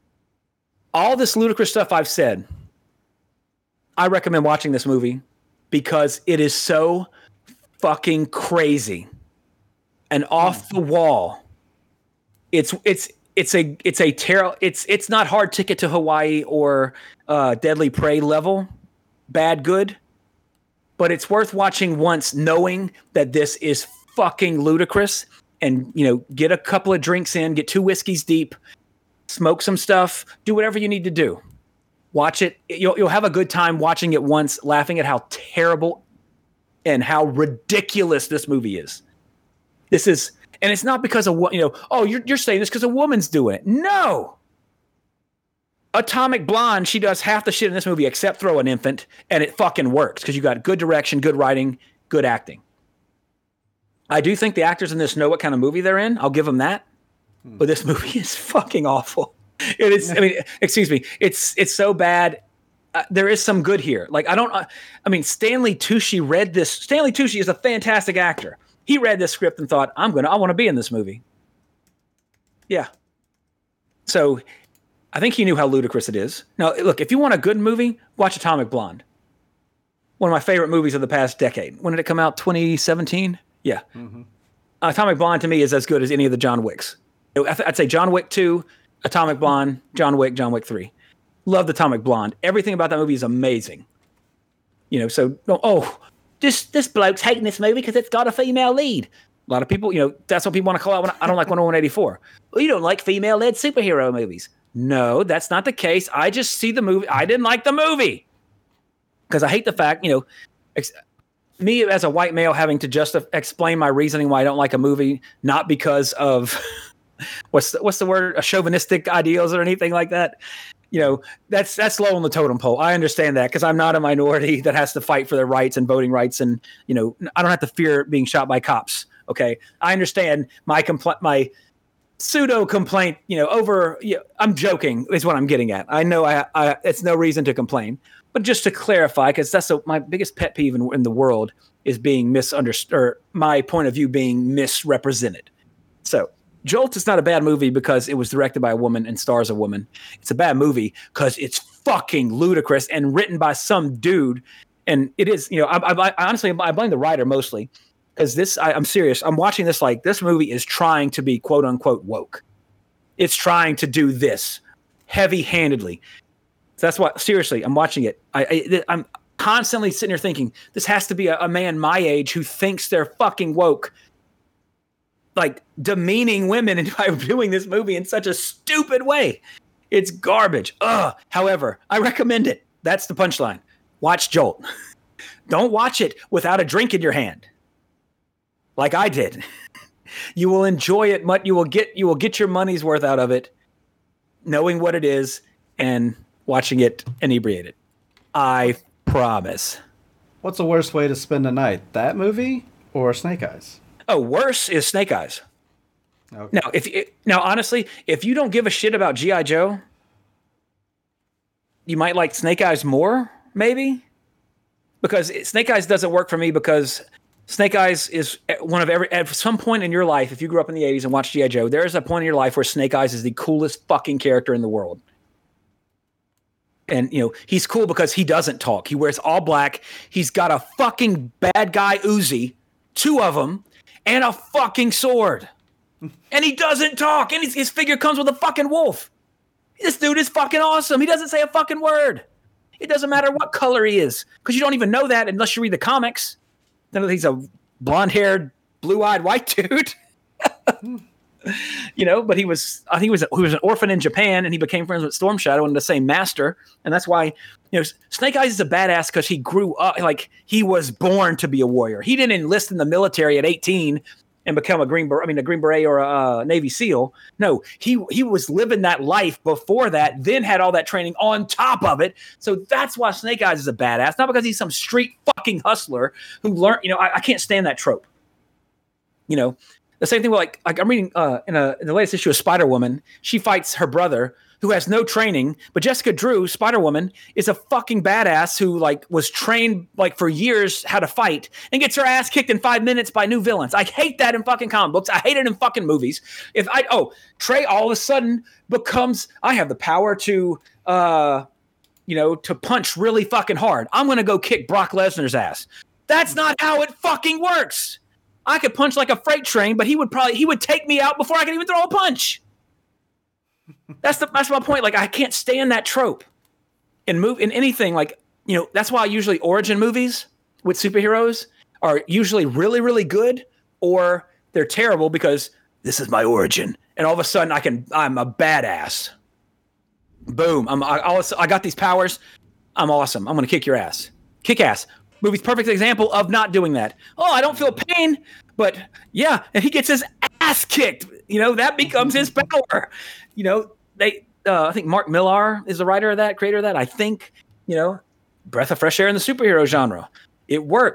Speaker 4: All this ludicrous stuff I've said, I recommend watching this movie because it is so fucking crazy and off the wall. It's it's it's a it's a terror. It's it's not Hard Ticket to Hawaii or uh, Deadly Prey level bad good. But it's worth watching once, knowing that this is fucking ludicrous, and, you know, get a couple of drinks in, get two whiskeys deep, smoke some stuff, do whatever you need to do. Watch it. You'll, you'll have a good time watching it once, laughing at how terrible and how ridiculous this movie is. This is, and it's not because of what, you know, oh, you're, you're saying this because a woman's doing it. No. Atomic Blonde, she does half the shit in this movie except throw an infant, and it fucking works because you got good direction, good writing, good acting. I do think the actors in this know what kind of movie they're in. I'll give them that. Hmm. But this movie is fucking awful. It is. I mean, excuse me. It's it's so bad. Uh, there is some good here. Like I don't. Uh, I mean, Stanley Tucci read this. Stanley Tucci is a fantastic actor. He read this script and thought, "I'm gonna. I want to be in this movie." Yeah. So, I think he knew how ludicrous it is. Now, look, if you want a good movie, watch Atomic Blonde. One of my favorite movies of the past decade. When did it come out? twenty seventeen Yeah. Mm-hmm. Atomic Blonde to me is as good as any of the John Wicks. I'd say John Wick two, Atomic Blonde, John Wick, John Wick three. Loved Atomic Blonde. Everything about that movie is amazing. You know, so, oh, this this bloke's hating this movie because it's got a female lead. A lot of people, you know, that's what people want to call out. When I don't like one oh one eighty-four. Well, you don't like female-led superhero movies. No, that's not the case. I just see the movie. I didn't like the movie. Because I hate the fact, you know, ex- me as a white male having to just explain my reasoning why I don't like a movie, not because of, what's the, what's the word, a chauvinistic ideals or anything like that. You know, that's that's low on the totem pole. I understand that because I'm not a minority that has to fight for their rights and voting rights. And, you know, I don't have to fear being shot by cops. Okay. I understand my compl- my pseudo complaint, you know, over, you know, I'm joking is what I'm getting at. I know I, I it's no reason to complain. But just to clarify, because that's a, my biggest pet peeve in, in the world is being misunderstood, or my point of view being misrepresented. So Jolt is not a bad movie because it was directed by a woman and stars a woman. It's a bad movie because it's fucking ludicrous and written by some dude. And it is, you know, I, I, I honestly, I blame the writer mostly because this, I, I'm serious. I'm watching this like this movie is trying to be quote unquote woke. It's trying to do this heavy handedly. So that's why, seriously, I'm watching it. I, I, I'm constantly sitting here thinking, this has to be a, a man my age who thinks they're fucking woke, like demeaning women and by doing this movie in such a stupid way. It's garbage. Ugh. However, I recommend it. That's the punchline. Watch Jolt. Don't watch it without a drink in your hand, like I did. You will enjoy it. Much. You will get. You will get your money's worth out of it, knowing what it is and watching it inebriated. I promise.
Speaker 5: What's the worst way to spend a night? That movie or Snake Eyes?
Speaker 4: Oh, worse is Snake Eyes. Okay. Now, if it, now honestly, if you don't give a shit about G I. Joe, you might like Snake Eyes more, maybe. Because it, Snake Eyes doesn't work for me because Snake Eyes is one of every at some point in your life, if you grew up in the eighties and watched G I. Joe, there is a point in your life where Snake Eyes is the coolest fucking character in the world. And, you know, he's cool because he doesn't talk. He wears all black. He's got a fucking bad guy Uzi, two of them, and a fucking sword. And he doesn't talk. And his, his figure comes with a fucking wolf. This dude is fucking awesome. He doesn't say a fucking word. It doesn't matter what color he is because you don't even know that unless you read the comics. Then he's a blonde-haired, blue-eyed white dude. You know, but he was, I think he was, he was an orphan in Japan and he became friends with Storm Shadow and the same master. And that's why, you know, Snake Eyes is a badass because he grew up, like he was born to be a warrior. He didn't enlist in the military at eighteen and become a Green Beret, I mean, a Green Beret or a, a Navy SEAL. No, he, he was living that life before that, then had all that training on top of it. So that's why Snake Eyes is a badass, not because he's some street fucking hustler who learned, you know, I, I can't stand that trope. You know, the same thing with like, like I'm reading uh, in, a, in the latest issue of Spider-Woman, she fights her brother who has no training, but Jessica Drew, Spider-Woman, is a fucking badass who like was trained like for years how to fight and gets her ass kicked in five minutes by new villains. I hate that in fucking comic books. I hate it in fucking movies. If I, oh, Trey all of a sudden becomes, I have the power to, uh, you know, to punch really fucking hard. I'm going to go kick Brock Lesnar's ass. That's not how it fucking works. I could punch like a freight train, but he would probably, he would take me out before I could even throw a punch. That's the, that's my point. Like, I can't stand that trope in move in anything. Like, you know, that's why usually origin movies with superheroes are usually really, really good, or they're terrible because this is my origin. And all of a sudden I can, I'm a badass. Boom. I'm, I, I got these powers. I'm awesome. I'm going to kick your ass. Kick ass. Movie's perfect example of not doing that. Oh, I don't feel pain, but yeah. And he gets his ass kicked. You know, that becomes his power. You know, they, uh, I think Mark Millar is the writer of that, creator of that. I think, you know, breath of fresh air in the superhero genre. It works.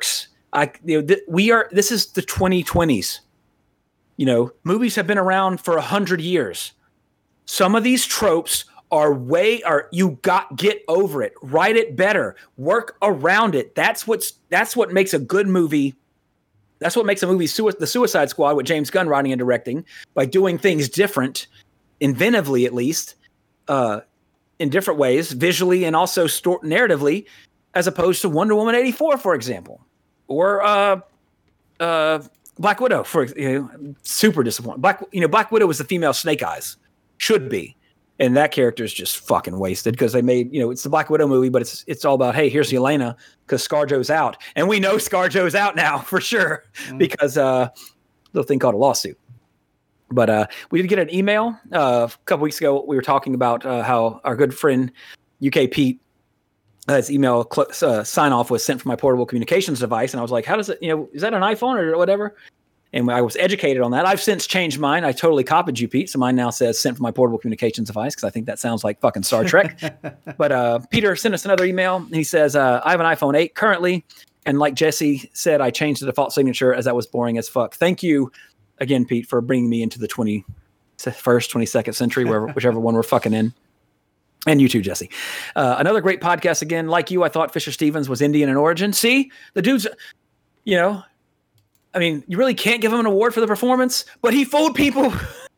Speaker 4: I, you know, th- we are. This is the twenty twenties. You know, movies have been around for a hundred years. Some of these tropes are way are you got get over it, write it better, work around it. That's what's that's what makes a good movie. That's what makes a movie sui- the Suicide Squad with James Gunn writing and directing, by doing things different, inventively at least, uh, in different ways, visually and also sto- narratively, as opposed to Wonder Woman eighty-four, for example, or uh, uh, Black Widow. For you know, super disappointing. Black you know Black Widow was the female Snake Eyes, should be. And that character is just fucking wasted because they made, you know, it's the Black Widow movie, but it's it's all about, hey, here's Yelena because ScarJo's out. And we know ScarJo's out now for sure mm. because uh, little thing called a lawsuit. But uh, we did get an email uh, a couple weeks ago. We were talking about uh, how our good friend U K Pete, uh, his email cl- uh, sign off was sent from my portable communications device. And I was like, how does it, you know, is that an iPhone or whatever? And I was educated on that. I've since changed mine. I totally copied you, Pete. So mine now says sent from my portable communications device because I think that sounds like fucking Star Trek. But uh, Peter sent us another email. And he says, uh, I have an iPhone eight currently. And like Jesse said, I changed the default signature as that was boring as fuck. Thank you again, Pete, for bringing me into the twenty-first, twenty-second century, where, whichever one we're fucking in. And you too, Jesse. Uh, another great podcast again. Like you, I thought Fisher Stevens was Indian in origin. See, the dude's, you know, I mean, you really can't give him an award for the performance, but he fooled people.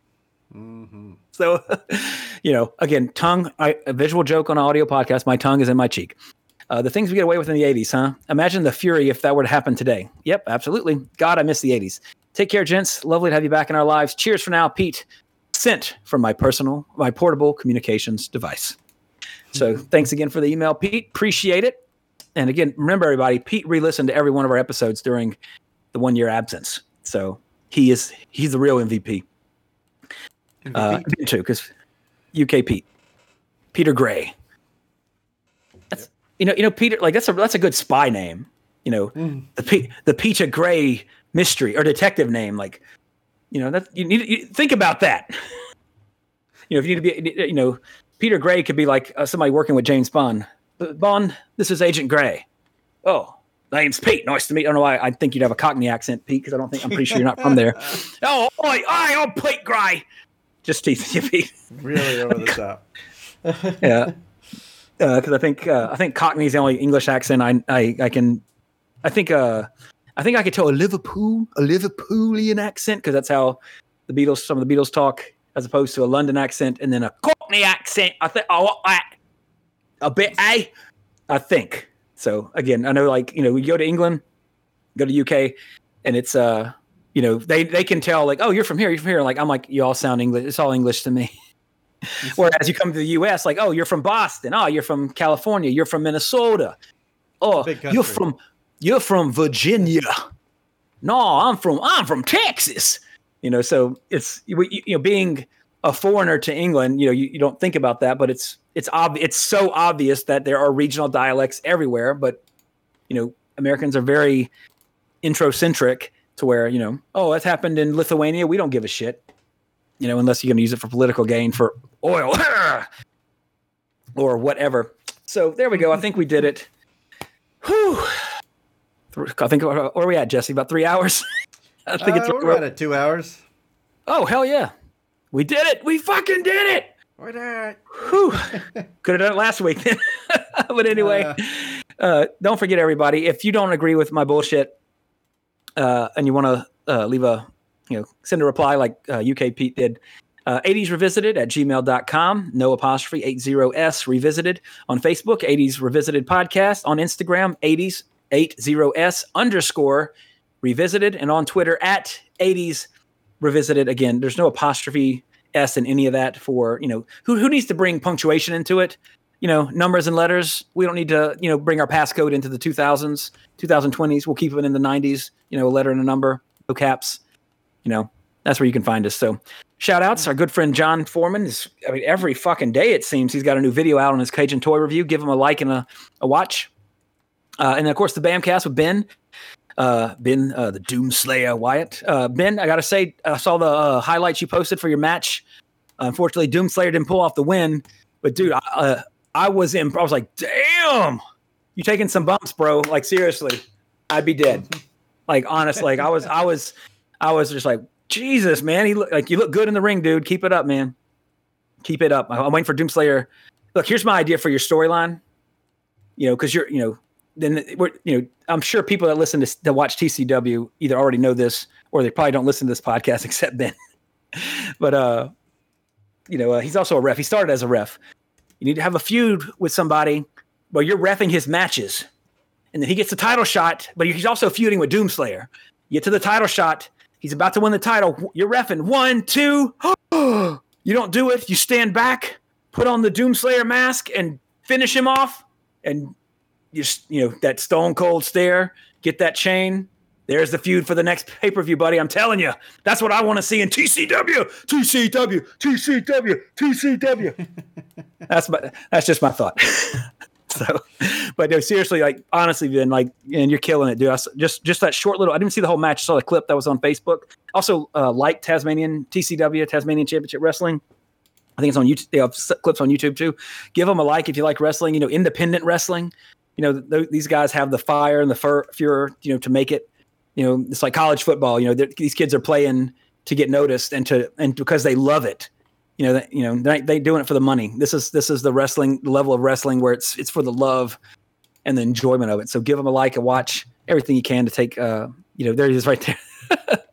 Speaker 4: Mm-hmm. So, you know, again, tongue, I, a visual joke on an audio podcast. My tongue is in my cheek. Uh, the things we get away with in the eighties, huh? Imagine the fury if that were to happen today. Yep, absolutely. God, I miss the eighties. Take care, gents. Lovely to have you back in our lives. Cheers for now, Pete. Sent from my personal, my portable communications device. So thanks again for the email, Pete. Appreciate it. And again, remember, everybody, Pete re-listened to every one of our episodes during the one year absence. So he is, he's the real M V P. M V P? Uh, too, because U K Pete, Peter Gray. That's, yep. you know, you know, Peter, like that's a, that's a good spy name, you know, mm. the P, the Peter Gray mystery or detective name. Like, you know, that you need you think about that. You know, if you need to be, you know, Peter Gray could be like uh, somebody working with James Bond. Bond, this is Agent Gray. Oh, name's Pete. Nice to meet you. I don't know why I think you'd have a Cockney accent, Pete, because I don't think I'm pretty sure you're not from there. Oh, oi, oi, I'm Pete Gray. Just teasing you, Pete.
Speaker 5: Really over the top.
Speaker 4: Yeah, because uh, I think uh, I think Cockney is the only English accent I I, I can. I think uh I think I could tell a Liverpool a Liverpoolian accent because that's how the Beatles some of the Beatles talk, as opposed to a London accent and then a Cockney accent. I think oh I, a bit eh? I think. So again, I know, like, you know, we go to England, go to U K, and it's uh, you know, they they can tell, like, oh, you're from here, you're from here. Like, I'm like, you all sound English. It's all English to me. Whereas you come to the U S, like, oh, you're from Boston. Oh, you're from California. You're from Minnesota. Oh, you're from you're from Virginia. No, I'm from I'm from Texas. You know, so it's you, you know, being a foreigner to England, you know, you, you don't think about that, but it's it's ob- it's so obvious that there are regional dialects everywhere. But, you know, Americans are very introcentric to where, you know, oh, that's happened in Lithuania. We don't give a shit, you know, unless you're going to use it for political gain, for oil or whatever. So there we go. I think we did it. Whew. I think, where are we at, Jesse? About three hours? I think
Speaker 5: uh,
Speaker 4: it's
Speaker 5: we're right at two hours.
Speaker 4: Oh, hell yeah. We did it. We fucking did it.
Speaker 5: We did it.
Speaker 4: Whew. Could have done it last week. But anyway, uh, uh, don't forget, everybody, if you don't agree with my bullshit uh, and you want to uh, leave a, you know, send a reply like uh, U K Pete did, uh, eighties Revisited at gmail dot com, no apostrophe, eighty S Revisited on Facebook, eighties Revisited Podcast on Instagram, eighties, eighty S underscore Revisited, and on Twitter at eighties Revisited. Again, there's no apostrophe S in any of that for, you know, who who needs to bring punctuation into it? You know, numbers and letters. We don't need to, you know, bring our passcode into the two thousands, twenty twenties. We'll keep it in the nineties, you know, a letter and a number, no caps. You know, that's where you can find us. So shout outs. Our good friend John Foreman is, I mean, every fucking day it seems he's got a new video out on his Cajun Toy Review. Give him a like and a, a watch. Uh, and then, of course, the Bamcast with Ben. Uh, Ben, uh, the Doomslayer Wyatt. Uh, Ben, I got to say, I saw the uh, highlights you posted for your match. Uh, unfortunately, Doomslayer didn't pull off the win. But, dude, I, uh, I was in, I was like, damn, you taking some bumps, bro. Like, seriously. I'd be dead. Like, honestly, like I was, I was, I was just like, Jesus, man. He look like you look good in the ring, dude. Keep it up, man. Keep it up. I'm waiting for Doomslayer. Look, here's my idea for your storyline. You know, because you're, you know, then we're, you know, I'm sure people that listen to, to watch T C W either already know this or they probably don't listen to this podcast except Ben. But uh, you know, uh, he's also a ref. He started as a ref. You need to have a feud with somebody, but you're reffing his matches, and then he gets the title shot. But he's also feuding with Doomslayer. You get to the title shot. He's about to win the title. You're reffing one, two. You don't do it. You stand back, put on the Doomslayer mask, and finish him off. And you just, you know, that stone cold stare. Get that chain. There's the feud for the next pay-per-view, buddy. I'm telling you. That's what I want to see in T C W. T C W. T C W. T C W. That's my, that's just my thought. So, but no, seriously, like, honestly, Ben, like, and you're killing it, dude. I, just, just that short little, I didn't see the whole match. I saw the clip that was on Facebook. Also, uh, like Tasmanian T C W, Tasmanian Championship Wrestling. I think it's on YouTube. They have clips on YouTube too. Give them a like if you like wrestling, you know, independent wrestling. You know, th- these guys have the fire and the fur, furor, you know, to make it, you know, it's like college football. You know, these kids are playing to get noticed and to, and because they love it. You know, that, you know, they they doing it for the money. This is this is the wrestling the level of wrestling where it's it's for the love and the enjoyment of it. So give them a like and watch everything you can to take. Uh, you know, there he is right there.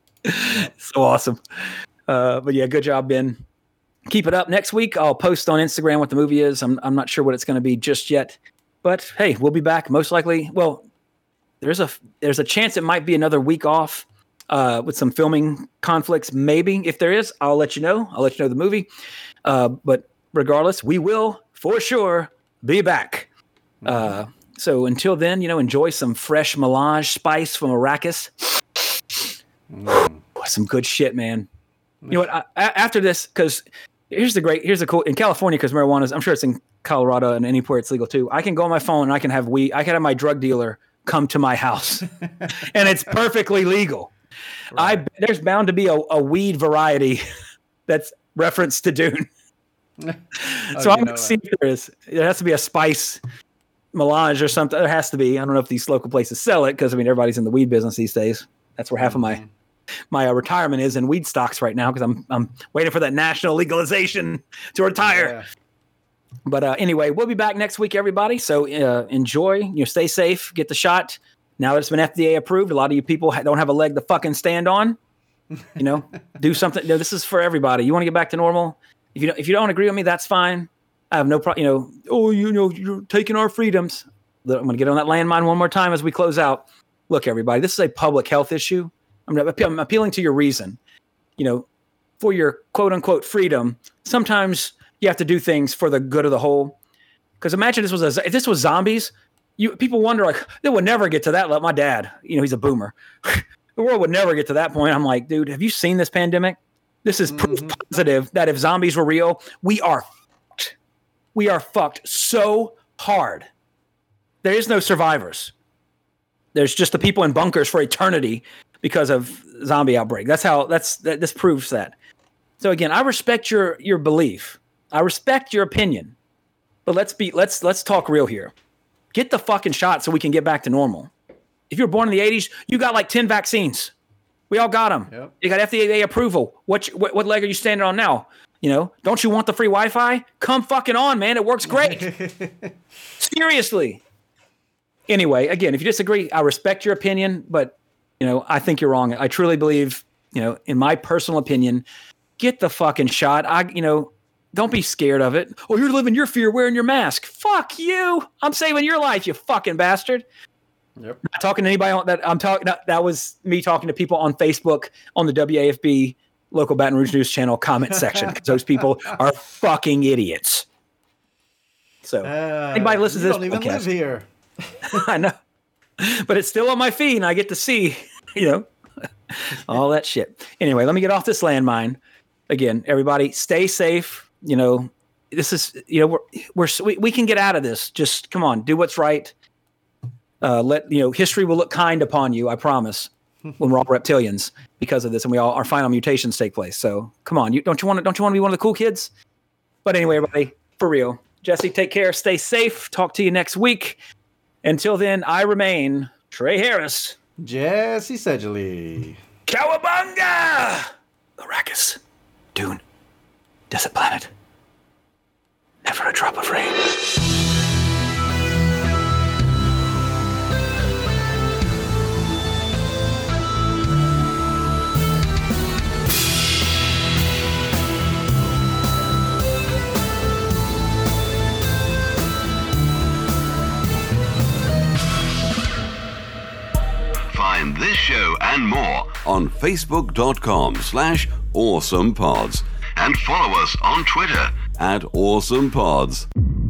Speaker 4: So awesome. Uh, but yeah, good job, Ben. Keep it up. Next week I'll post on Instagram what the movie is. I'm I'm not sure what it's going to be just yet, but hey, we'll be back most likely. Well, there's a there's a chance it might be another week off. Uh, with some filming conflicts, maybe. If there is, I'll let you know. I'll let you know the movie. Uh, but regardless, we will for sure be back. Uh, so until then, you know, enjoy some fresh melange spice from Arrakis. Mm. Some good shit, man. You know what? I, after this, because here's the great, here's the cool in California, because marijuana is, I'm sure it's in Colorado and anywhere it's legal too. I can go on my phone and I can have weed. I can have my drug dealer come to my house, and it's perfectly legal. Right. I there's bound to be a, a weed variety that's referenced to Dune. Oh, so I'm gonna see if there is. There has to be a spice melange or something. There has to be. I don't know if these local places sell it because I mean everybody's in the weed business these days. That's where half mm-hmm. of my my uh, retirement is in weed stocks right now because I'm I'm waiting for that national legalization to retire. Yeah. But uh, anyway, we'll be back next week, everybody. So uh, enjoy. You know, stay safe. Get the shot. Now that it's been F D A approved, a lot of you people don't have a leg to fucking stand on. You know, do something. You know, this is for everybody. You want to get back to normal. If you don't, if you don't agree with me, that's fine. I have no problem. You know, oh, you know, you're taking our freedoms. I'm going to get on that landmine one more time as we close out. Look, everybody, this is a public health issue. I'm, I'm appealing to your reason. You know, for your quote unquote freedom. Sometimes you have to do things for the good of the whole. Because imagine this was a, if this was zombies. You people wonder like they would never get to that level. My dad, you know, he's a boomer. The world would never get to that point. I'm like, dude, have you seen this pandemic? This is proof mm-hmm. positive that if zombies were real, we are fucked. We are fucked so hard. There is no survivors. There's just the people in bunkers for eternity because of zombie outbreak. That's how that's that, this proves that. So again, I respect your your belief. I respect your opinion. But let's be let's let's talk real here. Get the fucking shot so we can get back to normal. If you were born in the eighties, you got like ten vaccines. We all got them. Yep. You got F D A approval. What, what what leg are you standing on now? You know, don't you want the free Wi-Fi? Come fucking on, man. It works great. Seriously. Anyway, again, if you disagree, I respect your opinion, but you know, I think you're wrong. I truly believe, you know, in my personal opinion, get the fucking shot. I, you know, don't be scared of it. Oh, you're living your fear wearing your mask. Fuck you. I'm saving your life, you fucking bastard. Yep. Not talking to anybody on that. I'm talking. That, that was me talking to people on Facebook on the W A F B local Baton Rouge News Channel comment section. Because those people are fucking idiots. So uh, anybody listens to this
Speaker 5: don't podcast, even live here.
Speaker 4: I know, but it's still on my feed, and I get to see, you know, all that shit. Anyway, let me get off this landmine. Again, everybody, stay safe. You know, this is, you know, we're, we're we, we can get out of this. Just come on, do what's right. Uh, let, you know, history will look kind upon you. I promise when we're all reptilians because of this. And we all, our final mutations take place. So come on. You don't you want to, don't you want to be one of the cool kids? But anyway, everybody, for real, Jesse, take care. Stay safe. Talk to you next week. Until then, I remain Trey Harris.
Speaker 5: Jesse Sedgley.
Speaker 4: Cowabunga! Arrakis. Dune. Desert Planet. Never a drop of rain.
Speaker 1: Find this show and more on facebook.com slash awesomepods and follow us on Twitter at awesomepods.